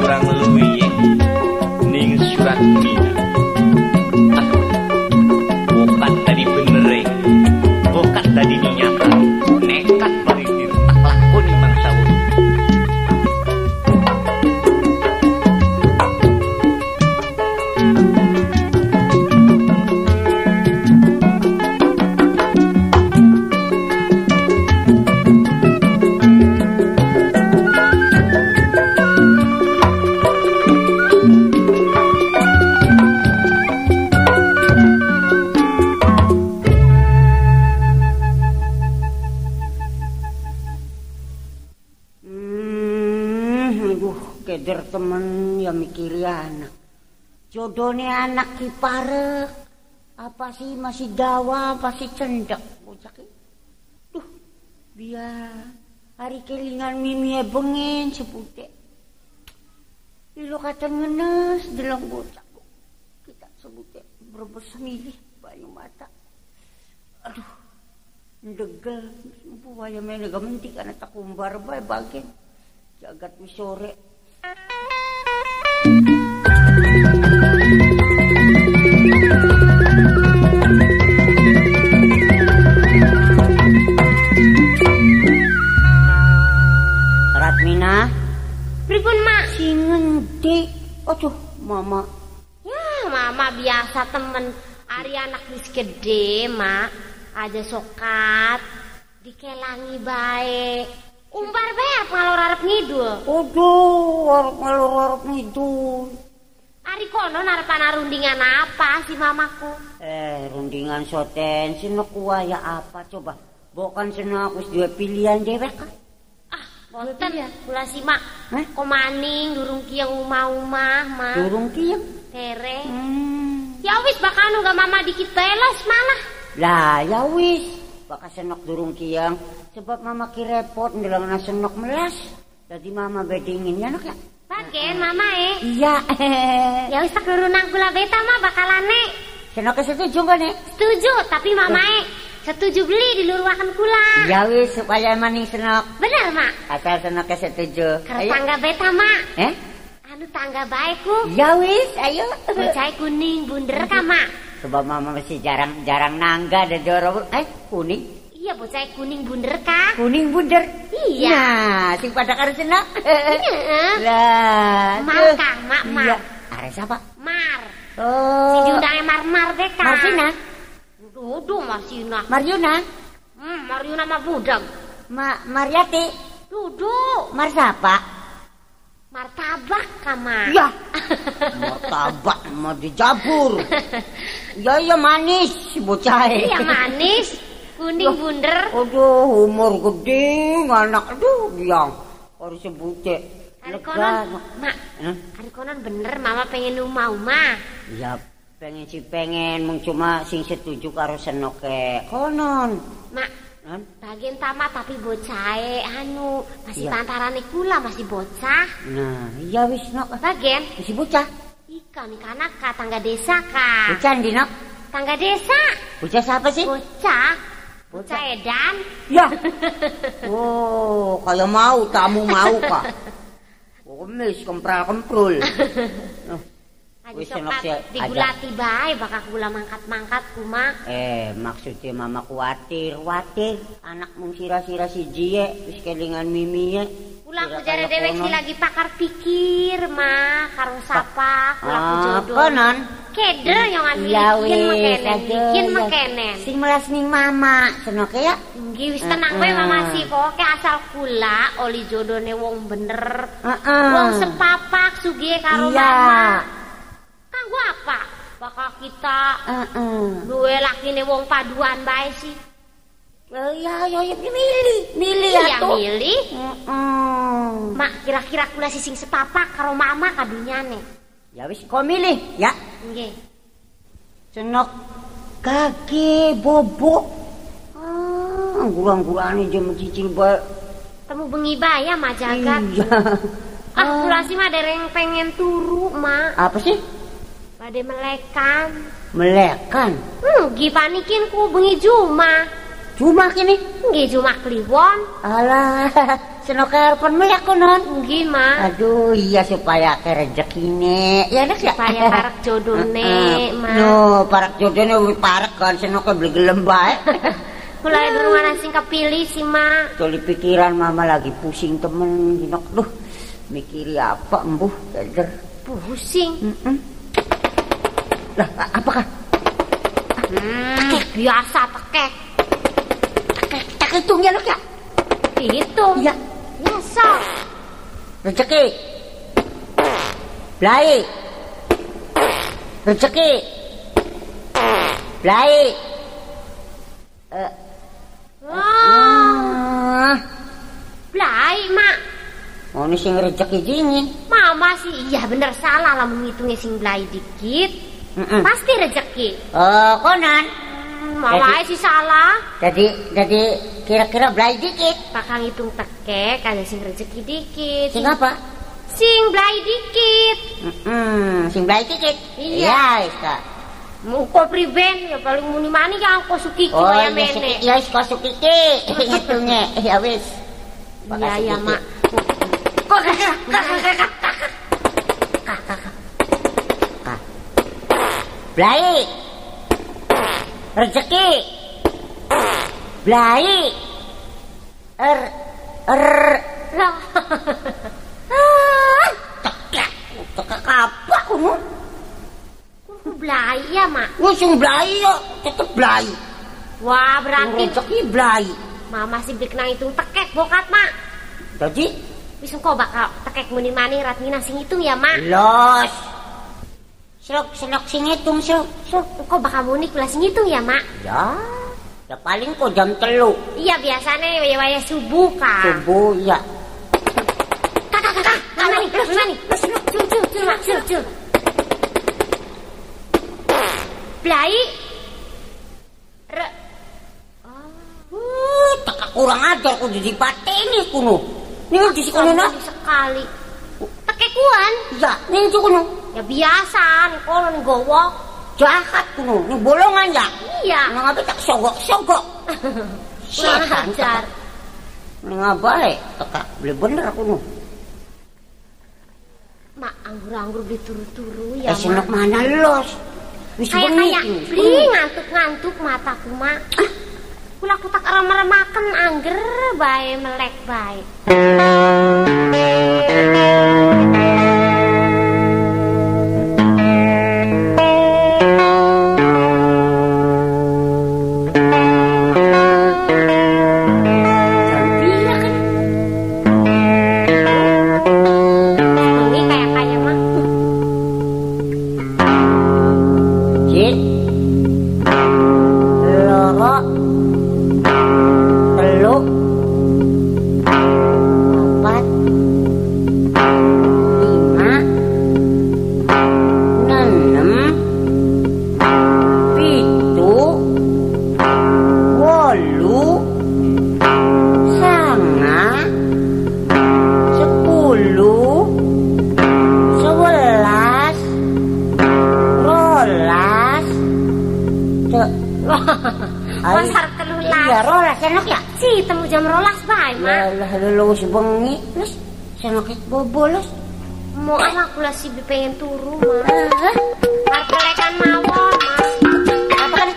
kurang luwih ning surat mina. Bokat tadi bener, bokat tadi nyata, nekat baridir tak lakoni mangsa wong. Keder temen ya mikiri anak. Jodohnya anak ki parek. Apa sih masih dawa, masih cendek bocah ki. Duh, biar hari kelingan mimi bengen sepute. Lilo kata ngenes delong bocah. Kita sebute berbes milih bayu mata. Aduh, ndegel sempu waya menega mentik anak tak kumbar bae bagian. Jagat wis sore. Ratmina, Pripun, Mak? si ngendi? Aduh, Mama. Ya, Mama biasa temen. Ari anak wis gede, Mak. Aja sokat, dikelangi bae. Umbar bae apa ngalor arep ngidul? Aduh, ngalor-ngalor ngidul. Ari kono narepan rundingan apa si mamaku? Rundingan soten, sinoku waya apa coba? Bukan senang aku dua pilihan dewek kan? Ah, boten ya. Kula si Mak. Hah? Komaning durung kiyang umah-umah, Mak. Durung kiyang? Tere. Ya wis bakal nunggu mama dikit teles malah. Lah, ya wis. Baka senok durung kiyang. Sebab mama ki repot ndeleng senok melas. Jadi mama bedingin ya nak ya. Bagen mama Iya. Ya wis tak nang kula beta mah bakalane. Senok setuju enggak nek? Setuju, tapi mama setuju beli diluruaken kula. Ya wis supaya maning senok. Bener, Mak. Asal senok setuju. Karo tangga beta, Mak. Anu tangga baikku. Ya wis, ayo. Bocah kuning bunder ka, Mak. Sebab mama masih jarang nangga dan dorong. Kuning. Iya, bocah kuning bunder ka. Kuning bunder. Iya. Nah, sing pada karo senok. Heeh. Lah. Mar Kang, Mak, Mar. Iya. Are siapa? Mar. Oh. Si diundangnya Mar beka. Marsina. Dudu Marsina. Maryuna. Maryuna mah budak. Maryati. Dudu. Mar siapa? Martabak kama. Ya. Martabak mau dijabur. Ya manis bocah. Iya manis. Kuning bunder. Aduh, umur gede anak. Aduh, biang. Harus sebute. Ari konon, Mak. Ari konon bener mama pengen umah-umah. Ya, pengen mung cuma sing setuju karo senoke. Konon. Mak, bagian tamat tapi bocahe anu masih pantarane kula masih bocah. Nah, iya wis nok. Bagian masih bocah. Ika nih kanak ka tangga desa ka. Bocah ndi nok? Tangga desa. Bocah siapa sih? Bocah edan. Ya. Oh, kayak mau tamu mau kah? Komis kempral-kemprul. Aji sokat digulati bae bakal kula mangkat-mangkat kuma. Maksudnya mama khawatir anak mung sira-sira siji ye wis kelingan mimiye. Kula ku jare dewek si lagi pakar pikir mah karo sapa kula ku jodoh. Konon keder yang bikin mekenen. Sing melas ning mama senoke ya. Nggih wis tenang bae mama sih pokoke asal kula oli jodone wong bener. Wong sepapak sugih karo mama. Kanggo apa? Bakal kita duwe lakine wong paduan bae sih. Ya milih atuh. Iya milih. Mak kira-kira kula sing sepapak karo mama kadunyane. Ya wis kok milih ya. Nggih. Cenok kaki bobok. Gurang-gurane jam cicing bae. Temu bengi bae ya Mak jagat. Iya. Kula sih mah dereng pengen turu, Mak. Apa sih? Bade melekan. Melekan? Nggih panikin ku bengi Jumat. Jumat kini? Nggih Jumat Kliwon. Alah, Senoke arepanmu ya konon. Nggih, Mak. Aduh, iya supaya ke rezekine. Ya nek ya. Supaya parek jodone, Mak. No, parek jodone wis parek kan senoke beli gelem bae. Mulai durung ana sing kepilih sih, Mak. Tuli pikiran mama lagi pusing temen. Dinok, duh. Mikiri apa embuh, Keder? Pusing. Lah, apakah? Biasa tekek. Tak hitung ya, Nuk ya? Hitung. Iya. Biasa. Rezeki. Blai. Rezeki. Blai. Blai, Mak. Oh, ini sing rezeki dingin. Mama sih iya bener salah lah menghitungnya sing blai dikit. Pasti rezeki. Oh, konan. Mama sih salah. Jadi kira-kira blai dikit. Bakal ngitung tekek ada sing rezeki dikit. Sing apa? Sing blai dikit. Sing blai dikit. Iya. Ya, Kak. Muko priben ya paling muni mani ya angko sukiki oh, kaya mene. Ya wis kok sukiki ngitungnya. Ya wis. Iya, Mak. Kok Blai. Rezeki. Blai. Lah. Tekak apa kuno? Blai ya, Mak. Sing blai yo, tetep blai. Wah, berarti rezeki blai. Mama sih bikna hitung tekek bokat, Mak. Jadi wis engko bakal tekek muni mani Ratmina sing hitung ya, Mak. Los. Selok sing hitung, sok. Engko bakal muni kula sing hitung ya, Mak. Ya paling kok jam 3. Iya, biasane waya-waya subuh kan. Subuh ya. Kakak, mana nih? Cul. Blai. Tak kurang ajar kudu dipateni kuno. Ning di kono sekali. Tekekuan? Ya, ning di kono. Ya biasa, ning kono ning gowo. Jahat kuno, ning bolongan ya. Iya. Nang apa tak sogok-sogok. Kurang ajar. Ning abae tekak beli bener kuno. Mak, anggur-anggur dituru-turu ya, Mak. Senok mana los? Wis kayak beli ngantuk-ngantuk mataku, Mak. Kula tak remeh-remaken angger bae melek bae. Pasar telulas. Iya, rolas senok ya? Si, temu jam rolas bae, Mak. Lah lulus bengi, terus senok bobolos. Mau anak kula sih pengen turu, Mak. Arep mawon, Mak. Apa kan?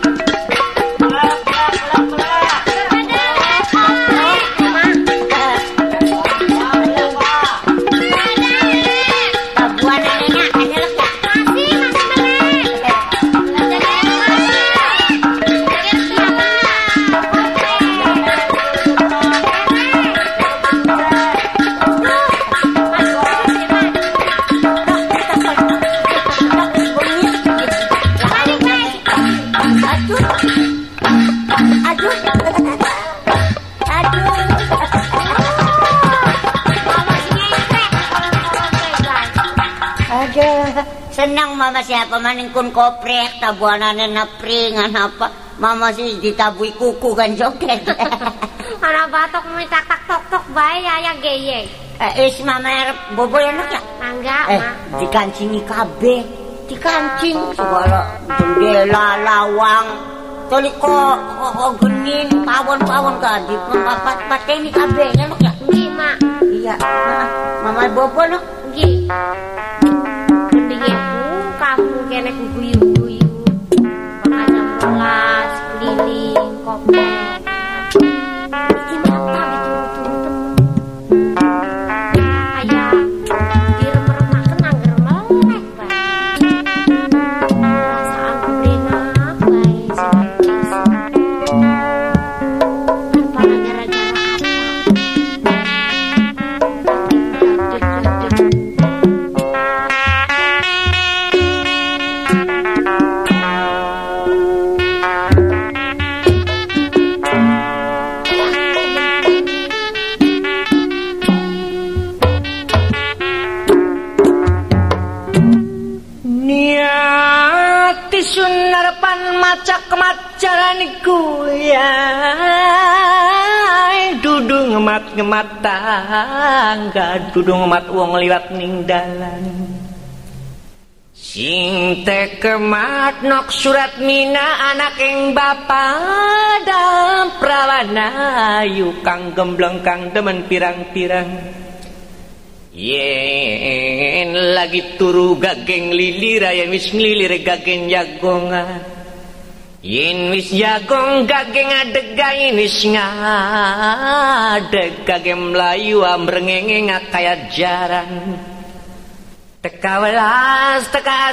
Senang mama siapa maning kun koprek tabuanane napringan apa mama sih ditabui kuku kan joget. Ana batok minta tak tok bae ya geye. Is mama arep bobo enak ya? Mangga, Mak. Dikancingi kabeh. Dikancing segala jendela lawang. Toliko genin pawon-pawon ka di papat-pateni kabeh enak ya? Nggih, Mak. Iya, Mama bobo no. Nggih. Mending ibu kamu kene guyu-guyu. Makanya melas, keliling, kopong. Iki mata dituru-turu kayak direm-remaken angger melek bae. Perasaan berenak bae sing apa gara-gara niati sunarpan macak kemacaran iku ya dudu ngemat-ngemat tangga dudu ngemat wong liwat ning dalan sing tekemat nok surat mina anak ing bapadam prawana ayu kang gembleng kang demen pirang-pirang yen lagi turu gageng lilir yen wis nglilir gageng jagonga yen wis jagong gageng adega yen wis ngadeg gageng mlayu amrengenge kaya jaran teka welas teka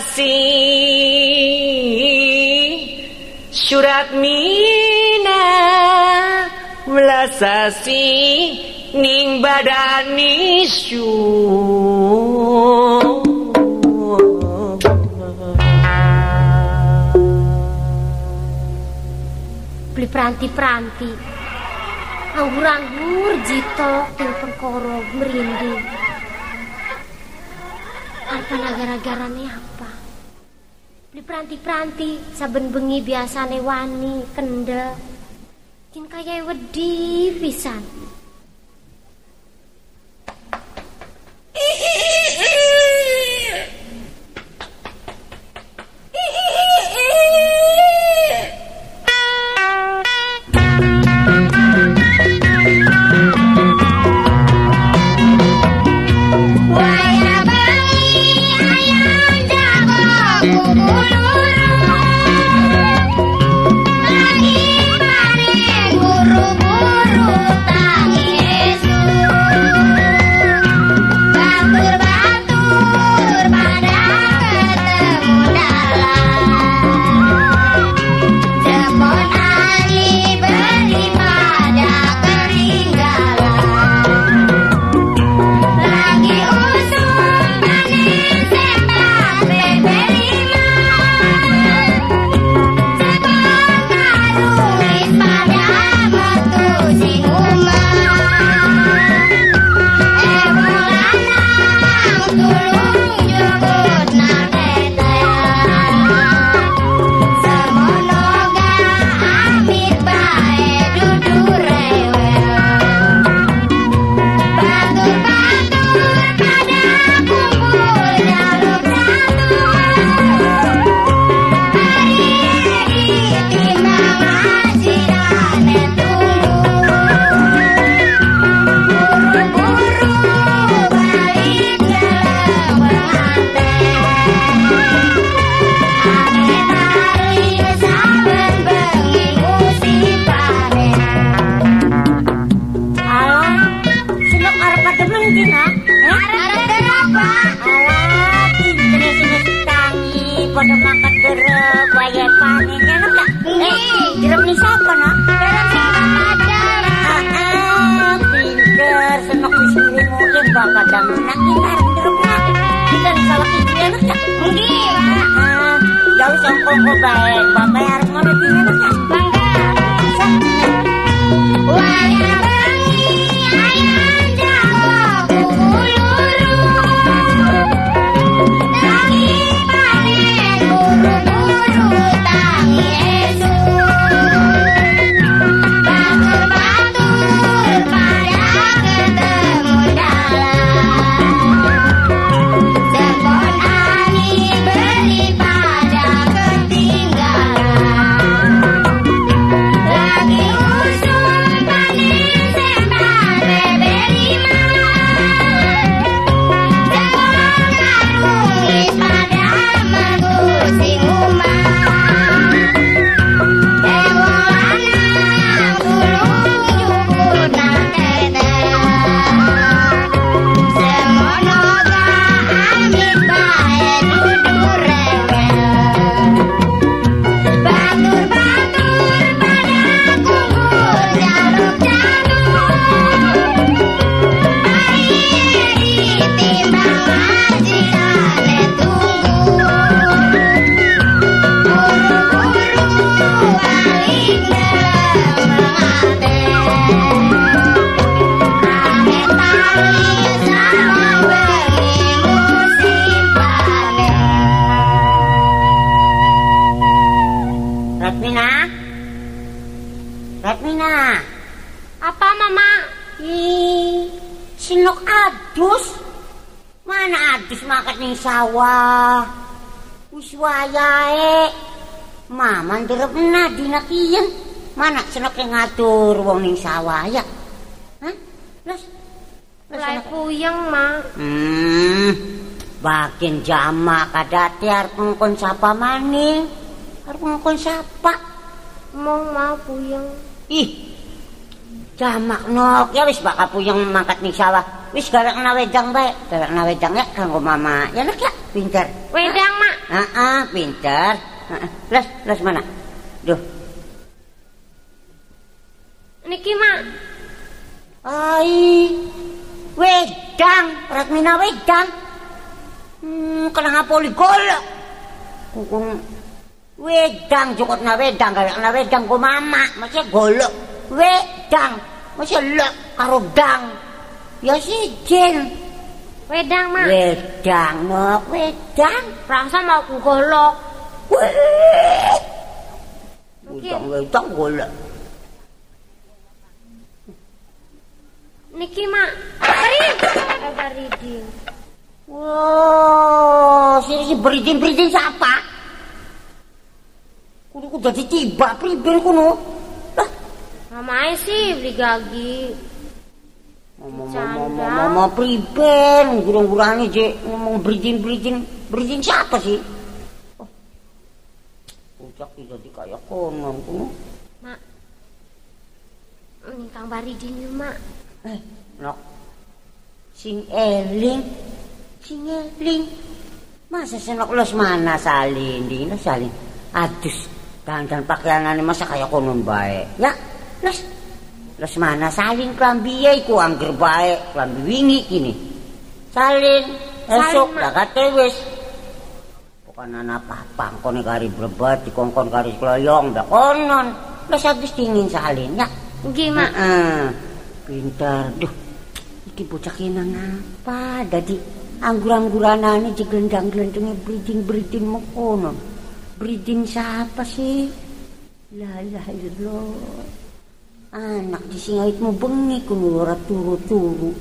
asih surat mina welasasi ning badan isu beli peranti-peranti anggur-anggur jitok til pengkoro merinding apa gara-garane apa beli peranti-peranti saben bengi biasane wani kendel kin kaya wedi pisan Ratmina. Apa, Mama? Sinok adus. Mana adus makat ning sawah. Wis wayahe. Mama nderep na dinakiyen. Mana senok ngatur wong ning sawah ya. Hah? Mulai puyeng, Ma. Bagian jamak kadate arep ngkon sapa maning. Arep ngkon sapa? Mau puyeng. Ih. Jamak nok ya wis bakal puyeng mangkat ning sawah. Wis galakna wedang bae. Galakna wedang ya kanggo mama. Ya nak ya, pinter. Wedang, Mak. Heeh, pinter. Heeh. Les mana? Duh. Niki, Mak. Ai. Wedang, Ratmina wedang. Kenapa poligol? Kukung wedang cukupna wedang galakna wedang ku mama, masih golok. Wedang, masih lek karo dang. Ya sijen. Wedang, Mak. Wedang, nok wedang. Rasa mau ku golok. Wedang golok. Niki, Mak. Baridin. Wow, si beridin siapa? Kudu dadi tiba priben kuno. Lah, Mamae sih beli gagi. Mama priben, gurang-gurane je ngomong beridin siapa sih? Oh. Ucap jadi kayak konon kuno. Mak. Ini Kang Baridin yuk, Mak. Nok. Sing eling. Masa senok los mana salin, dina salin. Adus, dandan pakaianane masa kayak konon bae. Ya, los mana salin klambi iku angger bae, klambi wingi kini. Salin, esok lah kate wis. Bukan apa-apa, kone kari brebat, dikongkon kari keloyong, dah konon. Los adus dingin salin, ya. Nggih, Mak. Pintar, duh. Iki bocah kinang apa? Dadi anggur-angguranane diglendang-glendengi breeding mengkono. Breeding siapa sih? La ilaha illallah. Anak disingawitmu bengi kuno ora turu-turu.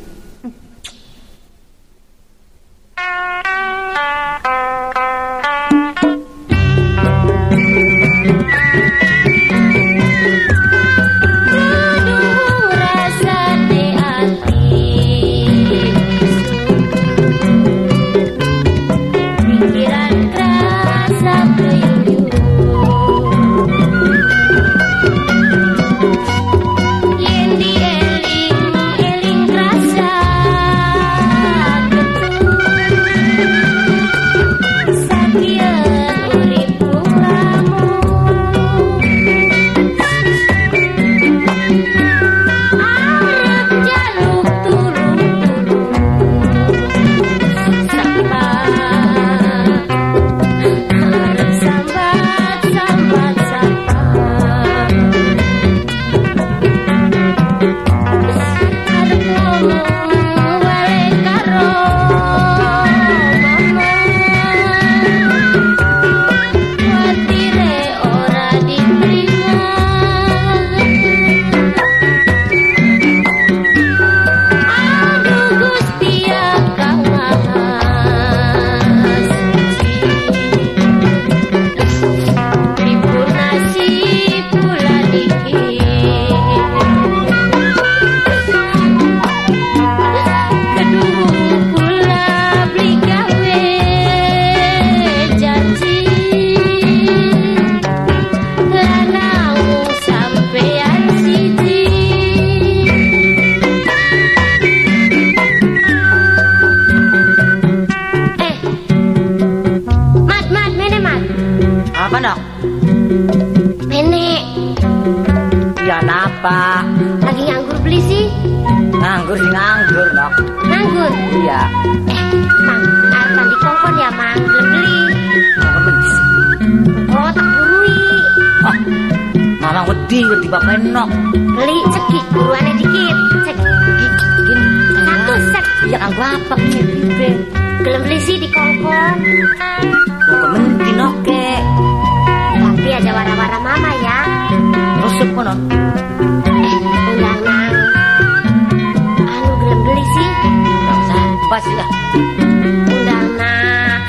Nenek. Ya napa? Lagi nganggur beli sih. Nganggur sih nganggur, Nok. Nganggur? Iya. Mang, arep mandi kongkon ya, Mang. Belum beli. Kongkon mendis. Oh, tak burui. Ah, Mamang wedi bapak Nok. Beli cekik buruannya dikit. Cekik. Satu set. Ya kanggo apa piye piye? Belum beli sih di kongkon. Kongkon mendis Nok ke. Tapi ada wara-wara mama ya. Rusuk kono. Undang nang. Anu belum beli sih. Kang siapa sih lah? Undang nang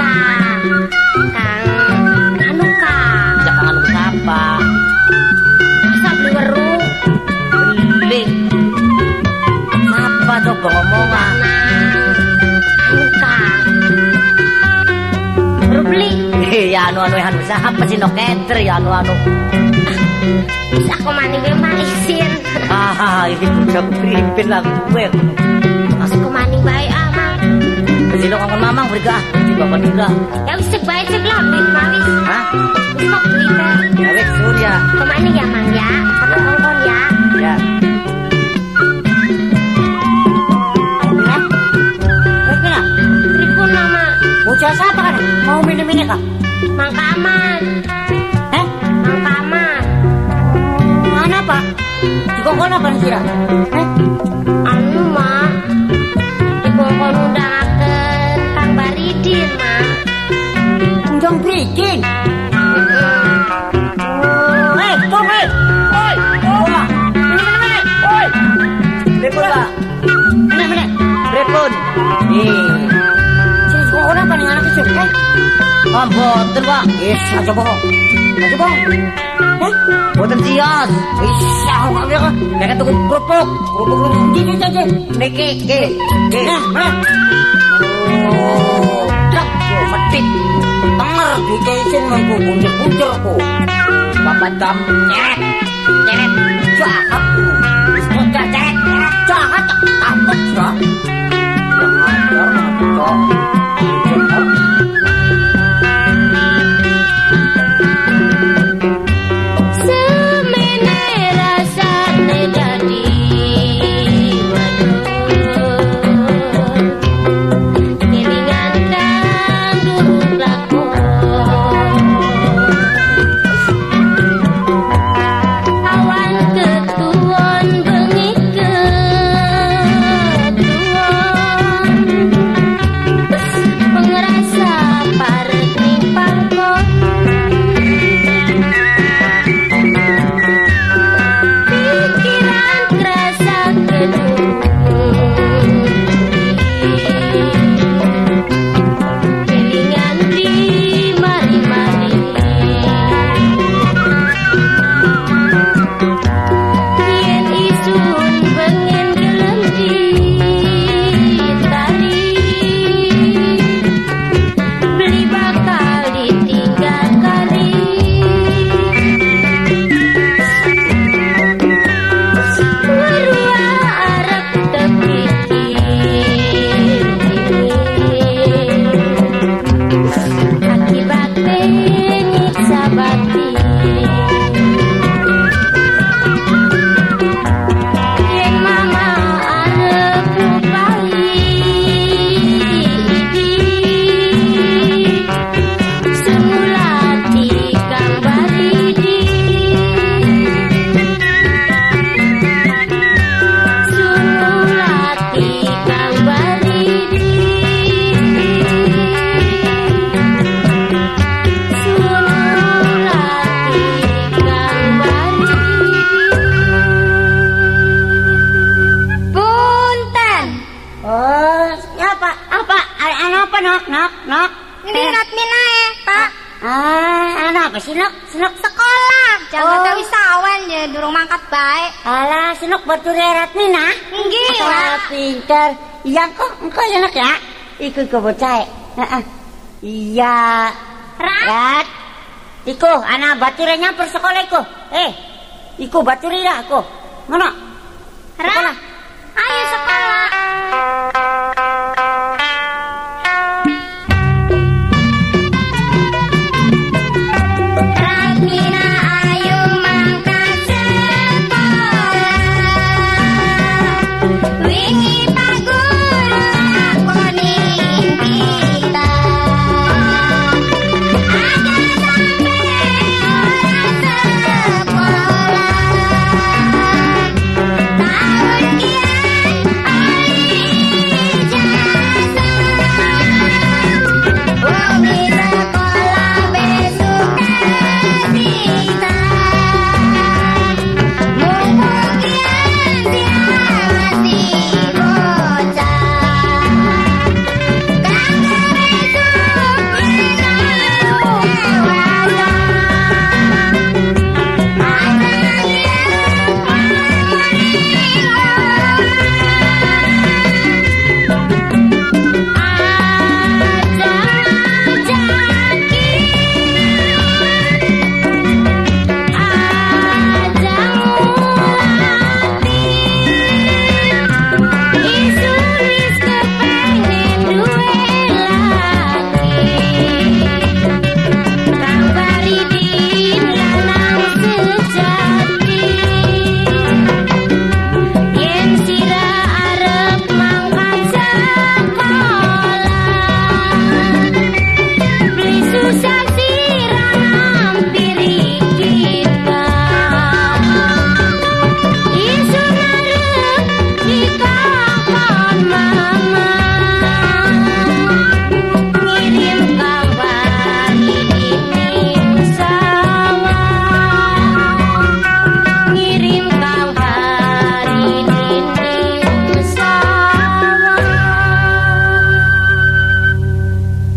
Kang Anuka. Jangan anu siapa? Masa beli weru? Beli. Apa coba ngomongan? Anuka. Baru beli. Ya anu siapa sih Nok Keter ya anu. Bisa aku mani gue malisin. Ini udah pripin lah gue. Aku mani baik Mang. Jadi lo ngomong Mamang bergah di bapak Nira. Ya wis cek baik cek lah beli malis. Hah? Stok beli teh. Ya wes Surya. Kemana ya Mang ya? Satu kongkon ya. Ya. Tribun Mama. Bocah siapa kan? Mau minum-minum kah? Mang Kaman. Mang Kaman. Mana Pak? Di kongkon apa nih Sira? Anu Mak. Di kongkon undangaken Kang Baridin Mak. Undang Bridin. Tong Oi. Oi. Repon Pak. Mana? Repon. Nih. Sini di kongkon apa nih anak kecil? Boten Pak. Yes, aja bohong. Boten sias. Bisa kok ya kan. Nek tuku kerupuk jadi saja. Niki, ke. Mana? Oh, tak metik. Tenger dikesin mengko bunjer kok. Bapak dam ceret. Jahat. Wis ceret. Jahat takut ya. Jangan Nok. Ini Ratmina ya, Pak. Apa sih, Nok? Sekolah. Jangan tahu sawan ya, durung mangkat baik. Alah, Nok batur Ratmina. Nggih, Pak. Pinter. Iya kok, engkau ya, Nok ya? Iku bocah. Iya. Rat. Iku, anak bature nyamper sekolah iku. Iku baturi dah aku. Ngono. Rat. Ayo sekolah.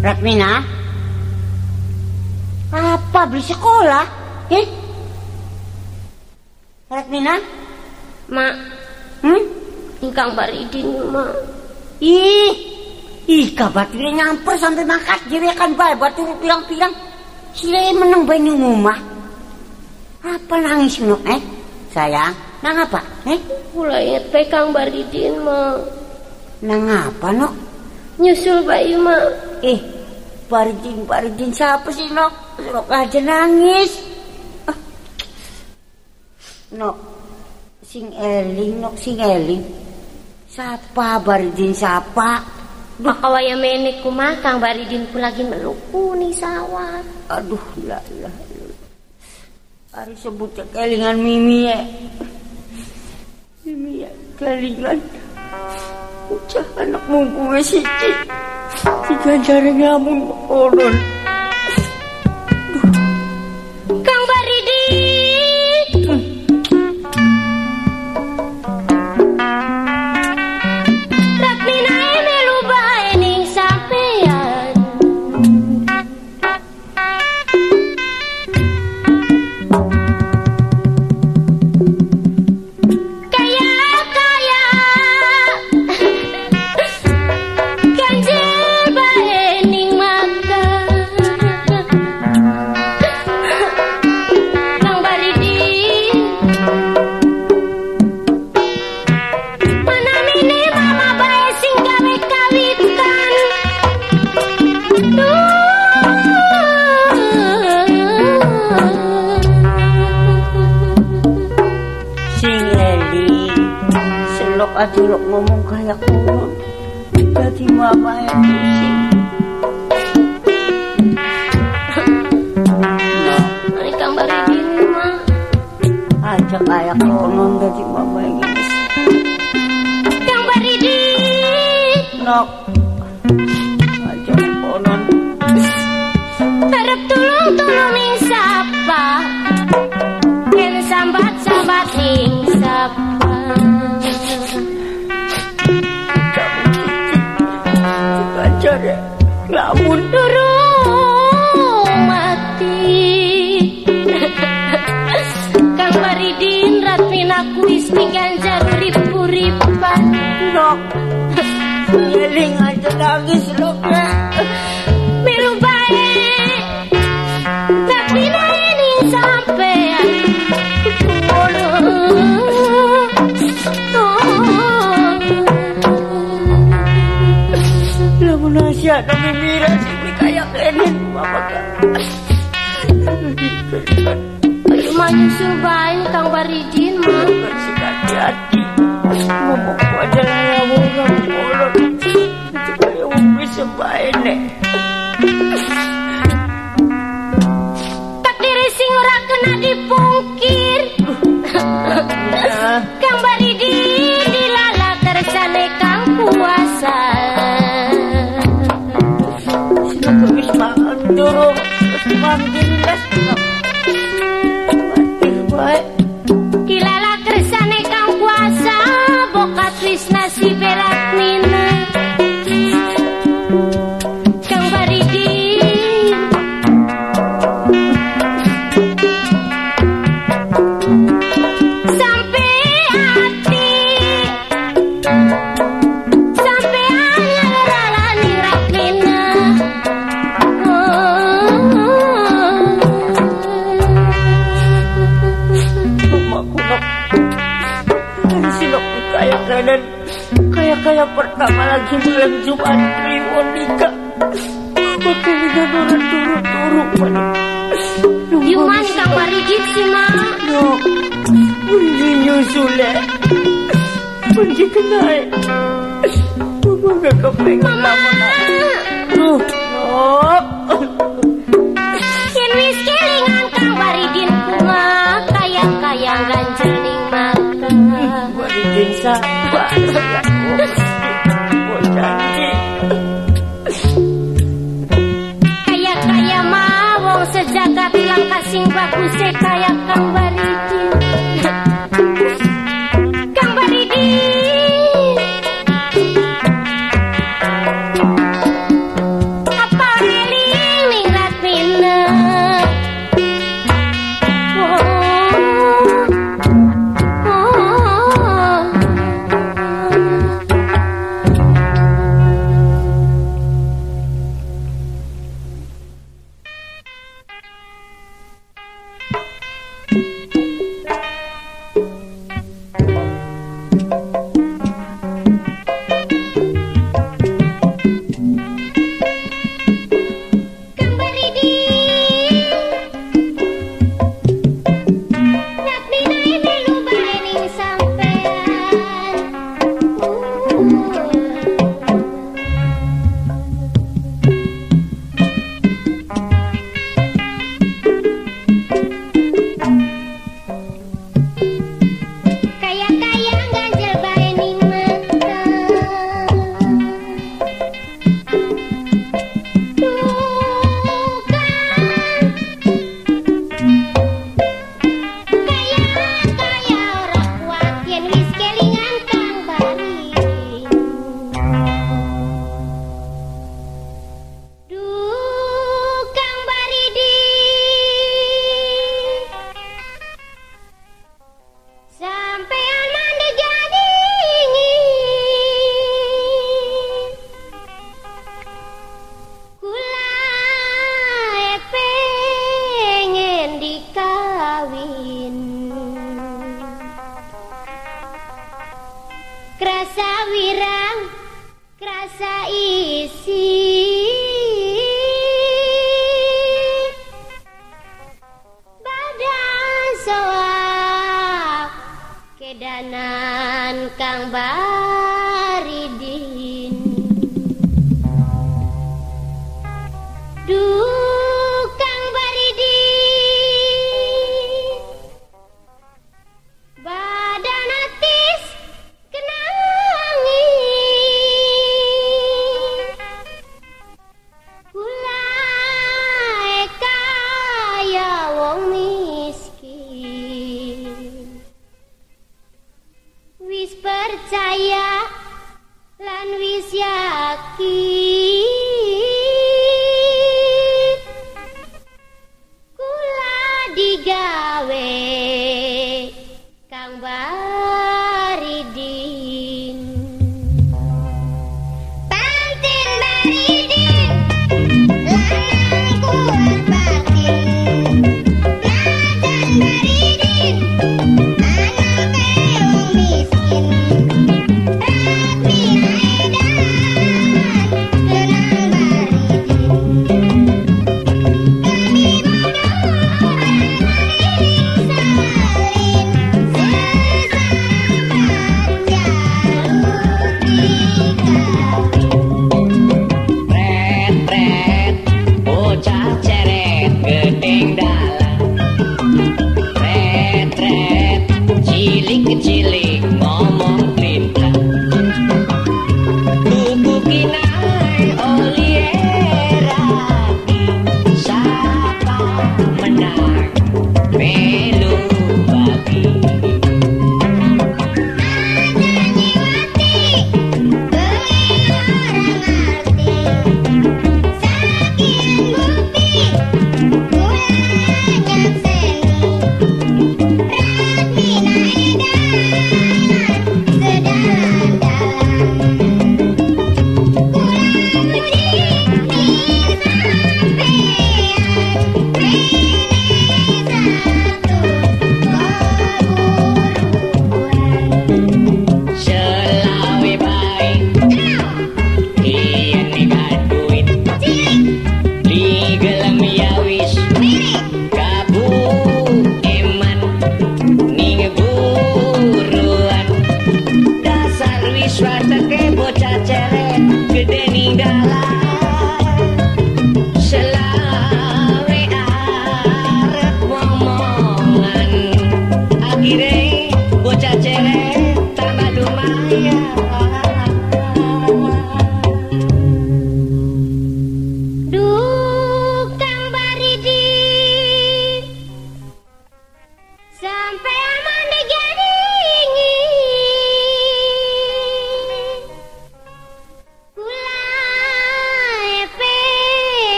Ratmina? Apa beli sekolah? Ratmina? Mak. Ingkang Baridin, Mak. Ih, kabatir nyamper sampai mangkat jerekan bae batur pirang-pirang. Sile meneng bae ning omah. Apa nangis ngono, sayang? Nang apa? Kula inget bae Kang Baridin, Mak. Nang apa, Nok? Nyusul bayi, Mak. Baridin siapa sih, Nok? Nok aja nangis. Nok, sing eling. Siapa Baridin siapa? Makawaya menekku mah Kang Baridin ku lagi meluku nih sawah. Aduh, lah. Ari sebut kelingan Mimi ya. Mimi ya, kelingan. Ucah anak mungku siji. Si ganjare ngamun konon. Kang Baridin. Ratmina melu bae ning sampean. Ganjil bae ning maka. Kang Baridin. Mana mini mama bae sing gawe kawitan. Sing eling. Selok ajulok ngomong kayak konon. Jadi mama yang pusing. Ani Kang Baridin mah. Aja kayak konon jadi mama yang ini. Kang Baridin. Nok. Aja konon. Harap tulung ning sapa. Yen sambat ning sapa. Ganjare lamun Durung mati. Kang Baridin Ratmina kuis ganjar urip-uripan. Nok. Eling aja nangis Nok. Milu bae. Ratmina ning sampean. Lamun asia kami mira sih kayak enin mama kan. Ayo nyusul bae Kang Baridin mah. Bersih hati-hati. Ngomong aja ngomong kolot. Jadi bisa bae nek. Takdir sing ora kena dipungkir. Kang Baridin dilala kersane Kang Kuasa. Sino wis makan durung terus manggil les. Bae. Dilala kersane Kang Kuasa bokat wis nasibe Ratmina. Kang Baridin sampai hati sampai alalani Ratmina. Mamaku Nok. Si Nok kayak pertama lagi malam Jumat Kliwon nikah. Makanya orang turun pada. Yuman Kang Baridin sih mah. Nok. Bunyi nyusul Bunyi kenal. Mama gak kepengen lama nak. Nok. Yen wis kelingan Kang Baridin bunga kaya ganjel ning mata. Baridin sabar. Janji. Kaya mah wong sejagat ilang kasing bagus kaya Kang Baridin. Kang Baridin. Apa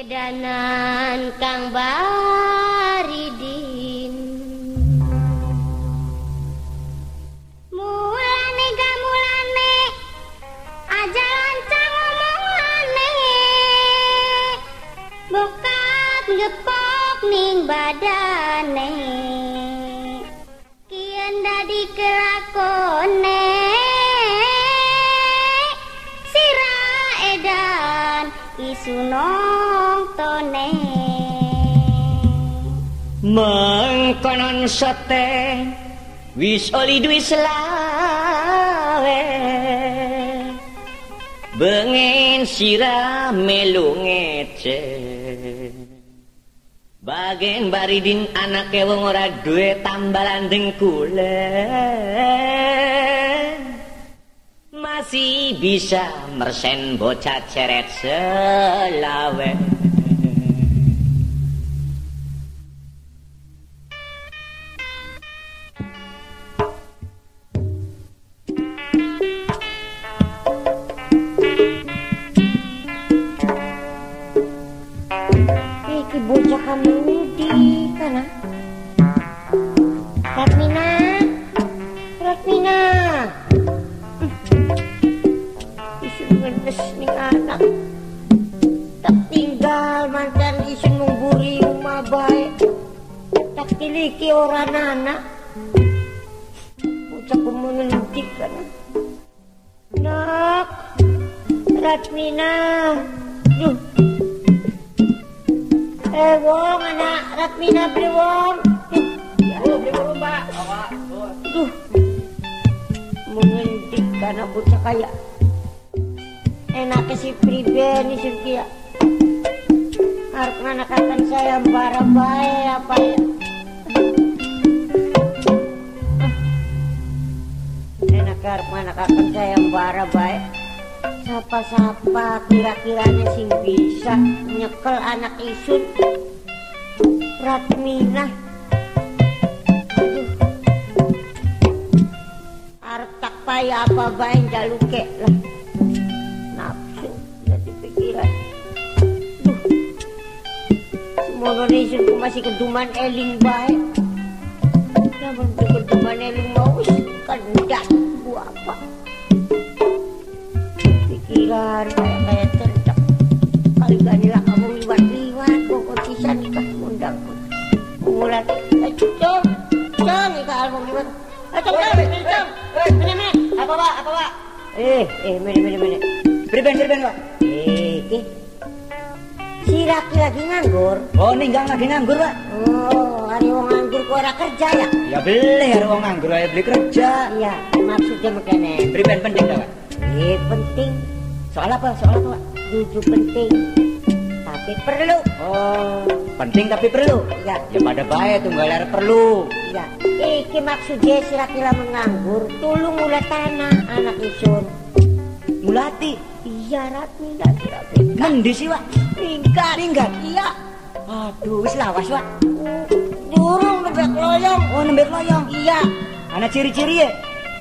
edanan Kang Baridin. Mulane gamulane aja lancang omongane, bokat ngepok ning badane, kian dadi kelakone, sira edan isu nongtone. Mengkonon sote wis oli duwi selawe, bengen sira melu ngece, bagen Baridin anake wong ora duwe tambalan dengkule, masih bisa mersen bocah ceret selawe. Iki bocah kami di kana. Ratmina. Isun ngedes ning anak. Tak tinggal mancan isun nungguri rumah baik. Tak tiliki orang anak. Bocah kumenentik kana. Nak. Ratmina. Duh. Wong anak Ratmina beli wong. Beli wong Mbak. Duh. Mengendik karena bocah kaya. Enaknya si pribadi Surkia. Harap nganakakan saya bara bae apa ya. Enak harap nganakakan saya bara bae. Sapa-sapa kira-kiranya sing bisa nyekel anak isun Ratmina. Aduh, arep tak payah apa bae jaluke lah. Nafsu jadi pikiran. Duh, semono isunku masih keduman eling bae. Namun keduman eling mau kandak buat apa? Pikiran kayak cerdak. Kali-kali lah kamu liwat-liwat pokok sisa nikah undang mulai cong nikah album liwat cong apa pak mene Priben pak si laki nganggur. Oh ninggang lagi nganggur pak. Oh hari wong nganggur ku ora kerja ya. Ya beli hari wong nganggur aja beli kerja. Iya maksudnya makanya Priben penting tak pak. Penting. Soal apa pak? Tujuh penting tapi perlu. Oh penting tapi perlu. Iya. Ya pada baik tunggal ada perlu. Iya. Iki maksudnya si laki menganggur tulung mula tanah anak isun. Mulati. Iya Ratmina. Mendi sih wak. Tingkat. Iya. Aduh wis lawas wak. Durung nembek loyong. Oh nembek loyong. Iya. Anak ciri-ciri ya.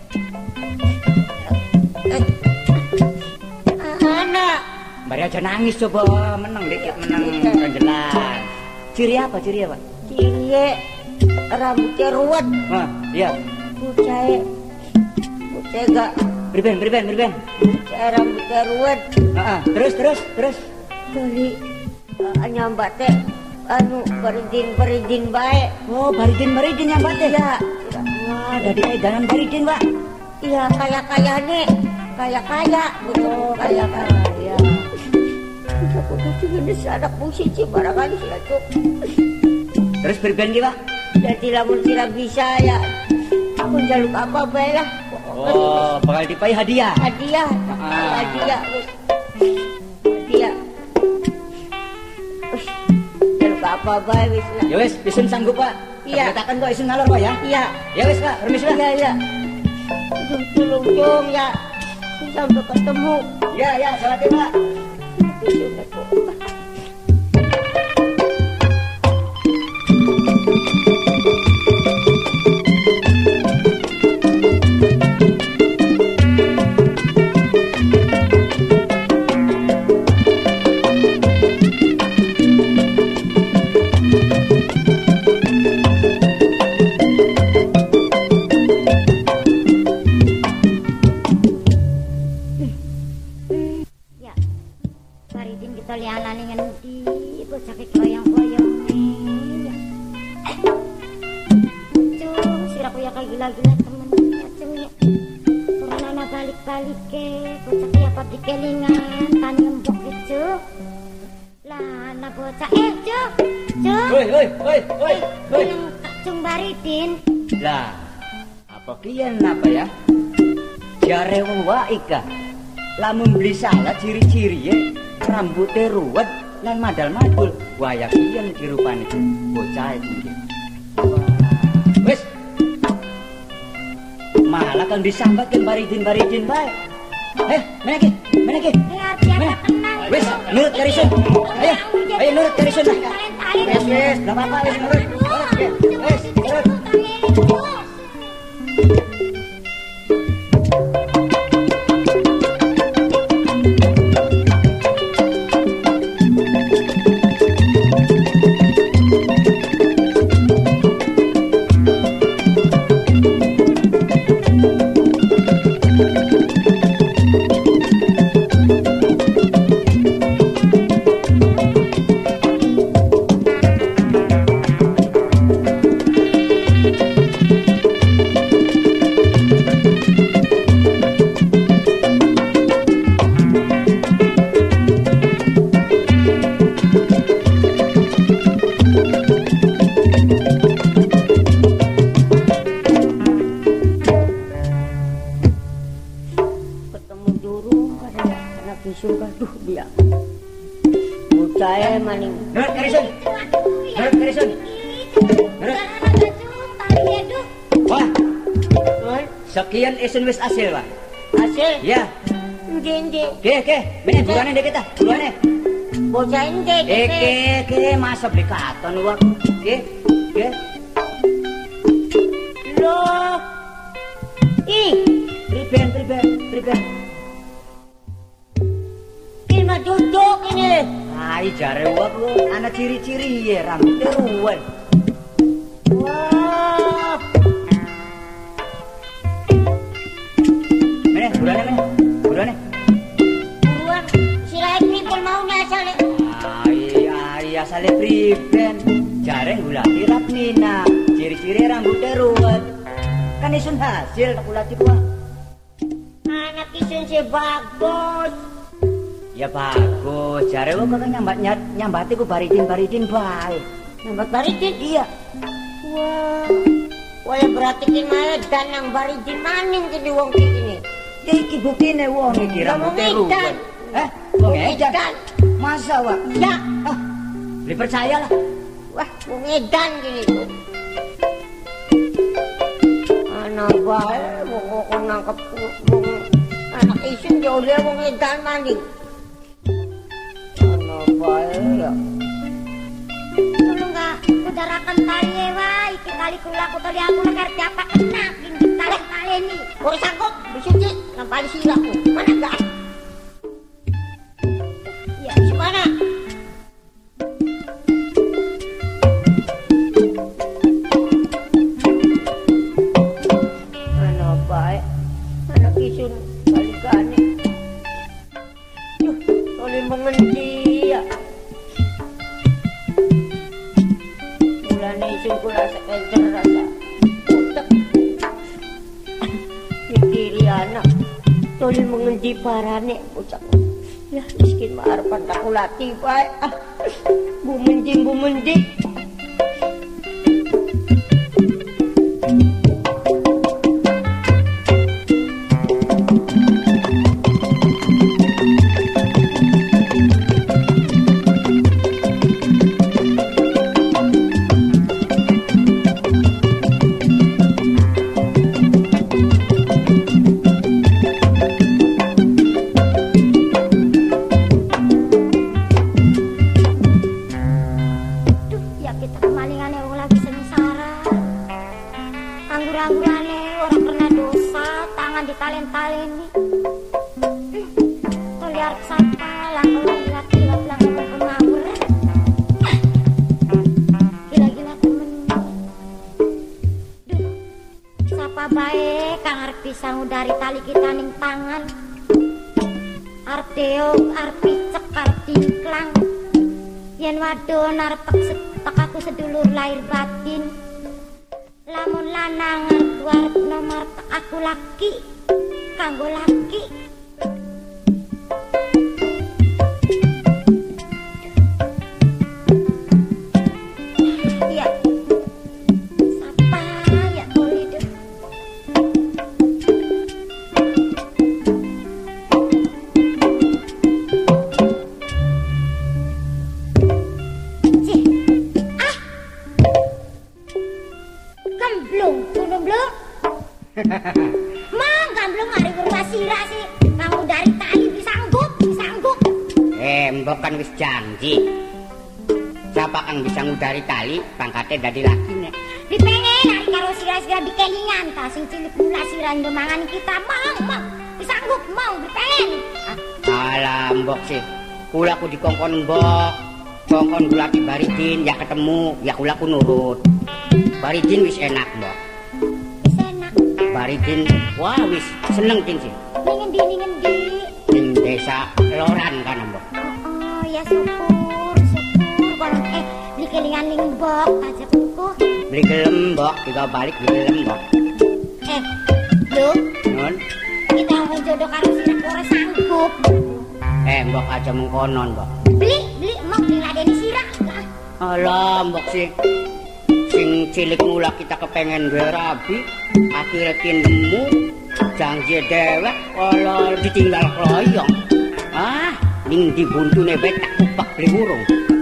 Anak. Bari aja nangis coba menang dikit menang kanjelan. Ciri apa? Ciri rambutnya ruwet. Nah, iya. Bucai gak. Priben. Bucai rambutnya ruwet. Terus. Kali nyambat teh Baridin baik. Oh, Baridin nyambat teh. Ya. Wah, dari edanan Baridin, Pak. Iya, kaya betul kaya. Aku kasih jenis anak musisi barangkali sila cuk. Terus Priben ki Pak? Jadi lamun sila bisa ya. Aku jaluk apa bae lah. Oh, bakal dipai hadiah. Hadiah. Jaluk apa bae wis lah. Ya wis, isun sanggup Pak. Iya. Katakan kok isun ngalor Pak ya? Iya. Ya wis Pak, permisi Pak. Iya. Tolong ya. Sampai ketemu. Ya, selamat ya Pak. Baridin kita lianane ngendi bocah iki koyong-koyong. Siraku ya kayak gila-gila temen ya cuy. Karena balik-balik ke bocah ya apa dikelingan tan ngembok itu. Lah anak bocah Cuk. Woi. Cung Baridin. Lah, apa kian apa ya? Jare wong wae ka. Lamun beli salah ciri-ciri rambutnya ruwet lan madal-madul. Waya kian dirupane bocah iki. Wis. Malah kan disambat kan Baridin bae. Meneki. Wis, nurut Karisun. Ayo nurut Karisun. Wis, enggak apa-apa wis nurut. Wis, nurut. Sekian esen wis hasil, Pak. Hasil? Ya. Endi? Ke, mene burane dek kita, burane. Bocah endi? Ke, masa beli katon wak. Ke. Loh. Priben. Ini mah duduk ini. Ai jare wak lu, ana ciri-ciri ya rambutnya ruwet. Wah. Burane. Buruan, sirahe pripun mau asale? Ai asale priben. Jare ngulati Ratmina, ciri-ciri rambutnya ruwet. Kan isun hasil ngulati gua. Anak isun si bagus. Ya bagus, jare lu kagak nyambati ku Baridin bae. Nyambat Baridin? Iya. Wah, berarti ki mae dan yang Baridin maning jadi wong ini. Iki buktine wong iki rambutnya ruwet. Wong edan. Masa wak? Ya. Beli percaya lah. Wah, wong edan gini. Anak bae wong nangkep wong anak isun jauh dia wong edan maning. Anak bae ya. Tolong enggak udarakan tali wae iki tali kula tali aku ngerti apa kena gini tali ini. Urus aku disuci nampali silaku. Mana enggak? Ya, mana? Anak baik, anak isun balikane. Oleh mengendi ya. Mulane isun kula sekencer rasa. Utek. Mikiri anak. Oleh mengendi parane bocah. Ya miskin mah arepan takulati bae. Bu mendik. Dari tali kita ning tangan arep cek arep yen wadon arep tek aku sedulur lahir batin. Lamun lanang arep nomor aku laki kanggo laki. Ya. Sapa ya boleh deh. Mang gamblong hari berbasira sih. Kamu dari tali disanggup. Mbok kan wis janji. Siapa kang bisa ngudari tali, pangkatnya dadi laki nek. Dipengen hari karo sira-sira dikelingan ta sing cilik kula sira ndemangan kita mang. Disanggup mau dipengen. Alah mbok sih. Kula ku dikongkon mbok. Kongkon gulati Baridin ya ketemu, ya kula ku nurut. Baridin wis enak mbok. Baridin, wah wis seneng tin sih. Ningen di. Ning desa Loran kan mbok. Oh ya syukur. Kalau beli kelingan ning mbok aja kuku. Beli gelem mbok, tiga balik beli gelem mbok. Lho. Nun. Kita mau jodoh karo sira ora sanggup. Mbok aja mengkonon mbok. Beli mau diladeni sira. Alah mbok sih. Sing cilik mula kita kepengen duwe rabi, akhirnya tinemu janji dewek kalau ditinggal kloyong. Ning dibuntune bae tak kupak beli burung.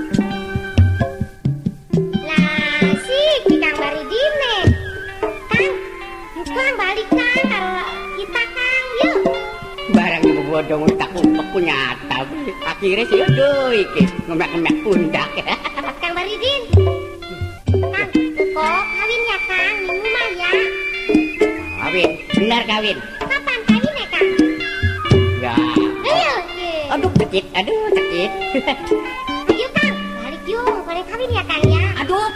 Lah sih Kang Baridine. Kang balikan karo kita Kang yuk. Barang ibu bodong tak kupak ku nyata. Akhirnya sih aduh iki ngemek-ngemek pundak. Kang Baridin. Kok kawin ya Kang, minggu mah ya. Kawin, benar kawin. Kapan kawin ya Kang? Ya. Aduh sakit. Ayo Kang, balik yuk, boleh kawin ya Kang ya. Aduh.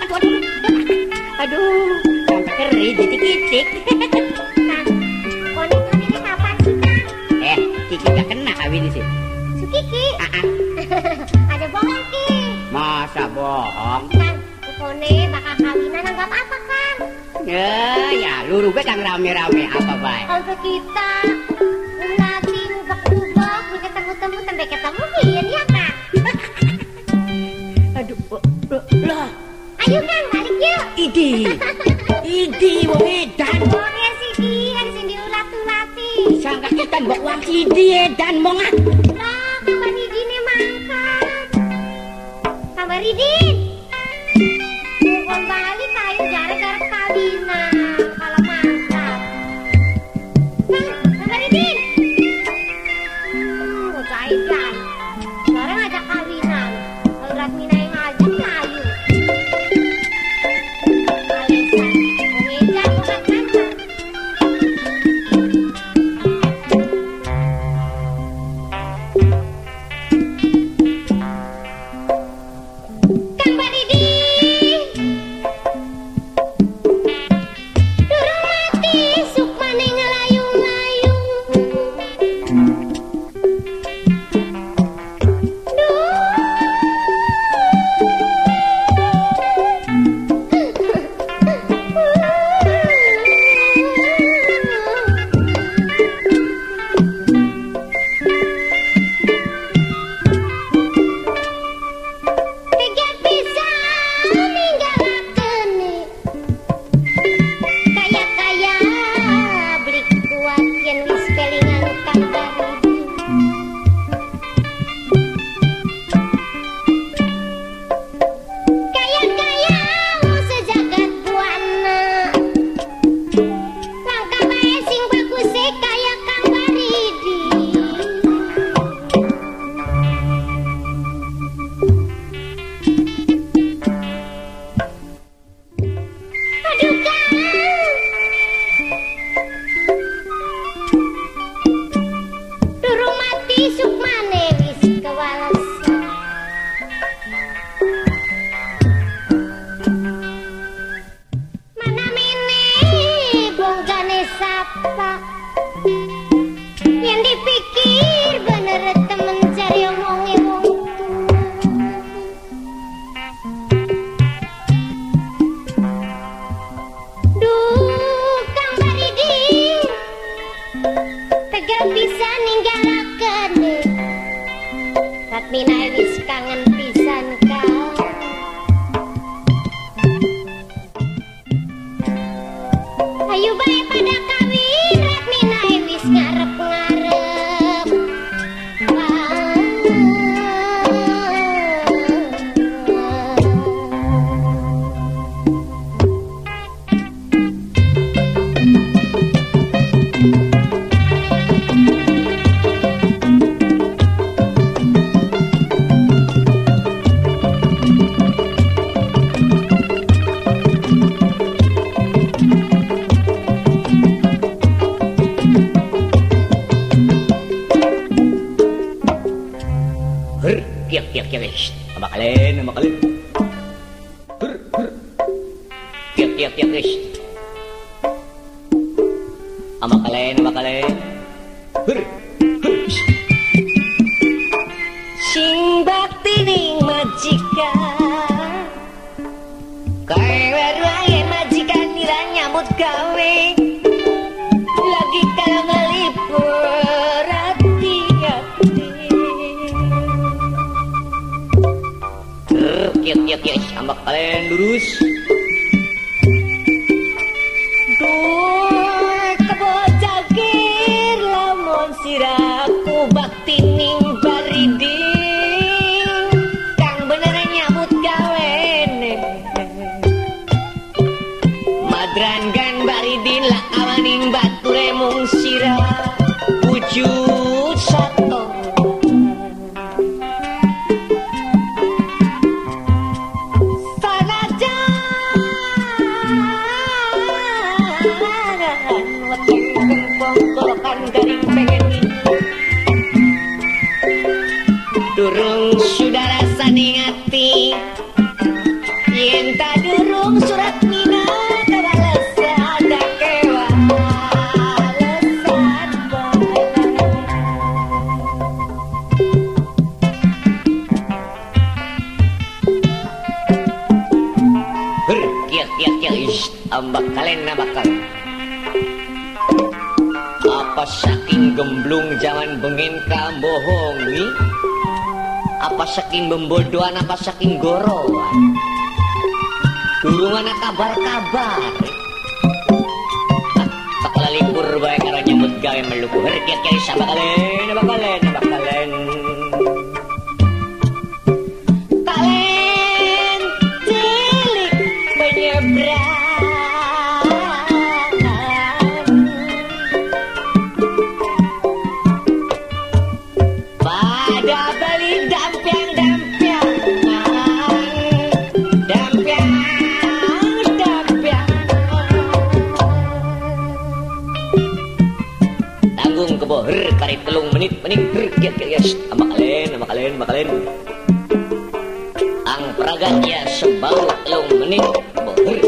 Sampai keri titik-titik. Kang, boleh kawinnya kapan sih Kang? Kiki gak kena kawin sih. Sukiki? Ada bohong Ki. Masa bohong? Kang, pokoknya bakal kawinan anggap apa Kang? Ya, luru gue kan rame-rame apa baik. Kalau kita lagi mubak-mubak, ketemu-temu sampai ketemu iya ya Kang. Aduh, lah. Ayo Kang, balik yuk. Idi, wong edan. Boleh sih Ki, kan sing diulat-ulati. Sangka kita mbok wong Idi edan mong ah. Lah, Kang Baridin mangkat. Kang Baridin. Bukan balik kayu gara-gara kawinan. Kalau mangkat. Kang Baridin. Bocah edan. Sekarang ngajak kawinan. Kalau Ratmina yang ngajak layu. Alesan, wong edan bukan mangkat. wis kangen pisan kau. Ayo bae pada kawin, Ratmina wis ngarep-ngarep. Kiak, sama kalian. Kiak, sama kalian. Sing bakti ning majikan, kae wae majikan nira nyambut gawe, lagi kalau ngelipur hati-hati. Kiak, sama kalian lurus. Duh, kebo jagir lamun siraku bakti ning bariding, kang bener nyambut gawe nih. Madran gan baridin lah awaning bature mung sirah wujud sato. Durung sudah rasa ningati, yen tak durung surat mina kabales ada kewalesan kiak, ambak kalian. Apa saking gemblung jangan bengen kambohongi? Apa saking membodohan, apa saking gorowan? Durung ana kabar-kabar. Tak lalipur bae karo nyambut gawe meluku. Kiak sama kalian. Kalian cilik menyeberang. Karit telung menit kiak sama kalian. Ang pragatnya sebau telung menit bohur.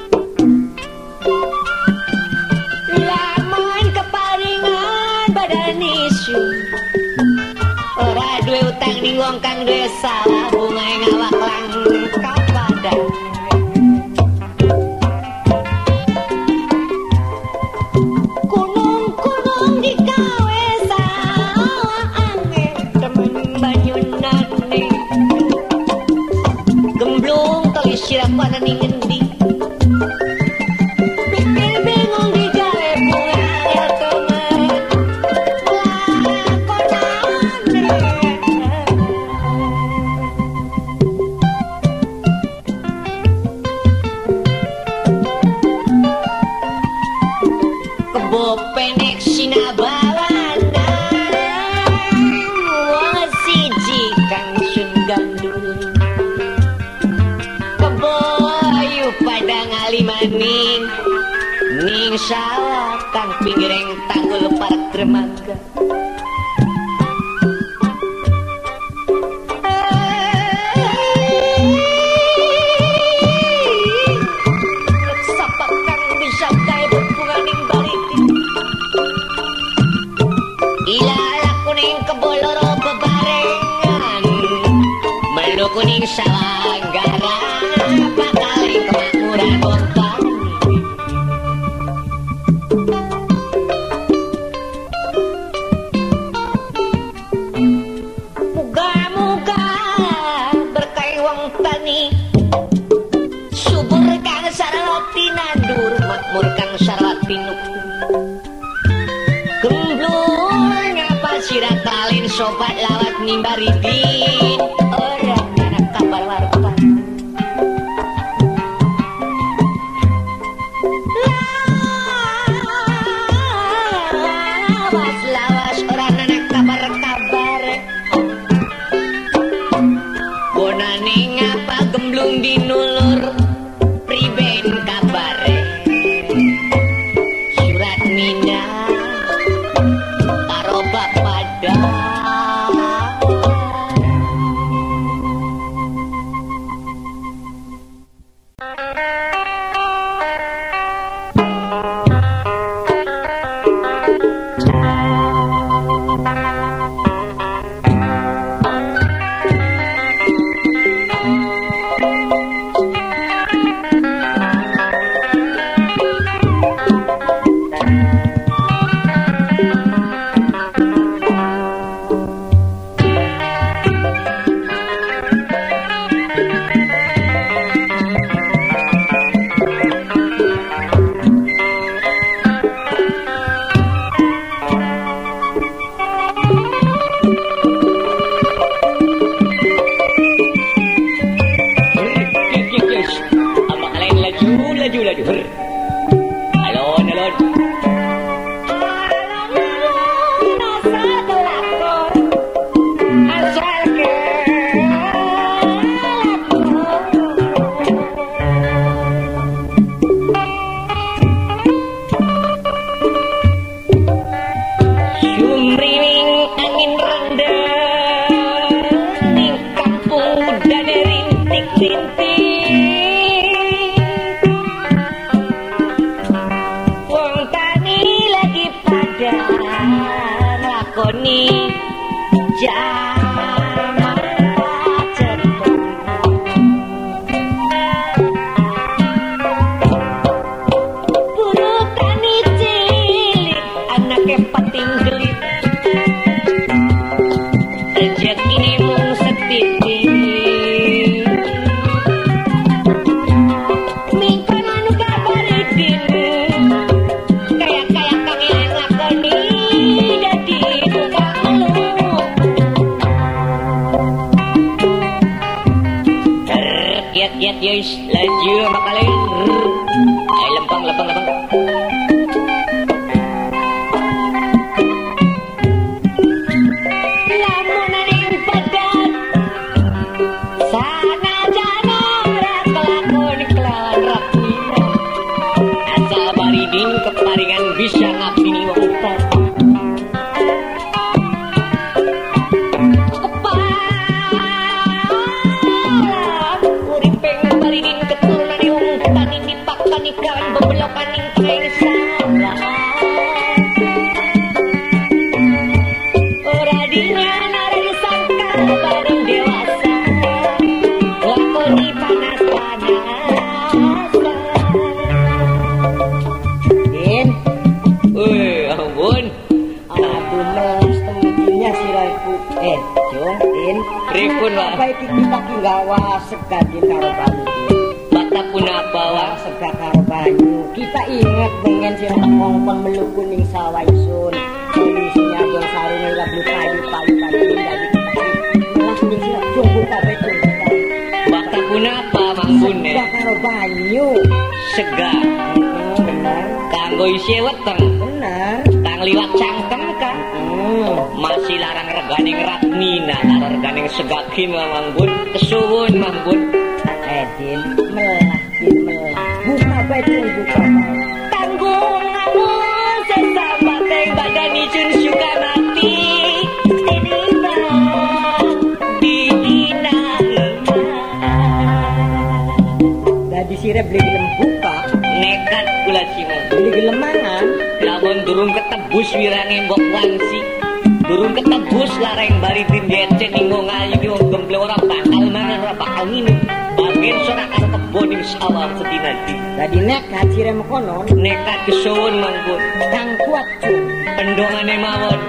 Lamun keparingan badan isu, ora duwe utang ning wong kang duwe salah, bungae ngawak lang kapadang. Siapa ning endi? Pikir bingung digawe bunga temen lakonane. Kebo penek sinabawana, wong siji kang sun gandul. Pada ngalimaning ning sawah kang pinggireng tanggul park dermaga. Sapa kang bisa gawe bunganing baritin. Ilalah kuning keboloro bebarengan, melu kuning sawah garang, bakal kemakmuran wong tani. Muga-muga pinuk. Gemblung ngapa sira kalin sobat lawat nimbari din. Ora anak kabar warta. Lawas ora anak kabar. Bonane ngapa gemblung dinulur priben kabare. Surat minah karo bapada. Yes, laju makalin. Ay lempang. Lamun ning padat sana jana ora kelakon kelawan rapina. Asal baridin keparingan bisa ngabini wong utan. Kawan bebelokan ing kain salah. Ora dinyana sangka bareng dewasa. Lakoni panas-panasan. Din. Ampun. Aduh melas temennya sirahku. Jong, Din. Pripun, Pak? Apa iki kita ki gawa segadin karo banyu. Batapun apa, Wak? Sega karo banyu. Kita ingat dengan sira ngongkon meluku ning sawah isun. Kondisinya jong sarune labu kayu tadi dadi kita melas ning sira jonggo kabeh itu. Batapun apa, Manggun? Sega karo banyu. Sega. Benar. Kanggo isi weteng. Benar. Kang liwat cangkem kan? Masih larang reganing ratmina, karo reganing segakin Manggun. Kesuwun Manggun. Din, melah. Buka baik, buka baik. Tanggung ngamun sesabat yang badan icun suka mati. Tiba didina. Tadi sire beli gelem buka. Nekat kula simo. Beli gelem mangan. Lamun durung ketebus wirange mbok wangsi. Durung ketebus lareng baridin decen inggo ngayu wong gemble ora bakal mangan ora bakal nginum. Angin sora karo kebon ing sawah sedinanti. Dadi nekat sire mekono. Nekat kesuwun Manggun. Kang kuat cung. Pendongane mawon.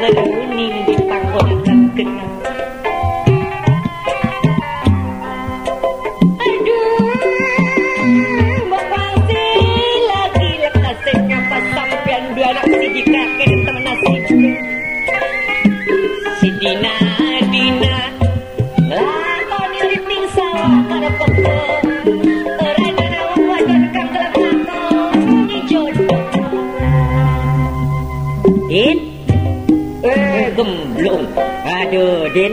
reuni di panggon kenal. Dina lakoni liting sawah kana peko rada wajan kang kelakon jodoh Din gemblung aduh Din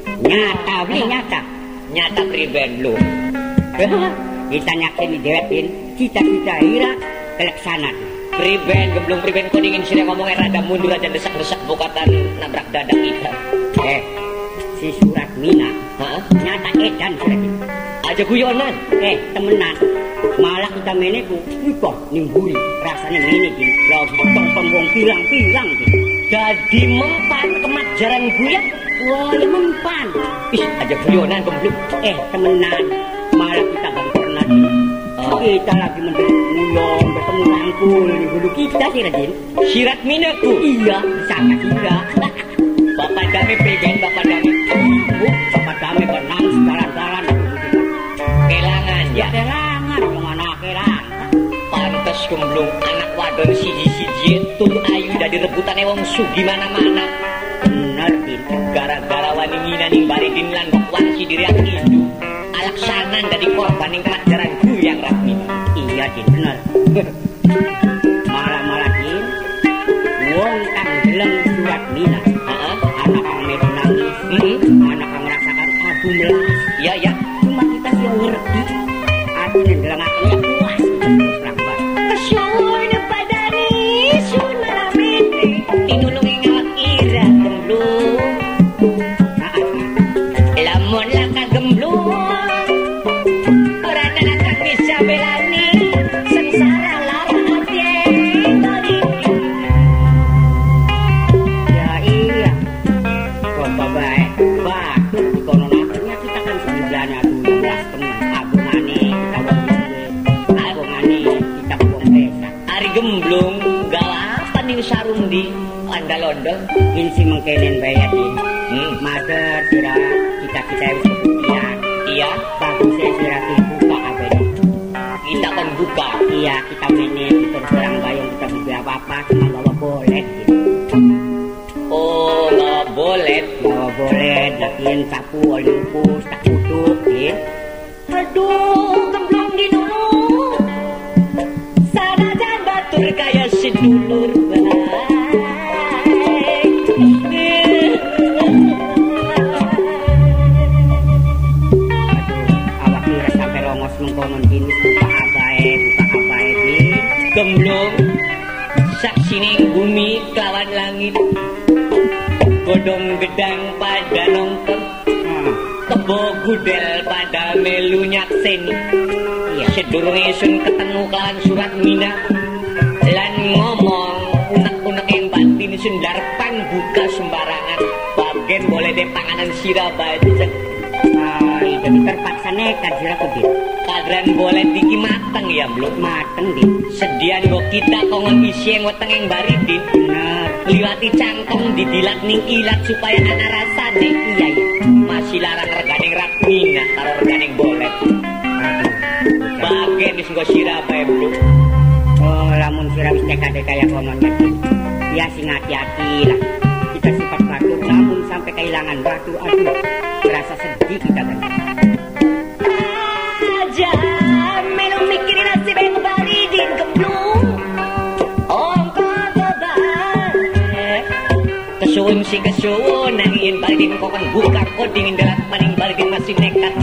nyata priben lu kita nyakin dewek Din cita-cita ira keleksanaan priben gemblung priben kuningin sini ngomongnya rada mundur aja desak-desak bukatan nabrak dada kita si Surat Mina nyata edan surat ini aja guyonan temenan malah kita meneku wikoh nimburi rasanya menekin lagi pembong pilang-pilang jadi mempan kemajaran guyon wah ya mempan aja guyonan gemblung temenan malah kita gak pernah kita lagi mulong bertemu rangkul di hulu kita sih Rajin Sirat Minaku iya sama kita Bapak Dami priben Bapak Dami benang segaran-garan kelangan ya kelangan mana kelangan pantes gemblung anak wadon siji-siji tur ayu dari rebutan wong sugi mana-mana bener Din gara-gara wani nginaning baridin lan wangsi diriak itu alaksanan dari korban yang kelajaran yang Ratmi iya Din bener malah Din wong kang deleng Surat Mina anak kang medu nangis anak kang merasakan adu melas iya cuma kita sih ngerti adu ndeleng akhirnya puas terang banget kesyuun padani sun malamene tinulungi ngawak ira gemblung lamun laka gemblung orang anak bisa belani sengsara lara hati ya iya kok baik kono nantinya kita kan sebelahnya 12 teman abungane kita abungane kita wong desa ari gemblung galapan ning sarundi andalondo insi mengkenen bayar di mader sira kita wis kebuktian iya bagus sira buka abene kita kan buka iya kita mene terus terang bayang kita beli apa-apa cuma bawa boleh oh nggak boleh lakian sapu olympus tak kutuk ya aduh gemblong di dulu sanajan batur kaya sedulur awak kira sampai longos mengkonon jenis buka abae gemblong saksining bumi kelawan langit godong gedang pada nongkrong kebo gudel pada melu nyakseni sedurunge sun ketemu kelawan Surat Mina lan ngomong unek-unek yang batin sun darpan buka sembarangan bagian boleh deh panganan sirah baca jadi terpaksa nekat sirah kudin kadran boleh diki mateng ya belum mateng Din sedian go kita kongon isi yang weteng yang baridin bener liwati cangkong didilat ning ilat supaya anak rasane iya masih larang reganing Ratmina karo reganing bolet bagian wis nggo sirah bae belum oh lamun sirah wis nekat kaya konon ya sing hati-hati lah kita sifat batur namun sampai kehilangan batu aduh rasa sedih kita kan aja melu mikirin nasib yang baridin gemblung ongkol beban kesuun nangin baridin kokon buka kodingin dalam maning baridin masih nekat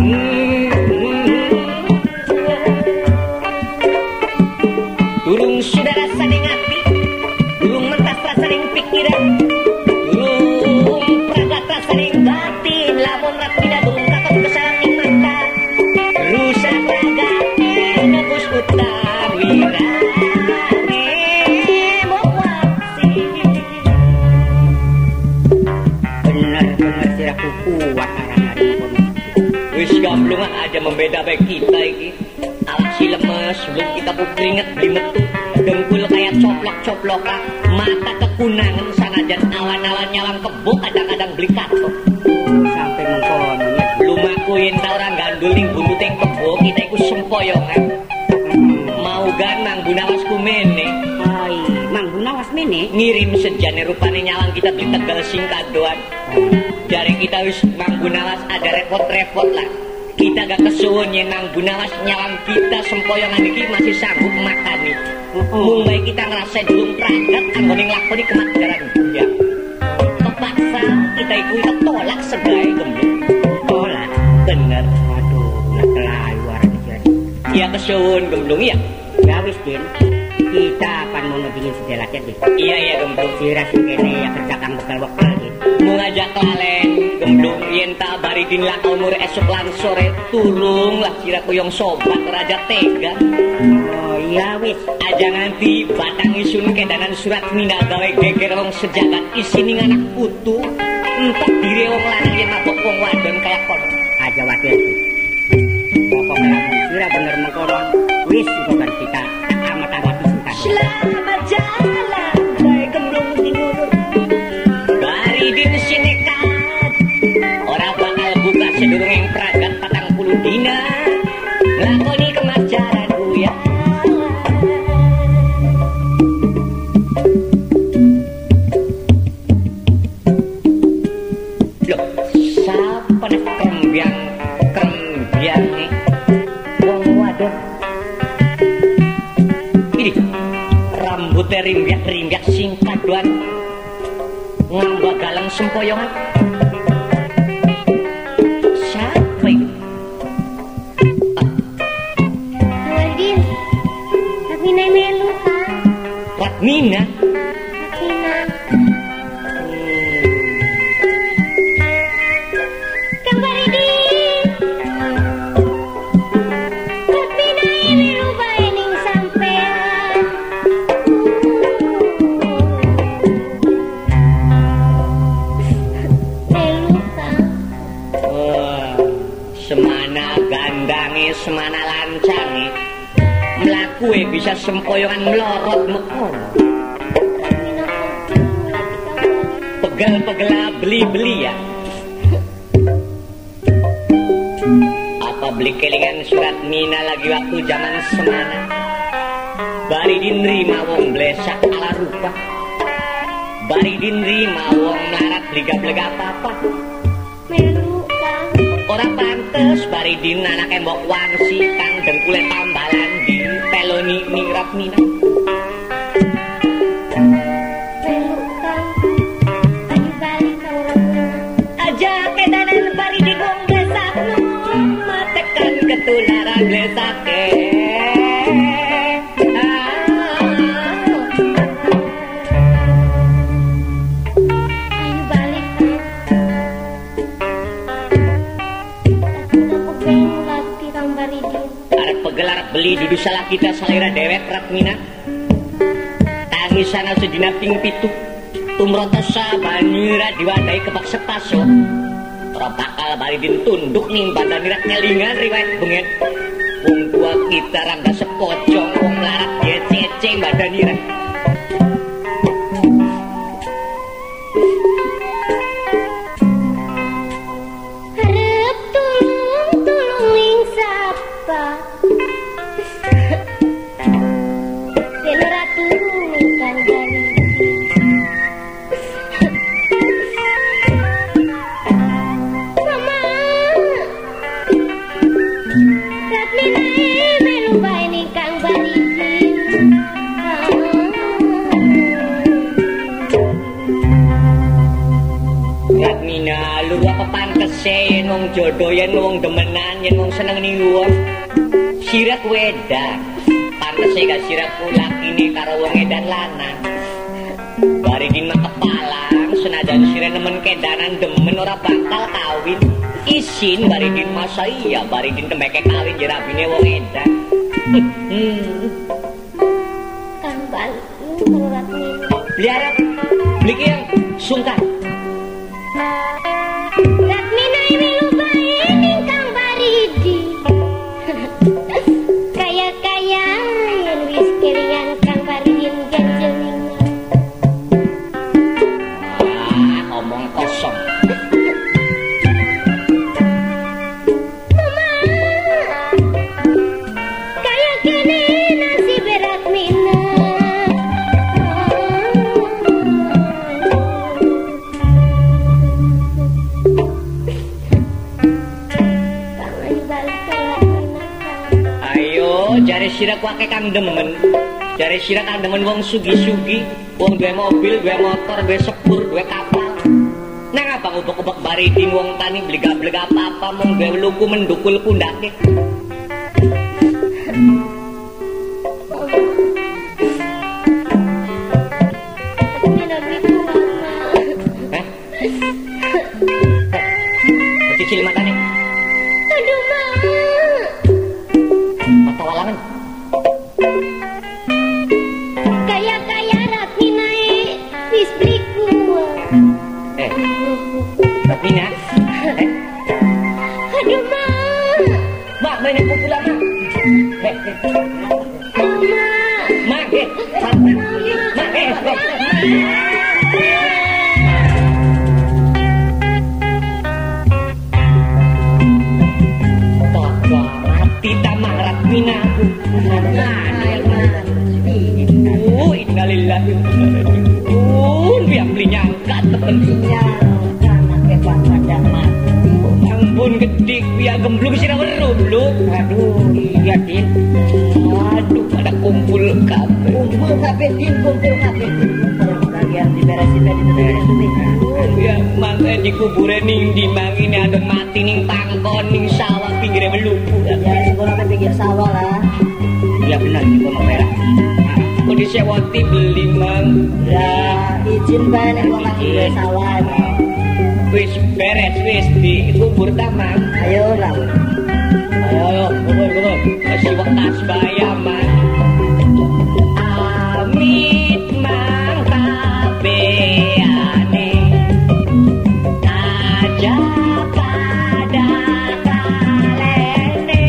durung sudah rasa ning hati durung mentas rasa ning pikiran durung pragat rasa ning batin lamun Ratmina durung kakak kesaling mata rusak ragane nebus utang wirane mewasi bener siraku kuat arang-arang kono wis gamblung aja membeda baik kita iki awak si lemes belum kita keringet beli metu dengkul kayak coplok-coplok mata kekunangan sana panjang awan-awan nyawang kebo kadang-kadang beli katok. Sampai mengkononya. Belum aku yen ta orang gandul ning buntuteng kebo kita iku sempoyongan. Mau gan Mang Gunawas ku mene. Hai, Mang Gunawas mene Ngirim sejane rupane nyawang kita beli Tegal sing kadoan. Dari kita wis Mang Gunawas ada repot-repot lah. Kita gak kesuwun yen Mang Gunawas nyawang kita sempoyongan iki masih sanggup makani. Mung bae kita ngrasa durung pragat anggone nglakoni kematian ya. Kepaksa kita iku tolak sebae gemblung. tolak. Bener. Aduh, lah kelayu arane iki. Ya kesuwun gemblung ya. Ya wis, Din. Kita akan mau ngedingin sedela deh. Iya gemblung. Sira sing kene ya kerja kang bekal-bekal Din. Mau ngajak lalen gemblung yen tak baridin lah umur esok lan sore tulung lah kira koyong sobat raja tega. Oh iya wis. Aja nganti batang isun kedanan surat mina gawe geger wong sejagat isini anak putu entek dire wong lanang yen mabok wong wadon kaya kono. Aja wadir. Pokoknya sira bener mengkonon. Wis itu kan kita amat-amat suka. Selamat jalan bae gemblung dinurut. Baridin sinekat ora bakal buka sedurunge pragat 40 dina. Nglakoni kemajaran uya. Loh, sapa nek krembyang nih? Wong wadon. Ini rambutnya rimbiak-rimbiak sing kaduan ngambak galang sempoyongan. Siapa itu? Wadin, tapi melu kan? Ratmina. Tina. Kang Baridin. Tapi melu bae ning sampean. Melu kan? Wah, semana gandange, semana lancange. Mlakue bisa sempoyongan melorot mekon. Pegel-pegel beli-beli ya. Apa beli kelingan surat mina lagi waktu zaman semana. Baridin rima wong blesak ala rupa. Baridin rima wong melarat blega-blega apa-apa. Melu kan? Orang pantes Baridin anak embok wangsi kang dengkule tambalan di peloni ningrap mina. Melu kan? Lagi balik ke orangnya. Aja kedanan Baridin wong blesak matekan ketularan blesake. Ayo balik kan? Tapi aku pengen lagi Kang Baridin. Arep pegel arep beli dudu salah kita salira dewek Ratmina. Tangisan sedina ping 7 tumrata sabanira diwadahi kebak sepaso. Ora bakal Baridin tunduk ning badan nirat ngelingan riwayat bengen. Wong tua kita rangga sepocong wong larat dia ceceng badan nirat. Harap tulung ning sapa. Den ratu ning Kang Baridin. Mama. Ratmina melu bae ning Kang Baridin. Ratmina lu apa pantes yen wong jodoh yen wong demenan yen wong seneng ning wong. Sirat wedan. Pantes gak sirat lakine karo wong edan lanang. Baridin mah kepalang senajan sire nemen kedanan demen ora bakal kawin. Isin Baridin masa iya Baridin temeke kawin jerabine wong edan. Kang Baridin karo Ratmina. Beli arep beli ki yang sungkan. Ratmina melu bae ning Kang Baridin. Kaya-kaya yen wis kelingan Kang Baridin ganjenina. sira kuake kang demen. Jare sira kang demen wong sugi-sugi, wong duwe mobil, duwe motor, duwe sepur, duwe kapal. Nang apa ubek-ubek bariding wong tani blega-blega apa-apa mung gawe luku mendukul pundake. Cicil matane. Aduh, Mak. Mata walangan. Kaya-kaya Ratmi naik wis beliku. Ratmina. Aduh, Mak. Mak, main aku pula, Mak. Mak, mati tamang Ratmina. Innalillahi. Biar beli nyangka temen-temennya. Ampun gedik biar gemblung sira weruh lho. Aduh, iya Din. Aduh, pada kumpul kabeh. Kumpul kabeh Din, kumpul kabeh. Kalian diberesin tadi Ya mangke dikubure ning ndi mangine ada mati ning pangkon ning sawah pinggire meluku. Ya sekolah kan pinggir sawah lah. Ya benar juga mau merah. Kok disewati beli mang. Ya izin bae nek wong nang sawah. Wis beres wis dikubur tamang. Ayo lah. Ayo, kubur. Masih wekas bayaman. Amit mang kabeane. Aja pada kalene.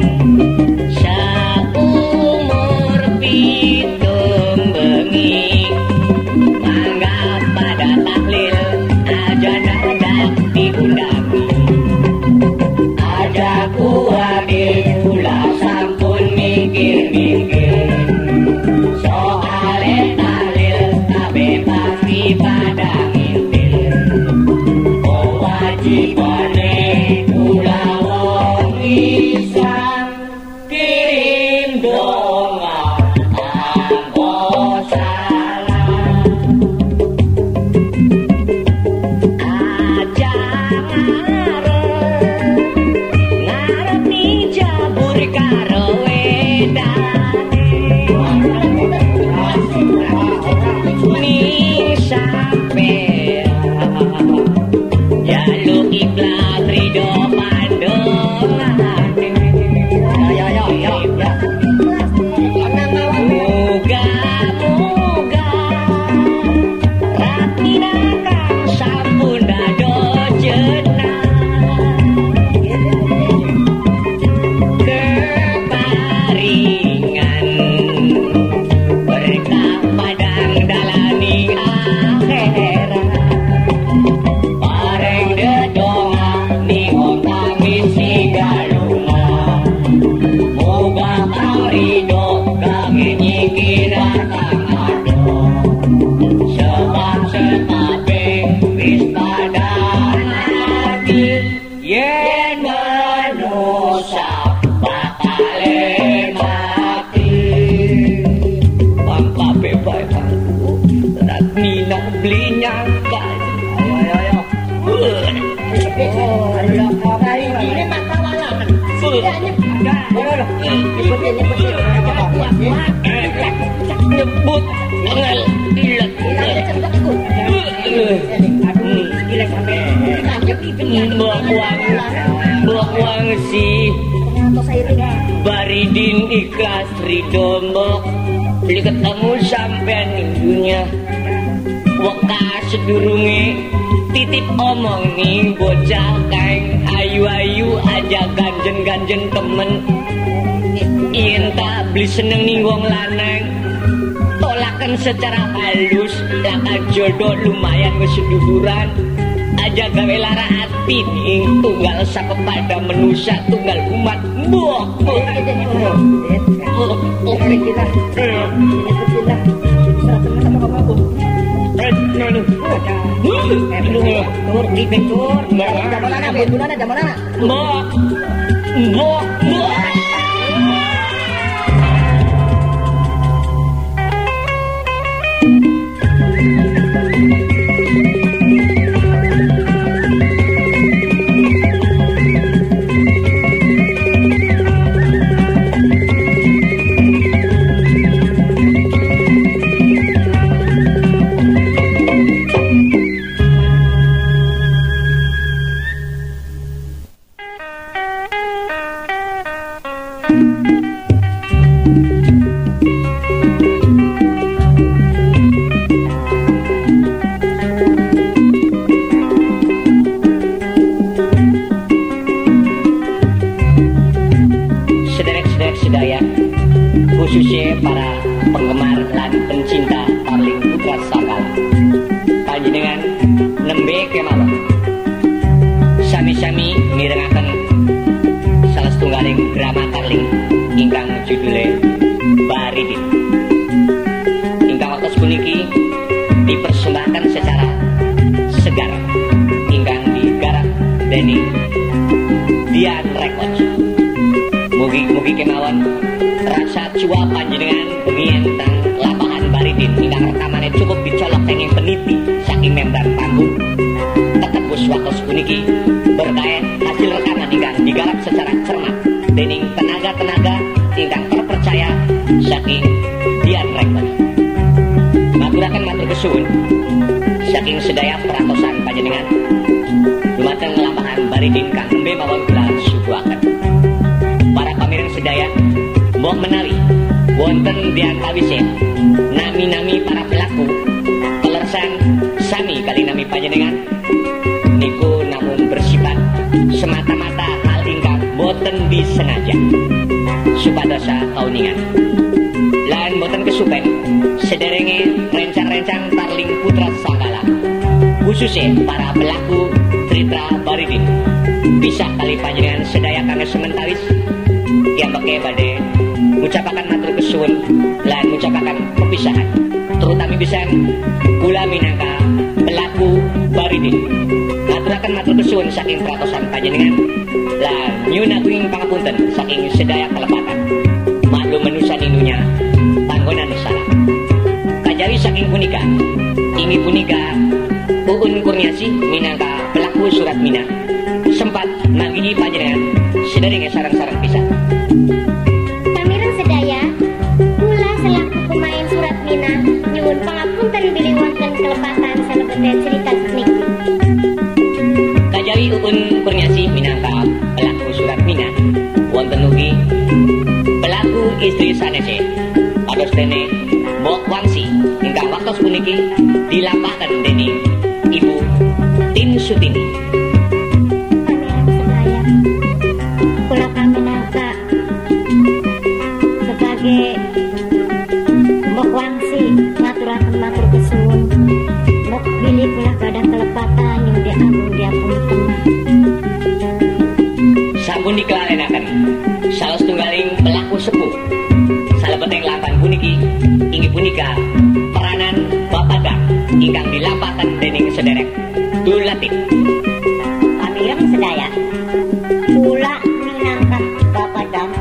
Saumur pitung bengi. Mangga pada tahlil aja nada diundangi. Ada kuade pula sampun mikir-mikir. Soale tahlil kabeh pasti pada ngintil. Oh wajibane kula wong Islam kirim donga anggo salam. Aja ngarep ning jabur karo wedane. Ning sampean jaluk ikhlas ridho pandongane. Ya. Moga-moga Ratmina kang sampun dados jenah keparingan berkah padang dalani akhirat. Pareng dedonga ning wong tangis sigaluna. Moga kang ridho kangge nyikir kang ado. Sebab sekabe wis pada mati yen manusia bakale mati. Bangka bebas aku Ratmina beli nyangka. Ayo. Ini mata walangan. Nyebut ngel ilat. Mbok wang si Baridin ikhlas ridho mbok beli ketemu sampean ning dunya. Wekas sedurunge titip omong ning bocah kang ayu-ayu aja ganjen-ganjen temen. Yen tak beli seneng ning wong lanang tolakan secara halus lakan jodoh lumayan keseduduran aja gawe lara hati ning tunggal sapepada manusia tunggal umat mbok mbok khususnya para penggemar lan pencinta Tarling Putra Sakala. Panjenengan nembe kemawon sami-sami mirengaken salah setunggaling drama Tarling ingkang judule Baridin. Ingkang waktu puniki dipersembahkan secara segar ingkang digarap dening Dian Records. Mugi-mugi kemawon rasa cua panjenengan bengi tentang lapangan Baridin ingkang rekamane cukup dicolok tenging peniti saking membran panggung tetebus waktu puniki berkait hasil rekaman ingkang digarap secara cermat dening tenaga-tenaga ingkang terpercaya saking Dian Records. Maturaken matur kesuwun saking sedaya peratosan panjenengan dumateng lapangan Baridin kang nembe mawon kula suguhaken. Para pamireng sedaya, mbok menawi wonten di antawise nami-nami para pelaku pelersan sami kali nami panjenengan niku namung bersifat semata-mata hal ingkang boten disengaja supadosa kauningan lan boten kesupen sederenge rencang-rencang Tarling Putra Sakala khususnya para pelaku Tritra Baridin bisa kali panjenengan sedaya kangge sementawis yang pakai badai ngucapakan matur kesuwun lan ngucapakan perpisahan terutama bisa kula minangka pelaku Baridin ngaturaken matur kesuwun saking peratosan panjenengan lan nyuwun agung pangapunten saking sedaya kelepatan maklum manusia inunya panggonan salah kajawi saking punika ingi punika Uun Kurniasi minangka pelaku Surat Mina sempat manggihi panjenengan sederenge sareng-sareng pisah. Pamireng sedaya, kula selaku pemain Surat Mina nyuwun pangapunten bilih wonten kelepatan salebete cerita niki. Kajawi Uun Kurniasi minangka pelaku Surat Mina wonten ugi pelaku istri sanese pados dene Mbok Wangsi ingkang waktos puniki dilampahaken dening Ibu Tin Sutini. Kula kaminangka sebagai Mbok Wangsi ngaturaken matur kesuwun mbok bilih kula gadah kelepatan yang diagung diapunten Sampun dikelalenaken salah setunggaling pelaku sepuh salebeteng lapan puniki inggih punika peranan Bapak Dam ingkang dilampahaken dening sederek Dul Latif. Pamireng sedaya, kula minangka Bapak Dam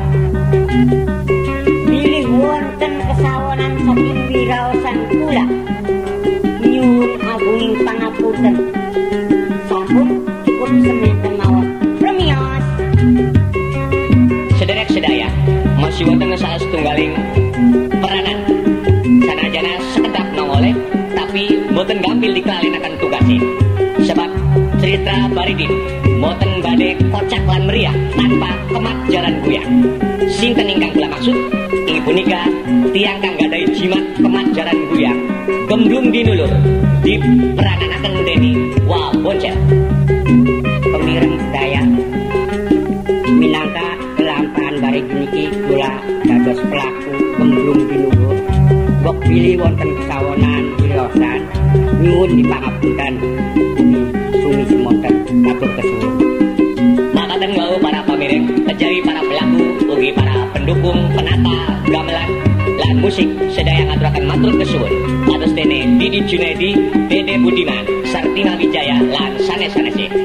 bilih wonten kesawonan saking wiraosan kula nyuwun agunging pangapunten sampun cukup seminten mawon premios. Sederek sedaya masih wonten salah setunggaling peranan sanajana sekedap nongoleh tapi boten gampil dikelalenaken tugasnya sebab cerita Baridin boten badhe kocak lan meriah tanpa kemat jaran guyang. Sinten ingkang kula maksud inggih punika tiyang kang gadhahi jimat kemat jaran guyang gemblung dinulur diperananaken dening Wah Boncel. Pemireng sedaya minangka kelampahan Baridin iki kula dados pelaku gemblung dinulur mbok bilih wonten kesawonan wiraosan nyuwun dipangapunten sumi semonten matur kesuwun. Makaten wau para pamireng kejawi para pelaku ugi para pendukung penata gamelan lan musik sedaya ngaturaken matur kesuwun kados dene Didi Junaidi, Dede Budiman, Sartina Wijaya lan sanes-sanese.